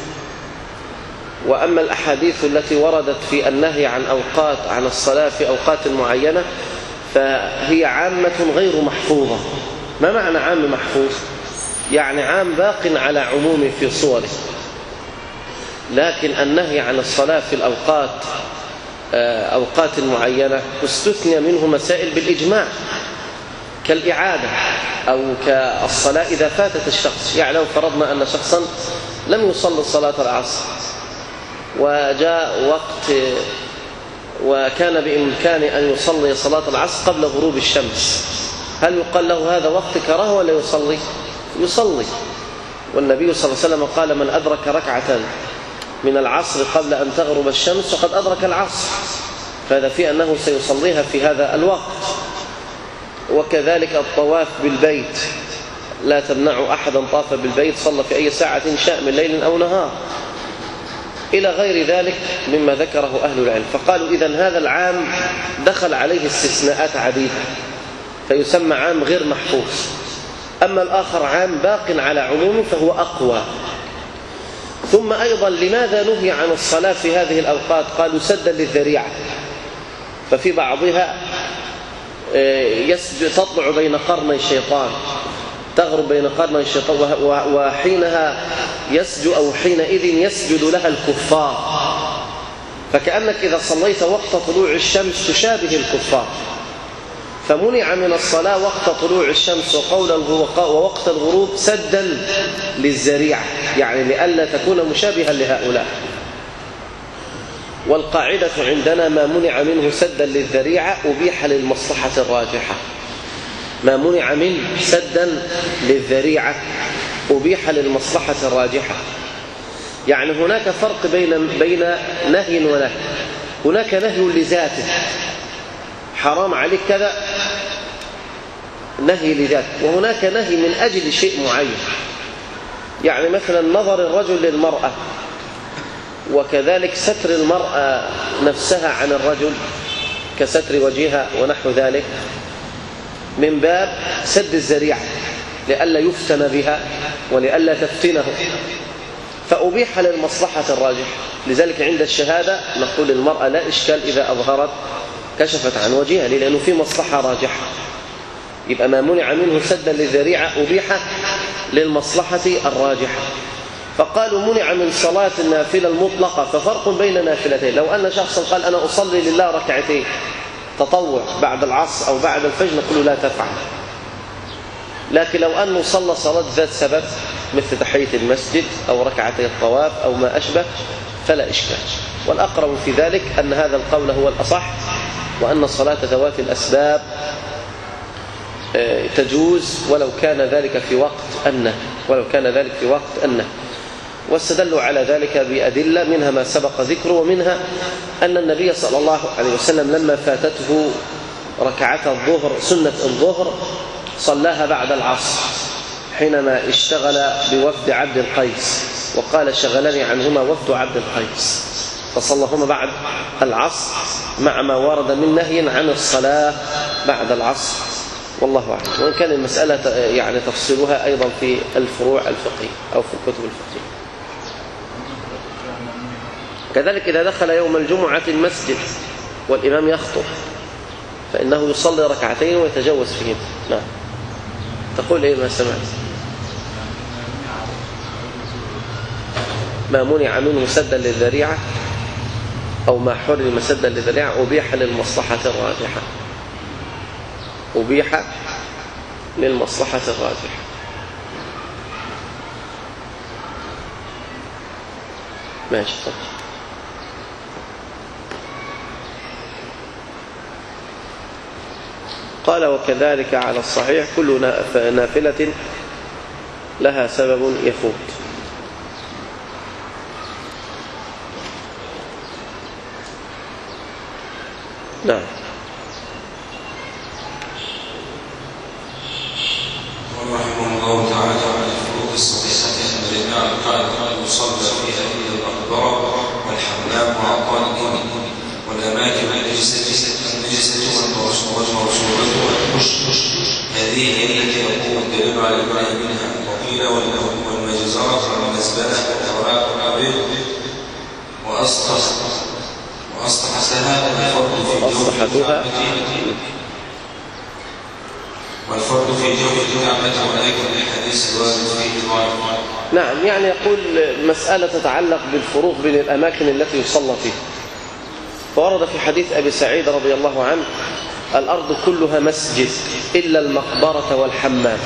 وأما الأحاديث التي وردت في النهي عن أوقات عن الصلاة في أوقات معينة فهي عامة غير محفوظة. ما معنى عام محفوظ؟ يعني عام باق على عموم في صوره، لكن النهي عن الصلاة في الأوقات أوقات معينة واستثنى منه مسائل بالإجماع كالإعادة أو كالصلاة إذا فاتت الشخص. يعني لو فرضنا أن شخصا لم يصلي صلاة العصر وجاء وقت وكان بإمكان أن يصلي صلاة العصر قبل غروب الشمس، هل يقال له هذا وقت كراهة ولا يصلي؟ يصلي. والنبي صلى الله عليه وسلم قال من أدرك ركعة من العصر قبل أن تغرب الشمس فقد أدرك العصر، فهذا في أنه سيصليها في هذا الوقت. وكذلك الطواف بالبيت، لا تمنع أحدا طاف بالبيت صلى في أي ساعة شاء من ليل أو نهار، إلى غير ذلك مما ذكره أهل العلم. فقالوا إذن هذا العام دخل عليه استثناءات عديدة فيسمى عام غير محفوظ، أما الآخر عام باق على عمومه فهو أقوى. ثم أيضا لماذا نهي عن الصلاة في هذه الأوقات؟ قالوا سدا للذريعة، ففي بعضها يسجد تطلع بين قرني الشيطان، تغرب بين قرني الشيطان، وحينها يسجد أو حينئذ يسجد لها الكفار، فكأنك إذا صليت وقت طلوع الشمس تشابه الكفار، فمنع من الصلاة وقت طلوع الشمس وقول ووقت الغروب سدا للذريعة، يعني لئلا تكون مشابها لهؤلاء. والقاعدة عندنا ما منع منه سدا للذريعة أبيح للمصلحة الراجحة، ما منع منه سدا للذريعة أبيح للمصلحة الراجحة. يعني هناك فرق بين بين نهي ونهي. هناك نهي لذاته، حرام عليك كذا، نهي لذاته، وهناك نهي من أجل شيء معين. يعني مثلا نظر الرجل للمرأة، وكذلك ستر المرأة نفسها عن الرجل كستر وجهها ونحو ذلك، من باب سد الذريعة لئلا يفتن بها ولئلا تفتنه، فأبيح للمصلحة الراجحة. لذلك عند الشهادة نقول المرأة لا إشكال إذا أظهرت كشفت عن وجهها، لأنه في مصلحة راجحة. يبقى ما منع منه سدا للذريعة أبيح للمصلحة الراجحة. فقالوا منع من صلاة النافلة المطلقة، ففرق بين نافلتين. لو أن شخصا قال أنا أصلي لله ركعتين تطوع بعد العصر أو بعد الفجر نقول لا تفعل. لكن لو أنه صلى صلاة ذات سبب مثل تحية المسجد أو ركعتي الطواف أو ما أشبه فلا إشكال. والأقرب في ذلك أن هذا القول هو الأصح، وأن صلاة ذوات الأسباب تجوز ولو كان ذلك في وقت النهي، ولو كان ذلك في وقت النهي. واستدلوا على ذلك بأدلة، منها ما سبق ذكره، ومنها أن النبي صلى الله عليه وسلم لما فاتته ركعة الظهر سنة الظهر صلاها بعد العصر حينما اشتغل بوفد عبد القيس، وقال شغلني عنهما وفد عبد القيس، فصلىهما بعد العصر مع ما ورد من نهي عن الصلاة بعد العصر، والله أعلم. وإن كان المسألة يعني تفصيلها أيضا في الفروع الفقهية أو في الكتب الفقهية. كذلك إذا دخل يوم الجمعة المسجد والإمام يخطب فإنه يصلي ركعتين ويتجوز فيهم. نعم. تقول إيه ما سمعت؟ ما منع منه سدا للذريعة أو ما حرم سدا للذريعة أبيح للمصلحة الراجحة، أبيح للمصلحة الراجحة. ماشي. طيب. قال وكذلك على الصحيح كل نافلة لها سبب يفوت. نعم. ورحمه الله تعالى على الفروض الصحيحة أن الجميع القائد يصلى فيها إلى المقبرة والحمام وأعطان والأماكن النجسة والمرسومات والمشط، هذه هي التي يقوم الدليل على المنع منها. وقيل والمجزرة والمزبلة والأوراق والعبيد وأسطحتها وأسطحتها والفرد في جوف الكعبة ولكن الحديث الوارد فيه ضعيف. نعم. يعني يقول مسألة تتعلق بالفروق بين الأماكن التي يصلى فيها، فورد في حديث أبي سعيد رضي الله عنه: الأرض كلها مسجد إلا المقبرة والحمام.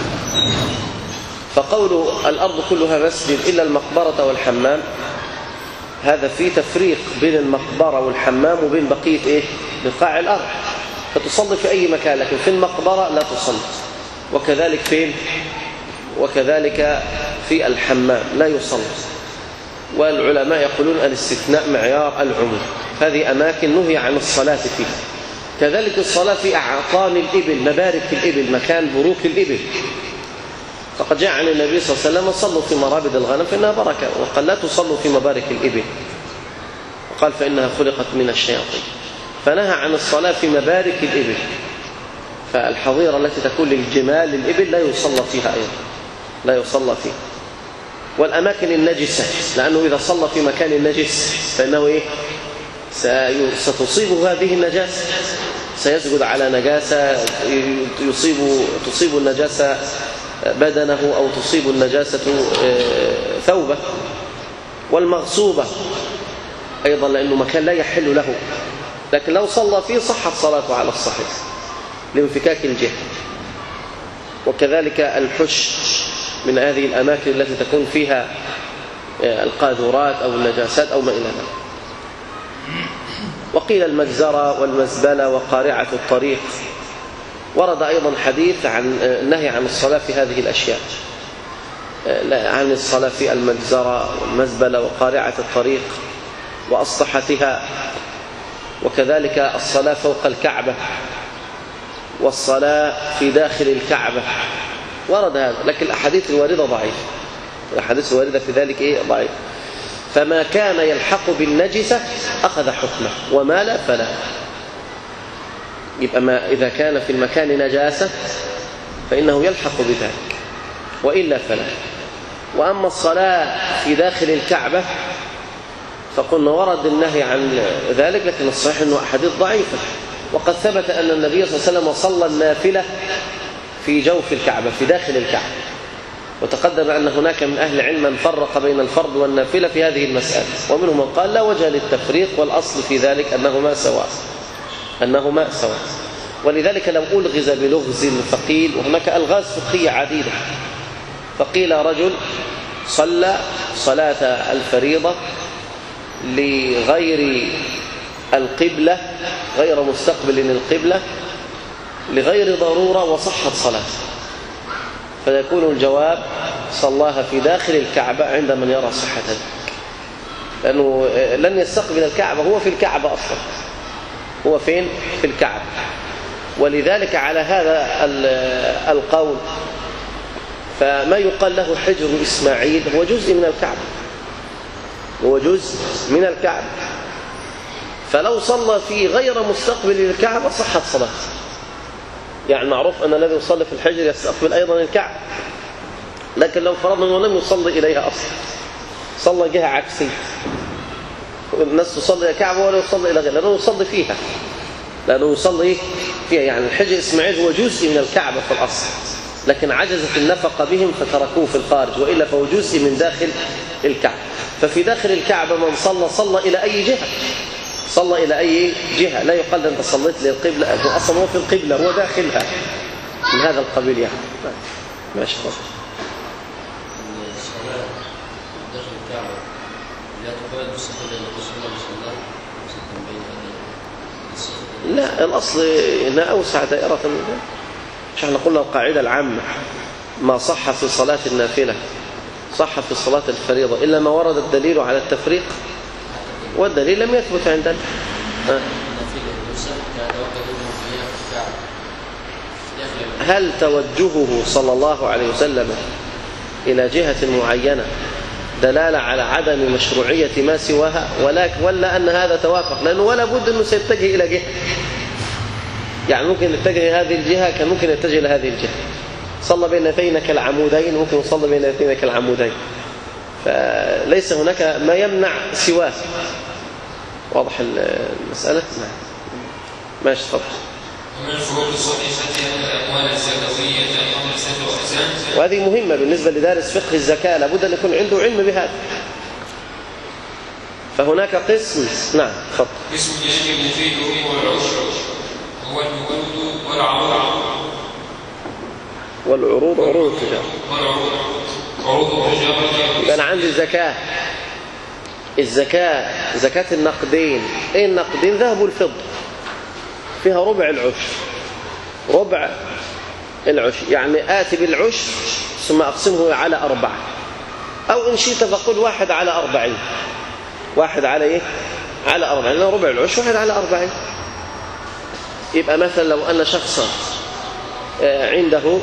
فقول الأرض كلها مسجد إلا المقبرة والحمام هذا فيه تفريق بين المقبرة والحمام وبين بقية إيه؟ بقاع الأرض. فتصلي في أي مكان، لكن في المقبرة لا تصلي، وكذلك فين؟ وكذلك في الحمام لا يصلي. والعلماء يقولون الاستثناء معيار العموم، هذه أماكن نهي عن الصلاة فيها. كذلك الصلاة في أعطان الإبل، مبارك الإبل، مكان بروك الإبل. فقد جاء عن النبي صلى الله عليه وسلم: صلوا في مرابد الغنم فإنها بركة، وقال: لا تصلوا في مبارك الإبل، وقال: فإنها خلقت من الشياطين. فنهى عن الصلاة في مبارك الإبل. فالحظيرة التي تكون للجمال للإبل لا يصلى فيها أيضا، لا يصلى فيها. والأماكن النجسة، لأنه إذا صلى في مكان النجس فإنه إيه؟ ستصيبه هذه النجاسة، سيسجد على نجاسة، يصيب تصيب النجاسة بدنه أو تصيب النجاسة ثوبه. والمغصوبة أيضا لأنه مكان لا يحل له، لكن لو صلى فيه صحت صلاته على الصحيح لانفكاك الجهة. وكذلك الحش من هذه الأماكن التي تكون فيها القاذورات أو النجاسات أو ما إلى ذلك. وقيل المجزرة والمزبلة وقارعة الطريق. ورد أيضا حديث عن النهي عن الصلاة في هذه الأشياء، عن الصلاة في المجزرة والمزبلة وقارعة الطريق وأسطحتها، وكذلك الصلاة فوق الكعبة والصلاة في داخل الكعبة. ورد هذا، لكن الأحاديث الواردة ضعيفة، الأحاديث الواردة في ذلك إيه؟ ضعيف. فما كان يلحق بالنجسة أخذ حكمه، وما لا فلا. يبقى ما إذا كان في المكان نجاسة فإنه يلحق بذلك، وإلا فلا. وأما الصلاة في داخل الكعبة فقلنا ورد النهي عن ذلك، لكن الصحيح أنه أحاديث ضعيفة. وقد ثبت أن النبي صلى الله عليه وسلم صلى النافلة في جوف الكعبة، في داخل الكعبة. وتقدم أن هناك من أهل العلم من فرق بين الفرض والنافلة في هذه المسألة، ومنهم من قال لا وجه للتفريق، والأصل في ذلك أنهما سواء، أنهما سواء. ولذلك لو ألغز بلغز فقيل، وهناك ألغاز فقهية عديدة، فقيل رجل صلى صلاة الفريضة لغير القبلة، غير مستقبل القبلة، لغير ضرورة وصحت صلاة، فيكون الجواب صلاها في داخل الكعبة عند من يرى صحة ذلك، لأنه لن يستقبل الكعبة، هو في الكعبة أصلا، هو فين؟ في الكعبة. ولذلك على هذا القول فما يقال له حجر إسماعيل هو جزء من الكعبة، هو جزء من الكعبة. فلو صلى في غير مستقبل الكعبة صحت صلاة. يعني معروف أن الذي يصلي في الحجر يستقبل أيضا الكعبة، لكن لو فرضنا أنه لم يصلي إليها أصلا، صلى جهة عكسية، الناس تصلي إلى الكعبة ولا يصلي إلى غيرها، لأنه يصلي فيها، لأنه يصلي فيها. يعني الحجر إسماعيل هو جزء من الكعبة في الأصل، لكن عجزت النفقة بهم فتركوه في الخارج، وإلا فهو جزء من داخل الكعبة. ففي داخل الكعبة من صلى صلى إلى أي جهة، صلى إلى أي جهة، لا يقال أنت صليت للقبلة، هو أصلا هو في القبلة، هو داخلها، من هذا القبيل يعني. ماشي. الصلاة داخل الكعبة لا تقبل بالصفة التي الرسول صلى الله عليه وسلم. لا، الأصل إنها أوسع دائرة من ذلك. مش احنا قلنا القاعدة العامة ما صح في صلاة النافلة صح في صلاة الفريضة إلا ما ورد الدليل على التفريق، والدليل لم يثبت عندنا. هل توجهه صلى الله عليه وسلم إلى جهة معينة دلالة على عدم مشروعية ما سواها، ولكن ولا أن هذا توافق؟ لأنه ولا بد أنه سيتجه إلى جهة، يعني ممكن يتجه هذه الجهة، كان ممكن يتجه إلى هذه الجهة. صلى بين يدينا كالعمودين، ممكن يصلي بين يدينا كالعمودين، فليس هناك ما يمنع سواه. واضح المسألة؟ نعم. ماشي. تفضل. ومن الفروق الصحيحة الأقوال الزكوية خمسة أقسام. وهذه مهمة بالنسبة لدارس فقه الزكاة، لابد أن يكون عنده علم بهذا. فهناك قسم. نعم تفضل. قسم يجب فيه هو العشر هو النقود والعروض. والعروض عروض التجارة. والعروض عروض التجارة. يبقى أنا عندي الزكاة. الزكاة زكاة النقدين. إيه النقدين؟ ذهب والفضة. فيها ربع العشر. ربع العشر يعني آتي بالعشر ثم أقسمه على أربعة، أو إن شئت فقل واحد على أربعين. واحد على إيه؟ على أربعين، لأن ربع العشر واحد على أربعين. يبقى مثلا لو أن شخصا عنده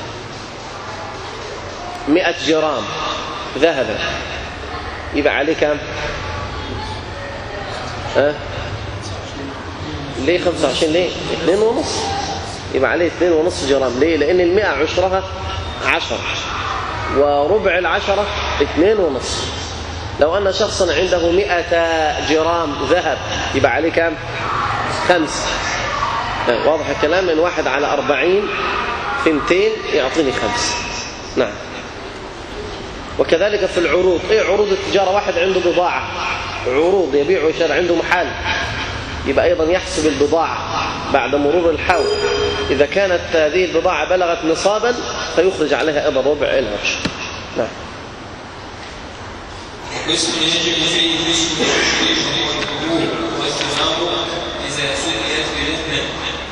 مئة جرام ذهبا يبقى عليه كم؟ أه؟ ليه خمسة وعشرين؟ ليه؟ اثنين ونص. يبقى عليه اثنين ونص جرام. ليه؟ لأن المئة عشرها عشر، وربع العشرة اثنين ونص. لو أن شخصا عنده مئة جرام ذهب يبقى عليه كم؟ خمسة. واضح الكلام؟ من واحد على أربعين ثنتين يعطيني خمسة. نعم. وكذلك في العروض. ايه عروض التجارة؟ واحد عنده بضاعة عروض يبيع ويشتري، عنده محل، يبقى أيضا يحسب البضاعة بعد مرور الحول. إذا كانت هذه البضاعة بلغت نصابا فيخرج عليها أيضا ربع العشر. نعم. قسم يجب فيه قسم التشريع والقبول والتناول إذا سقيت بالإذن.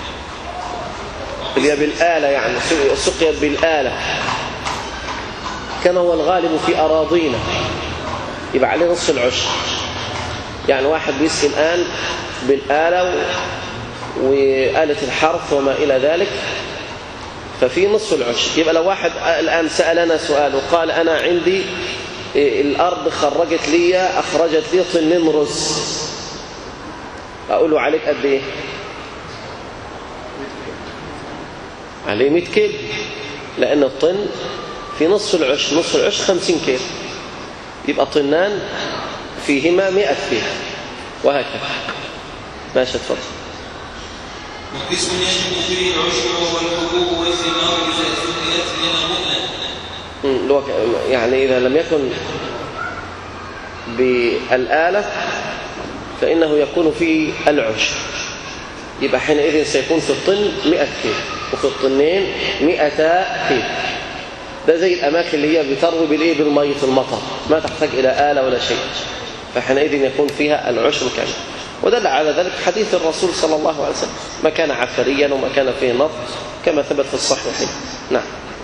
اللي بالآلة يعني سقيت بالآلة كما هو الغالب في أراضينا يبقى عليه نصف العشر. يعني واحد بيسقي الآن بالآلة وآلة الحرث وما إلى ذلك ففي نصف العشر. يبقى لو واحد الآن سألنا سؤال وقال أنا عندي الأرض خرجت لي أخرجت لي طنين رز، أقول له عليك قد إيه؟ عليه مئة كيلو، لأن الطن في نصف العشر، نصف العشر خمسين كيلو، يبقى طنان فيهما مئة كيلو، وهكذا. ماشي اتفضل. وقسم يجب فيه العشر والحبوب والثمار إذا سقيت من المؤنة. يعني إذا لم يكن بالآلة فإنه يكون فيه العشر، يبقى حينئذ سيكون في الطن مئة كيلو وفي الطنين مئتا كيلو. ده زي الأماكن اللي هي بتروي بالإيه؟ بالمية المطر، ما تحتاج إلى آلة ولا شيء، فحينئذ يكون فيها العشر كامل. ودل على ذلك حديث الرسول صلى الله عليه وسلم ما كان عفريا وما كان فيه نفط كما ثبت في الصحيحين. نعم.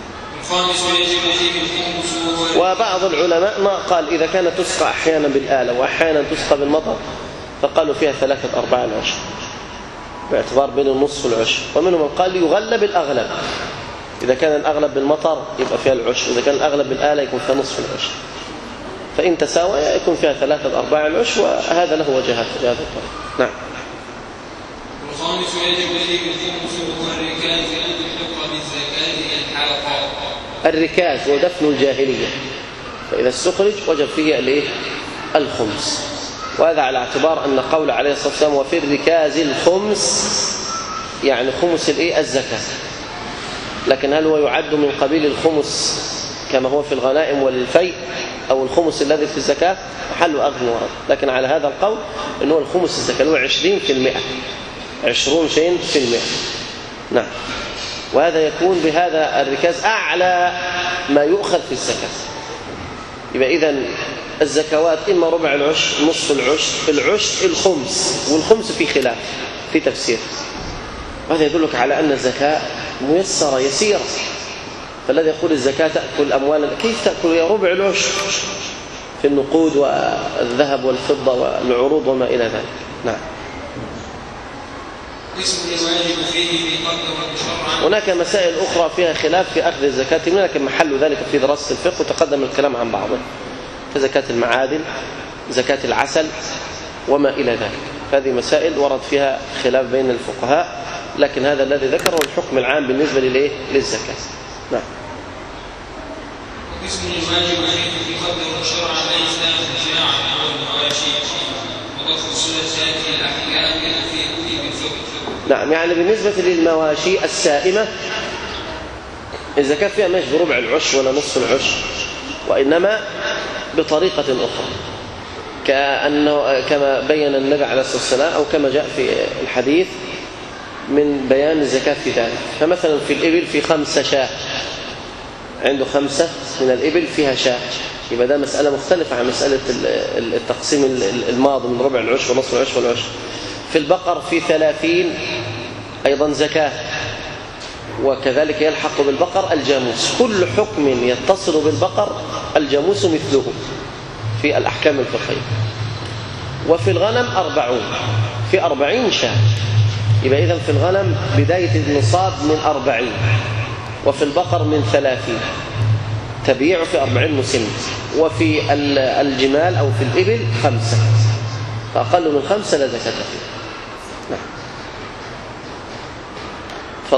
وبعض العلماء ما قال إذا كانت تسقى أحيانا بالآلة وأحيانا تسقى بالمطر فقالوا فيها ثلاثة أرباع العشر باعتبار بين النصف والعشر. ومنهم من قال يغلب الأغلب، إذا كان الأغلب بالمطر يبقى فيها العشر، إذا كان الأغلب بالآلة يكون فيها نصف العشر، فإن تساوي يكون فيها ثلاثة أرباع العشر، وهذا له وجهات في هذا الطريق. نعم. الخامس يجب فيه الخمس هو الركاز أن تحق بالزكاة الحلقات. الركاز ودفن الجاهلية، فإذا استخرج وجب فيه الايه؟ الخمس. وهذا على اعتبار أن قول عليه الصلاة والسلام وفي الركاز الخمس، يعني خمس الايه؟ الزكاة. لكن هل هو يعد من قبيل الخمس كما هو في الغنائم والفيء أو الخمس الذي في الزكاة؟ محل أخذ ورد، لكن على هذا القول أنه الخمس الزكاة هو عشرين في المئة، عشرون شين في المئة. نعم. وهذا يكون بهذا الركاز أعلى ما يؤخذ في الزكاة. يبقى إذن الزكوات إما ربع العشر، نصف العشر، العشر، الخمس، والخمس في خلاف في تفسير. وهذا يدلك على أن الزكاة ميسرة يسيرة. فالذي يقول الزكاة تأكل أموالا، كيف تأكل؟ يا ربع العشر في النقود والذهب والفضة والعروض وما إلى ذلك. نعم. هناك مسائل أخرى فيها خلاف في أخذ الزكاة، لكن محل ذلك في دراسة الفقه وتقدم الكلام عن بعضه، كزكاة المعادن، زكاة العسل وما إلى ذلك. هذه مسائل ورد فيها خلاف بين الفقهاء، لكن هذا الذي ذكره الحكم العام بالنسبة للإيه؟ للزكاة. نعم. قسم الواجب فيه يقدر شرعا ليس شاعا أو المواشي وتفصيل هذه الأحكام في كتب الفقه. نعم. يعني بالنسبة للمواشي السائمة الزكاة فيها مش بربع العشر ولا نصف العشر، وإنما بطريقة أخرى. كأنه كما بين النبي عليه الصلاة والسلام أو كما جاء في الحديث من بيان الزكاة في ذلك. فمثلا في الإبل في خمسة شاة، عنده خمسة من الإبل فيها شاة، يبقى ده مسألة مختلفة عن مسألة التقسيم الماضي من ربع العشر ونصف العشر والعشر. في البقر في ثلاثين أيضا زكاة، وكذلك يلحق بالبقر الجاموس. كل حكم يتصل بالبقر الجاموس مثله في الأحكام الفقهية. وفي الغنم أربعون، في أربعين شاة، يبقى إذن في الغنم بداية النصاب من أربعين، وفي البقر من ثلاثين تبيع في أربعين مسن، وفي الجمال أو في الإبل خمسة، فأقل من خمسة لا زكاة فيه. نعم. تفضل.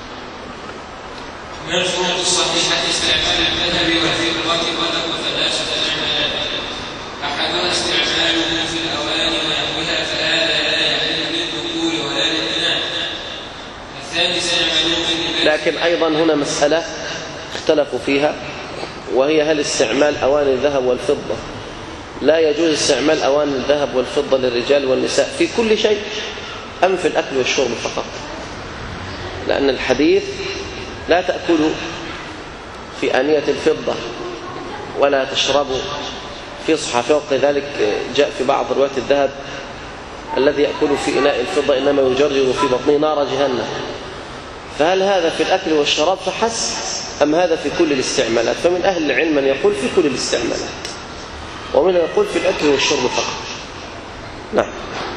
من الفروض الصحيحة استعمال الذهب والفضة وله ثلاثة استعمالات، أحدها استعماله في الأواني ونحوها فهذا لا يحل للذكور ولا للإناث. الثاني استعماله في اللباس. لكن أيضا هنا مسألة اختلفوا فيها، وهي هل استعمال أواني الذهب والفضة لا يجوز استعمال أواني الذهب والفضة للرجال والنساء في كل شيء أم في الأكل والشرب فقط؟ لأن الحديث لا تأكلوا في آنية الفضة ولا تشربوا في صحافة، وكذلك جاء في بعض روايات الذهب الذي يأكل في إناء الفضة إنما يجرجر في بطنه نار جهنم. فهل هذا في الأكل والشراب فحسب أم هذا في كل الاستعمالات؟ فمن أهل العلم من يقول في كل الاستعمالات، ومن يقول في الأكل والشرب فقط. نعم.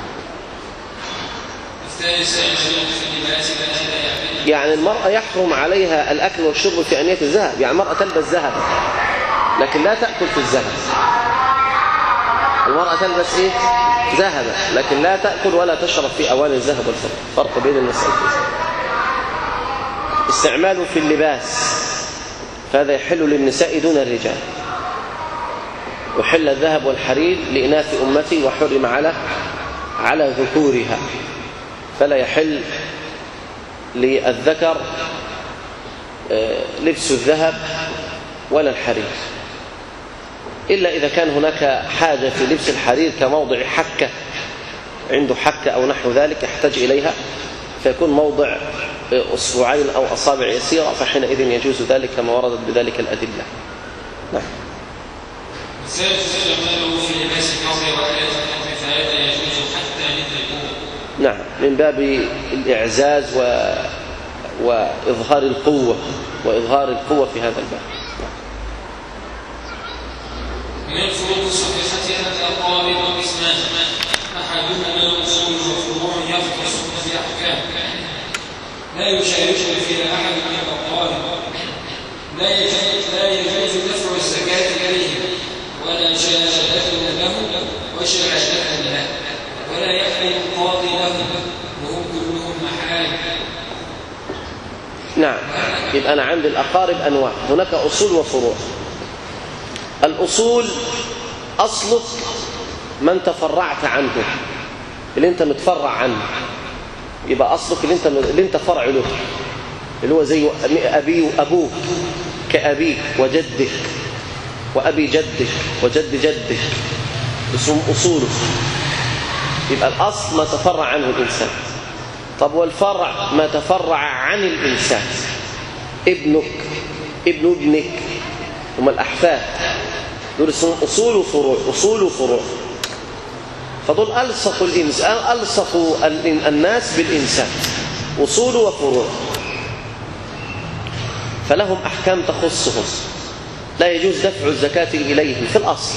يعني المرأة يحرم عليها الأكل والشرب في آنية الذهب، يعني المرأة تلبس ذهب لكن لا تأكل في الذهب. المرأة تلبس إيه؟ ذهب لكن لا تأكل ولا تشرب في أواني الذهب والفضة. فرق بين المسألتين. استعماله في اللباس فهذا يحل للنساء دون الرجال، وحل الذهب والحرير لإناث أمتي وحرم على على ذكورها، فلا يحل للذكر لبس الذهب ولا الحرير، إلا إذا كان هناك حاجة في لبس الحرير كموضع حكة، عنده حكة أو نحو ذلك يحتاج إليها، فيكون موضع أصبعين أو أصابع يسيرة، فحينئذ يجوز ذلك كما وردت بذلك الأدلة. نعم. في لباس الحر فهذا يجوز حتى للذكور. نعم، من باب الإعزاز و... وإظهار القوة وإظهار القوة في هذا الباب. من الفروض الصحيحة أن الأقارب قسمان، أحدهما أصول وفروع يختص بأحكام لا يشارك فيها أحد من الأقارب، لا يجوز لا يجوز دفع الزكاة إليهم ولا شهادة له وشهادة له، ولا يحل القاضي لهم وهم كلهم محارم. نعم، يبقى أنا عندي الأقارب أنواع، هناك أصول وفروع. الأصول أصلك من تفرعت عنه، اللي أنت متفرع عنه، يبقى أصلك اللي أنت اللي أنت فرع له، اللي هو زي أبي وأبوك كأبيك وجدك وأبي جدك وجد جدك، اسم أصوله. يبقى الأصل ما تفرع عنه الإنسان. طب والفرع ما تفرع عن الإنسان، ابنك ابن ابنك، هم الأحفاد، دول اسمهم أصول وفروع. أصول وفروع فدول ألصقوا الإنسان، ألصقوا الناس بالإنسان، أصول وفروع، فلهم أحكام تخصهم، لا يجوز دفع الزكاة إليهم في الأصل.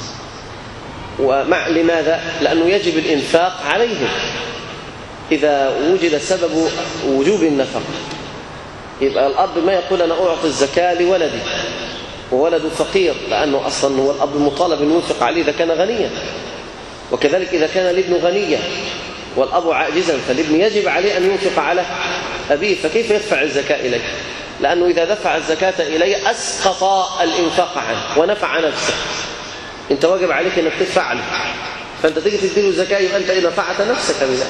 ومع لماذا؟ لأنه يجب الإنفاق عليهم إذا وجد سبب وجوب النفقة. يبقى الأب ما يقول أنا أعطي الزكاة لولدي وولده فقير، لأنه أصلا هو الأب المطالب أن ينفق عليه إذا كان غنيا، وكذلك إذا كان الابن غنيا والأب عاجزا فالابن يجب عليه أن ينفق على أبيه، فكيف يدفع الزكاة إليه؟ لأنه إذا دفع الزكاة إليه أسقط الإنفاق عنه ونفع نفسه. أنت واجب عليك أنك تدفع له، فأنت تيجي تديله الزكاة يبقى أنت نفعت نفسك بذلك.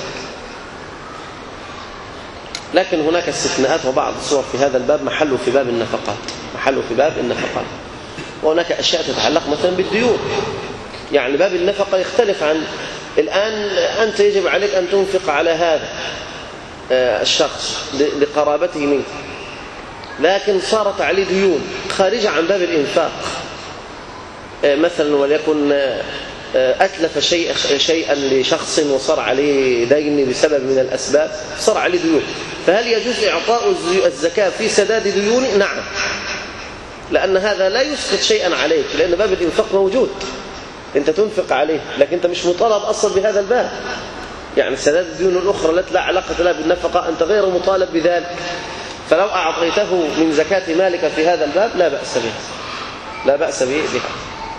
لكن هناك استثناءات وبعض الصور في هذا الباب محله في باب النفقات، محله في باب النفقات. وهناك أشياء تتعلق مثلا بالديون، يعني باب النفقة يختلف عن الآن. أنت يجب عليك أن تنفق على هذا الشخص لقرابته منك، لكن صارت عليه ديون خارجة عن باب الإنفاق، مثلا وليكن أتلف شيء شيئا لشخص وصار عليه دين بسبب من الأسباب، صار عليه ديون، فهل يجوز إعطاء الزكاة في سداد ديونه؟ نعم، لأن هذا لا يسقط شيئا عليك، لأن باب الإنفاق موجود، أنت تنفق عليه، لكن أنت مش مطالب أصلا بهذا الباب. يعني سداد الديون الأخرى التي لا علاقة لها بالنفقة أنت غير مطالب بذلك، فلو أعطيته من زكاة مالك في هذا الباب لا بأس به، لا بأس به بها.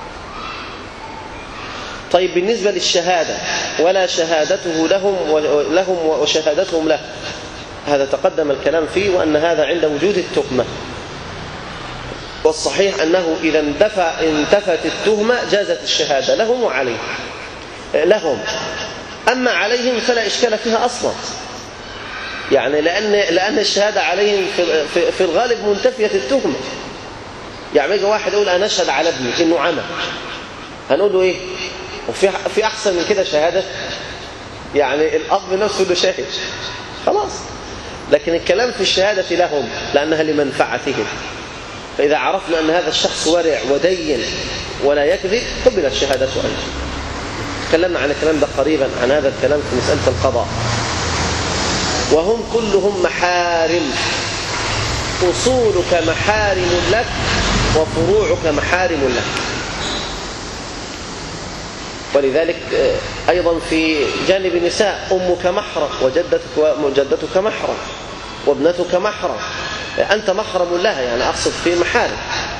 طيب بالنسبة للشهادة، ولا شهادته لهم لهم وشهادتهم له، هذا تقدم الكلام فيه، وأن هذا عند وجود التهمة، والصحيح أنه إذا اندفع انتفت التهمة جازت الشهادة لهم وعليهم لهم. أما عليهم فلا إشكال فيها أصلا، يعني لأن لأن الشهادة عليهم في, في, في الغالب منتفية التهمة. يعني يجي واحد يقول أنا أشهد على ابني إنه عمل، هنقول له إيه؟ وفي في أحسن من كده شهادة؟ يعني الأب نفسه له شاهد خلاص. لكن الكلام في الشهادة لهم لأنها لمنفعتهم، فإذا عرفنا أن هذا الشخص ورع ودين ولا يكذب قبلت شهادته أيضا. تكلمنا عن الكلام ده قريبا، عن هذا الكلام في مسألة القضاء. وهم كلهم محارم، أصولك محارم لك وفروعك محارم لك. ولذلك أيضا في جانب النساء أمك محرم وجدتك وجدتك محرم وابنتك محرم، أنت محرم لها، يعني أقصد في محارم،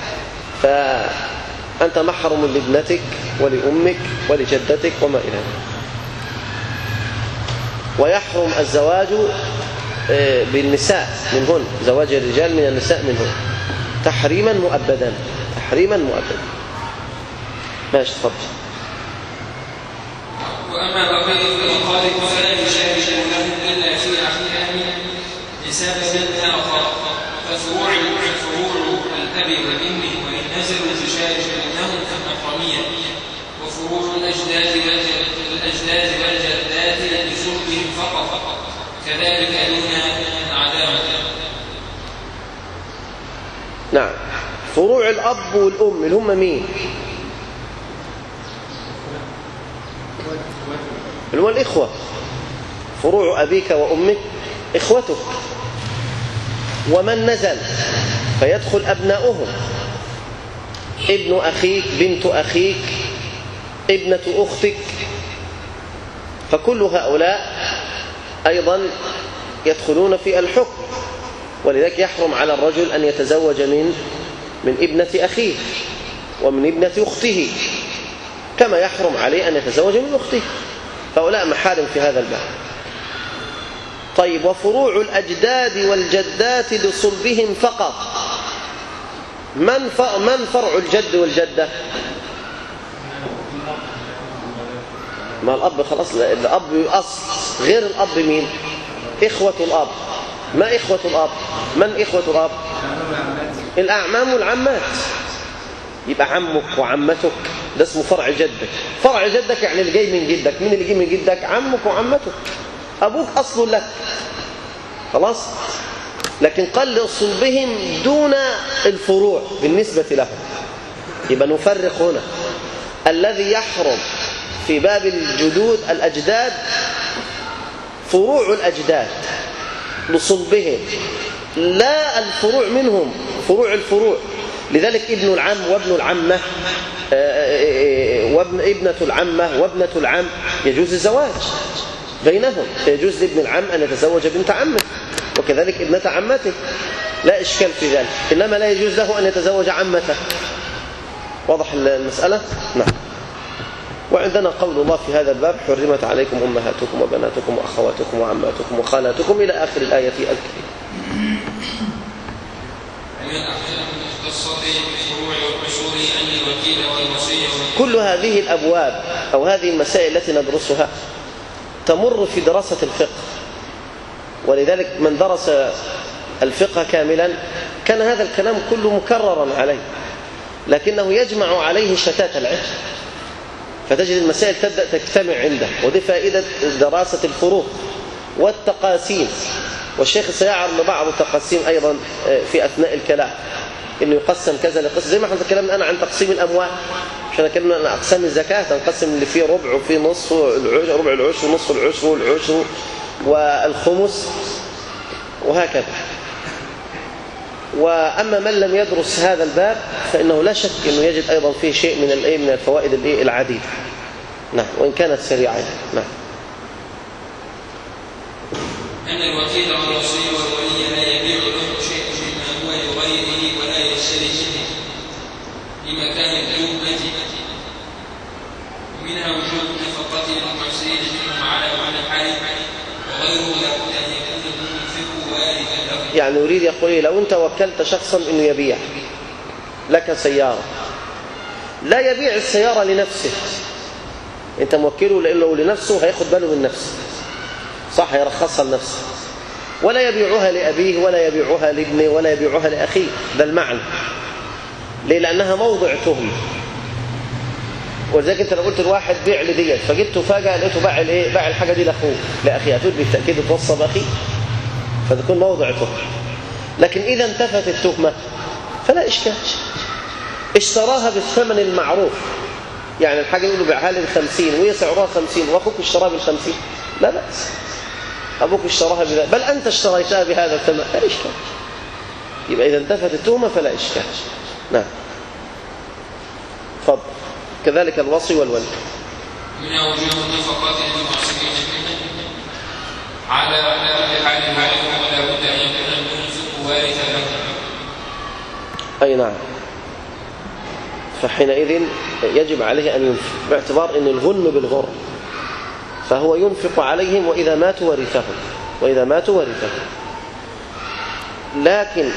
فأنت محرم لابنتك ولأمك ولجدتك وما إلى ذلك. ويحرم الزواج بالنساء منهن، زواج الرجال من النساء منهن تحريما مؤبدا، تحريما مؤبدا. ماشي تفضل. وأما بقية المقالب فلا يشارك لهم إلا في أحكام لسبب آخر، ففروع فروع الأب والأم وإن نزلوا تشارك بينهم في المحرمية، وفروع الأجداد والأجداد والجدات لشربهم فقط، كذلك دون العداوة. نعم. فروع الأب والأم اللي هم مين؟ اللي هو الإخوة. فروع أبيك وأمك إخوتك، ومن نزل فيدخل أبناؤهم، ابن أخيك، بنت أخيك، ابنة أختك، فكل هؤلاء أيضا يدخلون في الحكم. ولذلك يحرم على الرجل أن يتزوج من من ابنة أخيه ومن ابنة أخته، كما يحرم عليه أن يتزوج من أخته، فهؤلاء محارم في هذا الباب. طيب، وفروع الأجداد والجدات لصلبهم فقط. من من فرع الجد والجدة؟ ما الأب خلاص، الأب أصل، غير الأب مين؟ إخوة الأب. ما إخوة الأب؟ من إخوة الأب؟ الأعمام والعمات. يبقى عمك وعمتك ده اسمه فرع جدك. فرع جدك يعني اللي جاي من جدك. مين اللي جاي من جدك؟ عمك وعمتك. أبوك أصل لك خلاص. لكن قل صلبهم دون الفروع بالنسبة لهم. يبقى نفرق هنا. الذي يحرم في باب الجدود الأجداد فروع الأجداد لصلبهم، لا الفروع منهم، فروع الفروع. لذلك ابن العم وابن العمة وابن ابنة العمة وابنة العم يجوز الزواج بينهم، يجوز لابن العم أن يتزوج بنت عمه، وكذلك ابنة عمته، لا إشكال في ذلك. إنما لا يجوز له أن يتزوج عمته. واضح المسألة؟ نعم. وعندنا قول الله في هذا الباب: حرمت عليكم أمهاتكم وبناتكم وأخواتكم وعماتكم وخالاتكم إلى آخر الآية الكريمة. كل هذه الأبواب أو هذه المسائل التي ندرسها تمر في دراسة الفقه، ولذلك من درس الفقه كاملا كان هذا الكلام كله مكررا عليه، لكنه يجمع عليه شتات العلم، فتجد المسائل تبدأ تجتمع عنده، ودي فائدة دراسة الفروق والتقاسيم. والشيخ سيعرض بعض التقاسيم أيضا في أثناء الكلام، إنه يقسم كذا لقسم، زي ما احنا تكلمنا أنا عن تقسيم الأموال، عشان تكلمنا عن أقسام الزكاة، تنقسم اللي فيه ربع وفيه نصف، ربع العشر ونصف العشر والعشر والخمس وهكذا. وأما من لم يدرس هذا الباب فإنه لا شك أنه يجد أيضا فيه شيء من الإيه من الفوائد الإيه العديدة. نعم، وإن كانت سريعة. نعم. أن الوكيل والوصي والولي لا يبيع له شيء مما هو لغيره ولا يشتري به لمكان التهمة، ومنها وجوب النفقة للمعسرين منهم على معنى الحال، وغيره لابد أن يكون المنفق وارثا له. يعني يريد يقول لو أنت وكلت شخصا إنه يبيع لك سيارة، لا يبيع السيارة لنفسه، أنت موكله لأنه لنفسه هياخد باله من نفسه، صح، يرخصها لنفسه، ولا يبيعها لأبيه ولا يبيعها لابنه ولا يبيعها لأخيه. ده المعنى. ليه؟ لأنها موضع تهمة. ولذلك أنت لو قلت الواحد بيع لديت فجبته فجأة لقيته باع الايه؟ باع الحاجة دي لأخوه لأخيه، هتقول بالتأكيد توصى بأخيه، فتكون موضع تهمة. لكن إذا انتفت التهمة فلا إشكال، اشتراها بالثمن المعروف. يعني الحاجة يقولوا بيعها لي بخمسين وهي سعرها خمسين وأخوك اشتراها بالخمسين، لا بأس، أبوك اشتراها بذلك، بل أنت اشتريتها بهذا الثمن، لا إشكال. يبقى إذا انتفت التهمة فلا إشكال. نعم. فضل. كذلك الوصي والولي. من وجوب النفقات للمعسرين على كل حال معلوم، ولا بد أن يكون المنفق وارثا له. أي نعم. فحينئذ يجب عليه أن ينفق، باعتبار أن الغنم بالغرم، فهو ينفق عليهم وإذا ماتوا ورثهم، وإذا ماتوا ورثهم. لكن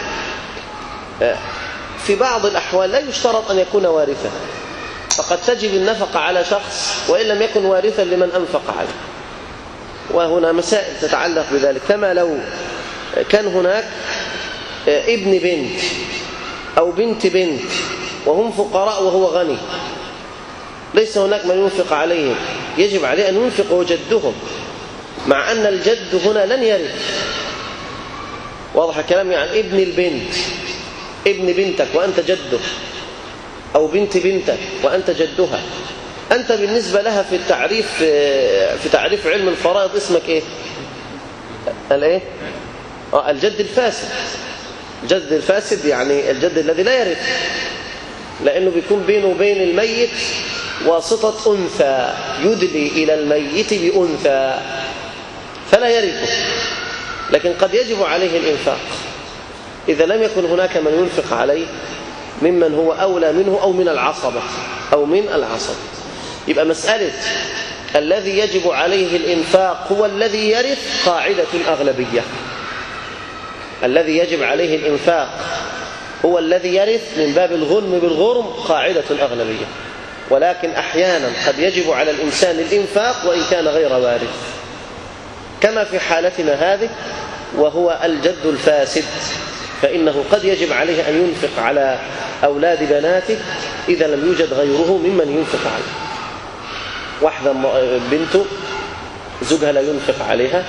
في بعض الأحوال لا يشترط أن يكون وارثا، فقد تجب النفقة على شخص وإن لم يكن وارثا لمن أنفق عليه. وهنا مسائل تتعلق بذلك، كما لو كان هناك ابن بنت أو بنت بنت وهم فقراء وهو غني، ليس هناك من ينفق عليهم، يجب عليه أن ينفق جدهم، مع أن الجد هنا لن يرث. واضح الكلام؟ يعني ابن البنت، ابن بنتك وأنت جده، أو بنت بنتك وأنت جدها، أنت بالنسبة لها في التعريف في تعريف علم الفرائض اسمك إيه؟ الإيه؟ آه الجد الفاسد. الجد الفاسد يعني الجد الذي لا يرث، لأنه بيكون بينه وبين الميت واسطة أنثى، يدلي إلى الميت بأنثى فلا يرثه. لكن قد يجب عليه الإنفاق إذا لم يكن هناك من ينفق عليه ممن هو أولى منه أو من العصبة أو من العصبة. يبقى مسألة الذي يجب عليه الإنفاق هو الذي يرث قاعدة أغلبية. الذي يجب عليه الإنفاق هو الذي يرث من باب الغنم بالغرم قاعدة أغلبية، ولكن أحيانا قد يجب على الإنسان الإنفاق وإن كان غير وارث، كما في حالتنا هذه، وهو الجد الفاسد، فإنه قد يجب عليه أن ينفق على أولاد بناته إذا لم يوجد غيره ممن ينفق عليه. واحدة بنته زوجها لا ينفق عليها،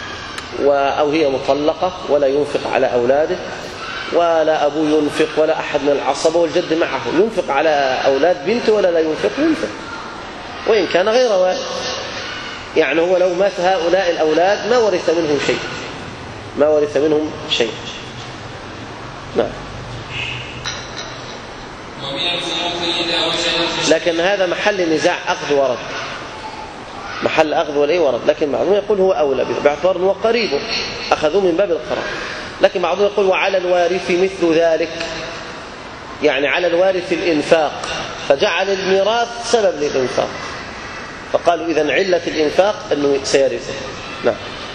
أو هي مطلقة ولا ينفق على أولاده، ولا أبوه ينفق ولا أحد من العصبة، والجد معه ينفق على أولاد بنته ولا لا ينفق؟ ينفق وإن كان غير وارث. يعني هو لو مات هؤلاء الأولاد ما ورث منهم شيء، ما ورث منهم شيء. نعم. لكن هذا محل نزاع أخذ ورد، محل أخذ وليه ورد، لكن بعضهم يقول هو أولى باعتبار أنه قريبه، أخذوه من باب القرار. لكن بعضهم يقول وعلى الوارث مثل ذلك، يعني على الوارث الإنفاق، فجعل الميراث سبب للإنفاق، فقالوا إذن علة الإنفاق أنه سيرثه. نعم.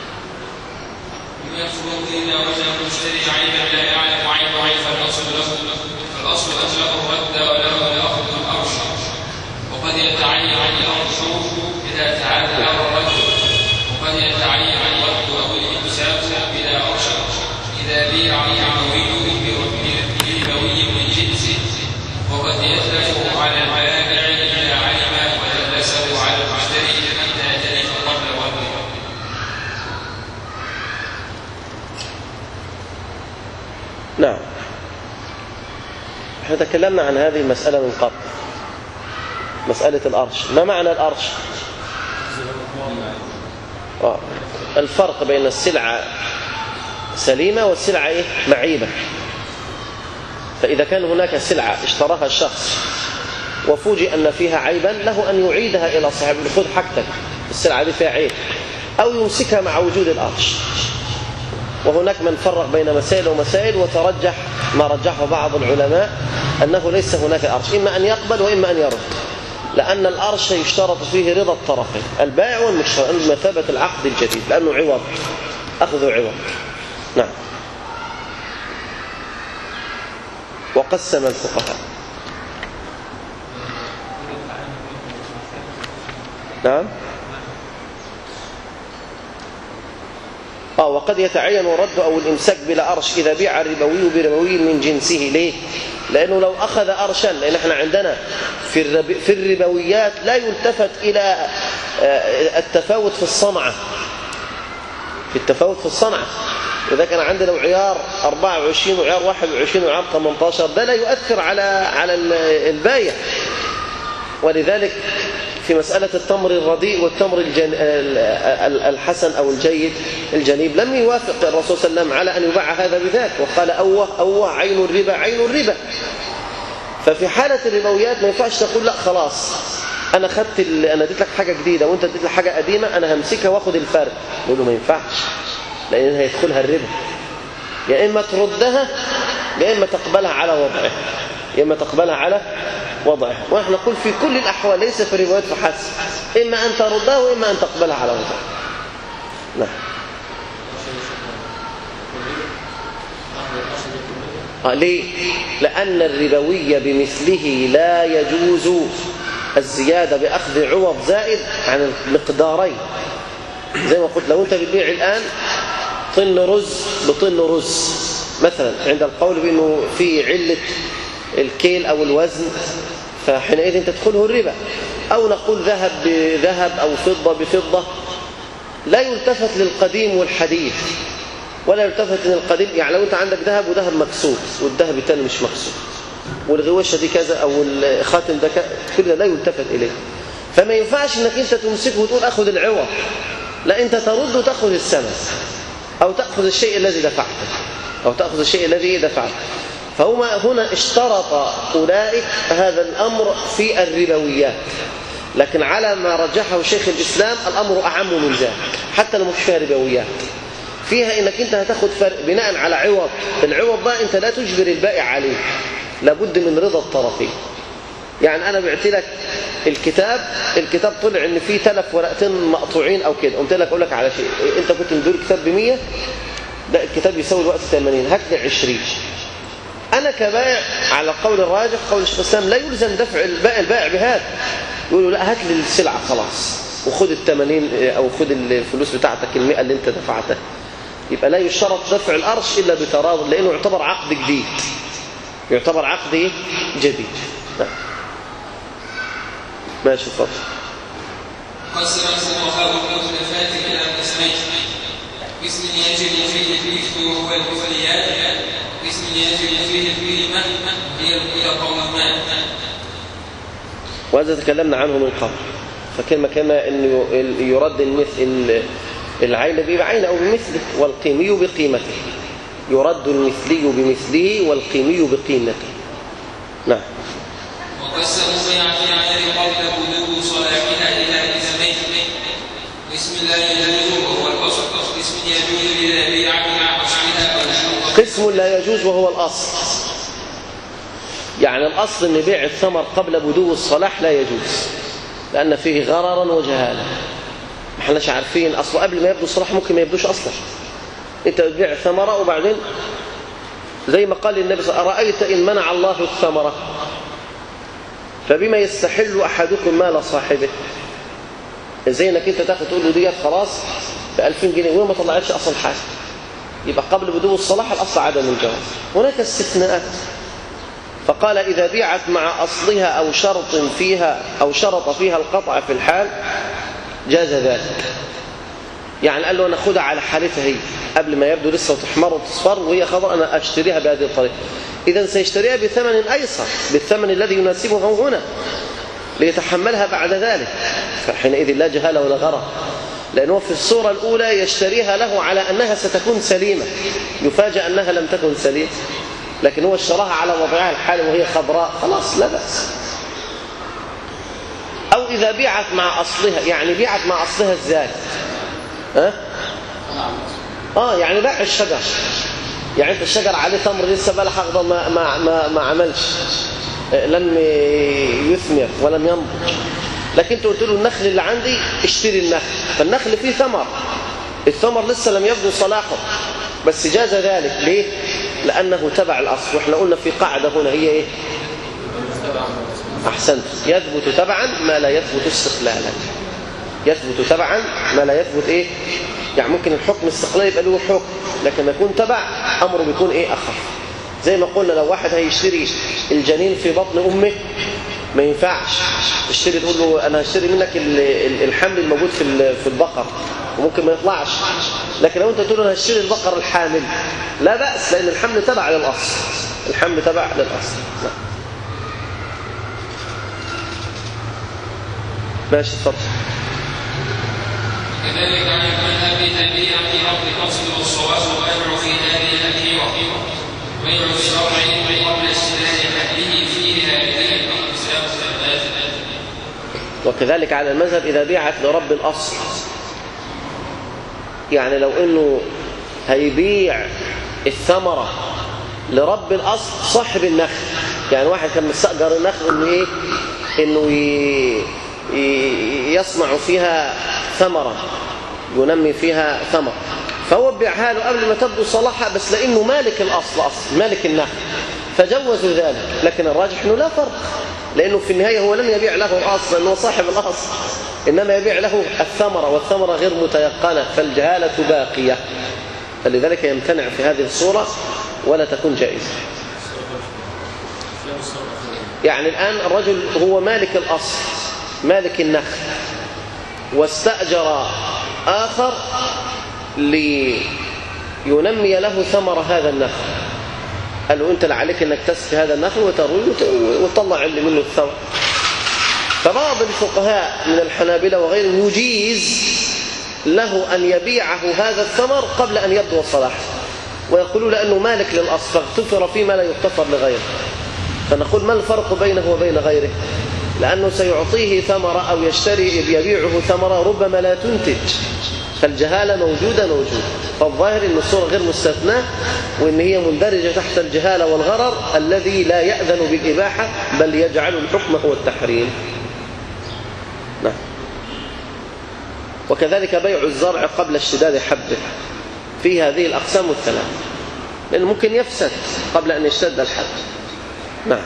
يفرض إذا وجد المشتري عيبا لا يعلم عيبه فالأصل له، فالأصل أجله الرد وله الأخذ الأرشد، وقد يتعين الأرشد إذا تعدى الرد، وقد يتعين الرد أو الإمساك إذا أرشد، إذا بيع يعوي بربوي من جنسه، وقد يتلف على المنافع إذا علم ودلس احنا تكلمنا عن هذه المسألة من قبل، مسألة الأرش. ما معنى الأرش؟ آه. الفرق بين السلعة سليمة والسلعة إيه؟ معيبة. فإذا كان هناك سلعة اشتراها الشخص وفوجئ أن فيها عيبا، له أن يعيدها إلى صاحب، خذ حاجتك السلعة دي فيها عيب، أو يمسكها مع وجود الأرش. وهناك من فرق بين مسائل ومسائل، وترجح ما رجحه بعض العلماء أنه ليس هناك أرش، إما أن يقبل وإما أن يرد، لأن الأرش يشترط فيه رضا الطرفين البائع والمشتري بمثابة العقد الجديد، لأنه عوض، أخذ عوض. نعم. وقسم الفقهاء. نعم. آه وقد يتعين الرد أو الإمساك بلا أرش إذا بيع الربوي بربوي من جنسه. ليه؟ لأنه لو أخذ أرشا، لأن احنا عندنا في الرب في الربويات لا يلتفت إلى التفاوت في الصنعة، في التفاوت في الصنعة. إذا كان عندنا عيار أربعة وعشرين وعيار واحد وعشرين وعيار ثمانية عشر، ده لا يؤثر على على البايع. ولذلك في مسألة التمر الرديء والتمر الجن... الحسن أو الجيد الجنيب لم يوافق الرسول صلى الله عليه وسلم على أن يباع هذا بذاك، وقال أوه أوه عين الربا عين الربا. ففي حالة الربويات ما ينفعش تقول لا خلاص أنا خدت ال... أنا اديت لك حاجة جديدة وأنت اديت لك حاجة قديمة، أنا همسكها وآخد الفرق. يقول له ما ينفعش، لأن هيدخلها الربا. يا إما تردها يا إما تقبلها على وضعها، يا إما تقبلها على وضعها. ونحن نقول في كل الأحوال، ليس في الروايات فحسب، إما أن تردها وإما أن تقبلها على وضعها. نعم. آه ليه؟ لأن الربوية بمثله لا يجوز الزيادة بأخذ عوض زائد عن المقدارين. زي ما قلت، لو أنت بتبيع الآن طن رز بطن رز مثلا، عند القول بأنه في علة الكيل أو الوزن، فحينئذ تدخله الربا. أو نقول ذهب بذهب أو فضة بفضة، لا يلتفت للقديم والحديث، ولا يلتفت للقديم. يعني لو أنت عندك ذهب وذهب مكسور والذهب الثاني مش مكسور، والغواشة دي كذا أو الخاتم ده كذا، كل ده لا يلتفت إليه. فما ينفعش أنك أنت تمسكه وتقول أخذ العوض، لا، أنت ترد وتأخذ الثمن، أو تأخذ الشيء الذي دفعته، أو تأخذ الشيء الذي دفعته. فهم هنا اشترط أولئك هذا الأمر في الربويات، لكن على ما رجحه شيخ الإسلام الأمر أعم من ذلك. حتى لو مش فيها ربويات، فيها إنك أنت هتاخد فرق بناء على عوض. العوض ده أنت لا تجبر البائع عليه، لابد من رضا الطرفين. يعني أنا بعت لك الكتاب، الكتاب طلع إن فيه تلف ورقتين مقطوعين أو كده، قمت لك أقول لك على شيء، أنت كنت مدير الكتاب بمية، ده الكتاب يساوي الوقت ثمانين، هات لي عشرين. أنا كبائع على قول الراجح قول الشيخ الإسلام لا يلزم دفع البائع البائع بهذا، يقولوا لا هات لي السلعة خلاص وخد الثمانين أو خد الفلوس بتاعتك المئة اللي أنت دفعتها. يبقى لا يشترط دفع الأرش إلا بتراض، لأنه يعتبر عقد جديد، يعتبر عقد جديد. ماشي اتفضل. قسم الفقهاء المختلفات إلى قسمين: قسم يجب فيه الإثم وهو المثليات، قسم يجب فيه القيمة هي قومان. وهذا تكلمنا عنه من قبل، فكما كما انه يرد المثل العين بعينه او بمثله، والقيمي بقيمته. يرد المثلي بمثله والقيمي بقيمته. نعم. وقسموا بيع العين قبل بلوغ صلاحها الى قسمين: قسم لا يجوز وهو الاصل، قسم يجوز للبيع مع اصلها او قسم لا يجوز وهو الاصل. يعني الاصل ان بيع الثمر قبل بدو الصلاح لا يجوز، لان فيه غررا وجهالا. ما احناش عارفين اصله قبل ما يبدو الصلاح، ممكن ما يبدوش اصلا. انت بتبيع ثمره وبعدين زي ما قال النبي صلى الله عليه وسلم: ارايت ان منع الله الثمره فبما يستحل احدكم مال صاحبه. زي انك انت تاخد تقول له ديت خلاص ب ألفين جنيه وما طلعتش اصل حاجه، يبقى قبل بدو الصلاح الاصل عدم الجواز. هناك استثناءات، فقال إذا بيعت مع أصلها أو شرط فيها أو شرط فيها القطع في الحال جاز ذلك. يعني قال له أنا أخذها على حالتها هي قبل ما يبدو لسه وتحمر وتصفر وهي خضر، أنا أشتريها بهذه الطريقة. إذن سيشتريها بثمن أيسر، بالثمن الذي يناسبه هنا ليتحملها بعد ذلك، فحينئذ لا جهالة ولا غرر، لأنه في الصورة الأولى يشتريها له على أنها ستكون سليمة، يفاجأ أنها لم تكن سليمة، لكن هو اشتراها على وضعها الحالي وهي خضراء، خلاص لا بأس. أو إذا بيعت مع أصلها، يعني بيعت مع أصلها إزاي؟ ها؟ آه يعني باع الشجر، يعني أنت الشجر عليه تمر لسه بلح أخضر ما, ما, ما, ما عملش، لم يثمر ولم ينضج، لكن أنت قلت له النخل اللي عندي اشتري النخل، فالنخل فيه ثمر، الثمر لسه لم يبدو صلاحه، بس جاز ذلك. ليه؟ لأنه تبع الأصل. وإحنا قلنا في قاعدة هنا هي إيه؟ أحسنت، يثبت تبعا ما لا يثبت استقلالا. يثبت تبعا ما لا يثبت إيه؟ يعني ممكن الحكم استقلال يبقى له حكم، لكن يكون تبع أمره بيكون إيه؟ أخف. زي ما قلنا لو واحد هيشتري الجنين في بطن أمه ما ينفعش تشتري تقول له أنا هشتري منك الحمل الموجود في في البقر، وممكن ما يطلعش. لكن لو أنت تقول له أنا هشتري البقر الحامل لا بأس، لأن الحمل تبع للأصل، الحمل تبع للأصل. لا. ماشي اتفضل. كذلك عن المذهب تبيع في رب الأصل والصواب وأدعو في هذه الأخيرة بيع الشرع قبل اشتراء حده فيه هذه الأقسام الثلاثة. وكذلك على المذهب إذا بيعت لرب الأصل، يعني لو إنه هيبيع الثمرة لرب الأصل صاحب النخل، يعني واحد كان مستأجر النخل إنه إيه؟ إنه يصنع فيها ثمرة، ينمي فيها ثمر، فهو بيعها له قبل ما تبدو صلاحها، بس لأنه مالك الأصل، أصل مالك النخل، فجوزوا ذلك. لكن الراجح أنه لا فرق، لأنه في النهاية هو لم يبيع له الأصل لأنه صاحب الأصل، إنما يبيع له الثمرة، والثمرة غير متيقنة، فالجهالة باقية، فلذلك يمتنع في هذه الصورة ولا تكون جائزة. يعني الآن الرجل هو مالك الأصل، مالك النخل، واستأجر آخر لينمي له ثمر هذا النخل، قال له أنت لعليك أنك تسقي هذا النخل وتروي وتطلع اللي منه الثمر. فبعض الفقهاء من الحنابلة وغيرهم يجيز له أن يبيعه هذا الثمر قبل أن يبدو صلاحه، ويقولون لأنه مالك للأصل فاغتفر فيما لا يغتفر لغيره. فنقول ما الفرق بينه وبين غيره؟ لأنه سيعطيه ثمرة أو يشتري يبيعه ثمرة ربما لا تنتج، فالجهالة موجودة موجودة. فالظاهر أن الصورة غير مستثناة، وأن هي مندرجة تحت الجهالة والغرر الذي لا يأذن بالإباحة بل يجعل الحكم هو التحريم. نعم. وكذلك بيع الزرع قبل اشتداد حبه في هذه الأقسام الثلاث، لأنه ممكن يفسد قبل أن يشتد الحب. نعم.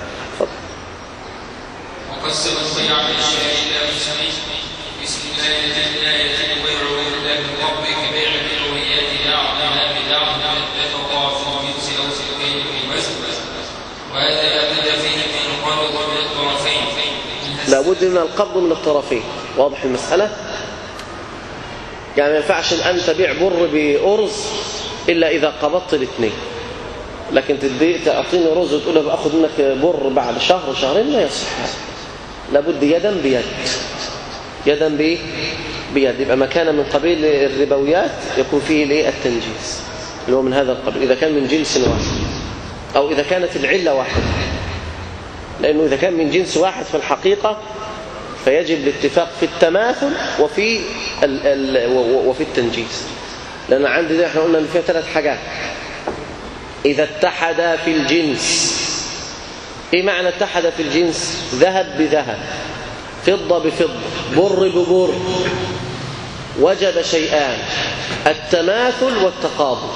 وقسم البيع بالشارع إلى قسمين: بسم الله لا يتم بيعه إلا بالرب كبيع الأولياء دعوة بدعوة اتفقا في الجنس أو سلكين في المسجد، وهذا لا بد فيه من القبض من الطرفين. لا بد من القبض من الطرفين. واضح المسألة؟ يعني ما ينفعش أن تبيع بر بأرز إلا إذا قبضت الاثنين، لكن تدي تعطيني رز وتقول له بأخذ منك بر بعد شهر شهرين، لا يصح. لابد يدا بيد، يدا بيد. يبقى ما كان من قبيل الربويات يكون فيه ليه التنجيز، اللي هو من هذا القبيل، إذا كان من جنس واحد أو إذا كانت العلة واحدة. لأنه إذا كان من جنس واحد في الحقيقة فيجب الاتفاق في التماثل وفي ال ال وفي التنجيز. لأن عندي ده احنا قلنا إن فيها ثلاث حاجات: إذا اتحدا في الجنس. إيه معنى اتحد في الجنس؟ ذهب بذهب، فضة بفضة، بر ببر، وجب شيئان: التماثل والتقابض.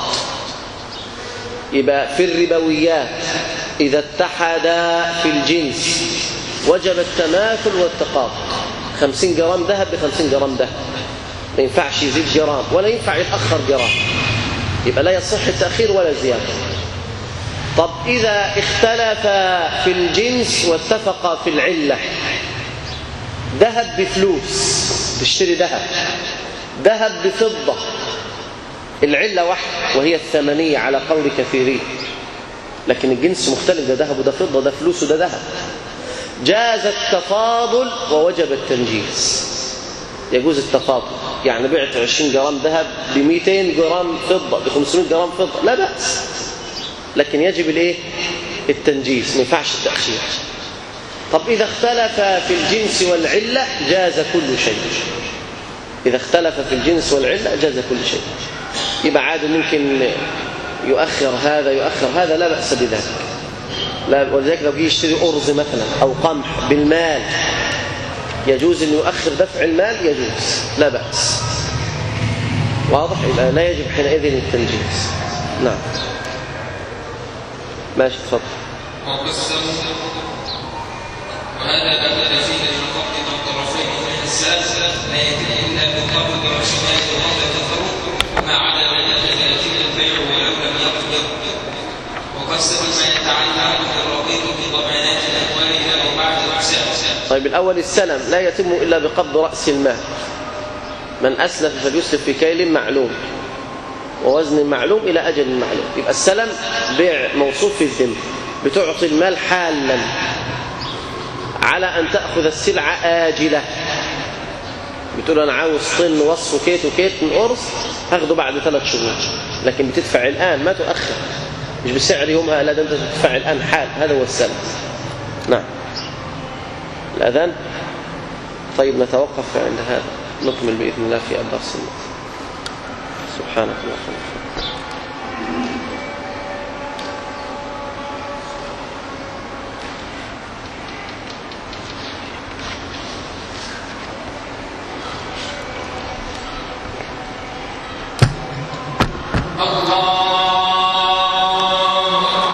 يبقى في الربويات إذا اتحدا في الجنس وجب التماثل والتقابض. خمسين جرام ذهب بخمسين جرام ذهب، ما ينفعش يزيد جرام ولا ينفع يتأخر جرام، يبقى لا يصح التأخير ولا زيادة. طب إذا اختلفا في الجنس واتفقا في العلة، ذهب بفلوس، تشتري ذهب، ذهب بفضة، العلة واحدة وهي الثمنية على قول كثيرين، لكن الجنس مختلف، ده ذهب وده فضة، ده فلوس وده ذهب. جاز التفاضل ووجب التنجيس. يجوز التفاضل، يعني بعت عشرين جرام ذهب ب مئتين جرام فضة ب خمسمائة جرام فضة لا بأس، لكن يجب الايه؟ التنجيس، ما ينفعش التأخير. طب إذا اختلف في الجنس والعلة جاز كل شيء. إذا اختلف في الجنس والعلة جاز كل شيء. يبقى عادي ممكن يؤخر هذا يؤخر هذا لا بأس بذلك. لا، ولذلك لو جه يشتري أرز مثلا أو قمح بالمال يجوز أن يؤخر دفع المال، يجوز لا بأس. واضح؟ يبقى لا يجب حينئذ التنجيز. نعم ماشي تفضل. وهذا لا بد فيه من القبض من الطرفين من السلف لا يتم الا بالقبض والشمال وقبل التفرق ما على من يتم البيع ولو لم يقبض. وقسم ما يتعلق بالرقيق بضمانات الاموال او بعد الحساب. طيب الأول السلم لا يتم إلا بقبض رأس المال. من أسلف فليسلف في كيل معلوم ووزن معلوم إلى أجل معلوم. يبقى السلم بيع موصوف في الذمة، بتعطي المال حالا على أن تأخذ السلعة آجلة. بتقول أنا عاوز طن وصف كيت وكيت من أرز هاخده بعد ثلاث شهور، لكن بتدفع الآن ما تؤخر، مش بسعر يومها، لا ده أنت تدفع الآن حال. هذا هو السلم. نعم. الأذان. طيب نتوقف عند هذا، نكمل بإذن الله في الدرس. سبحانك اللهم وبحمدك.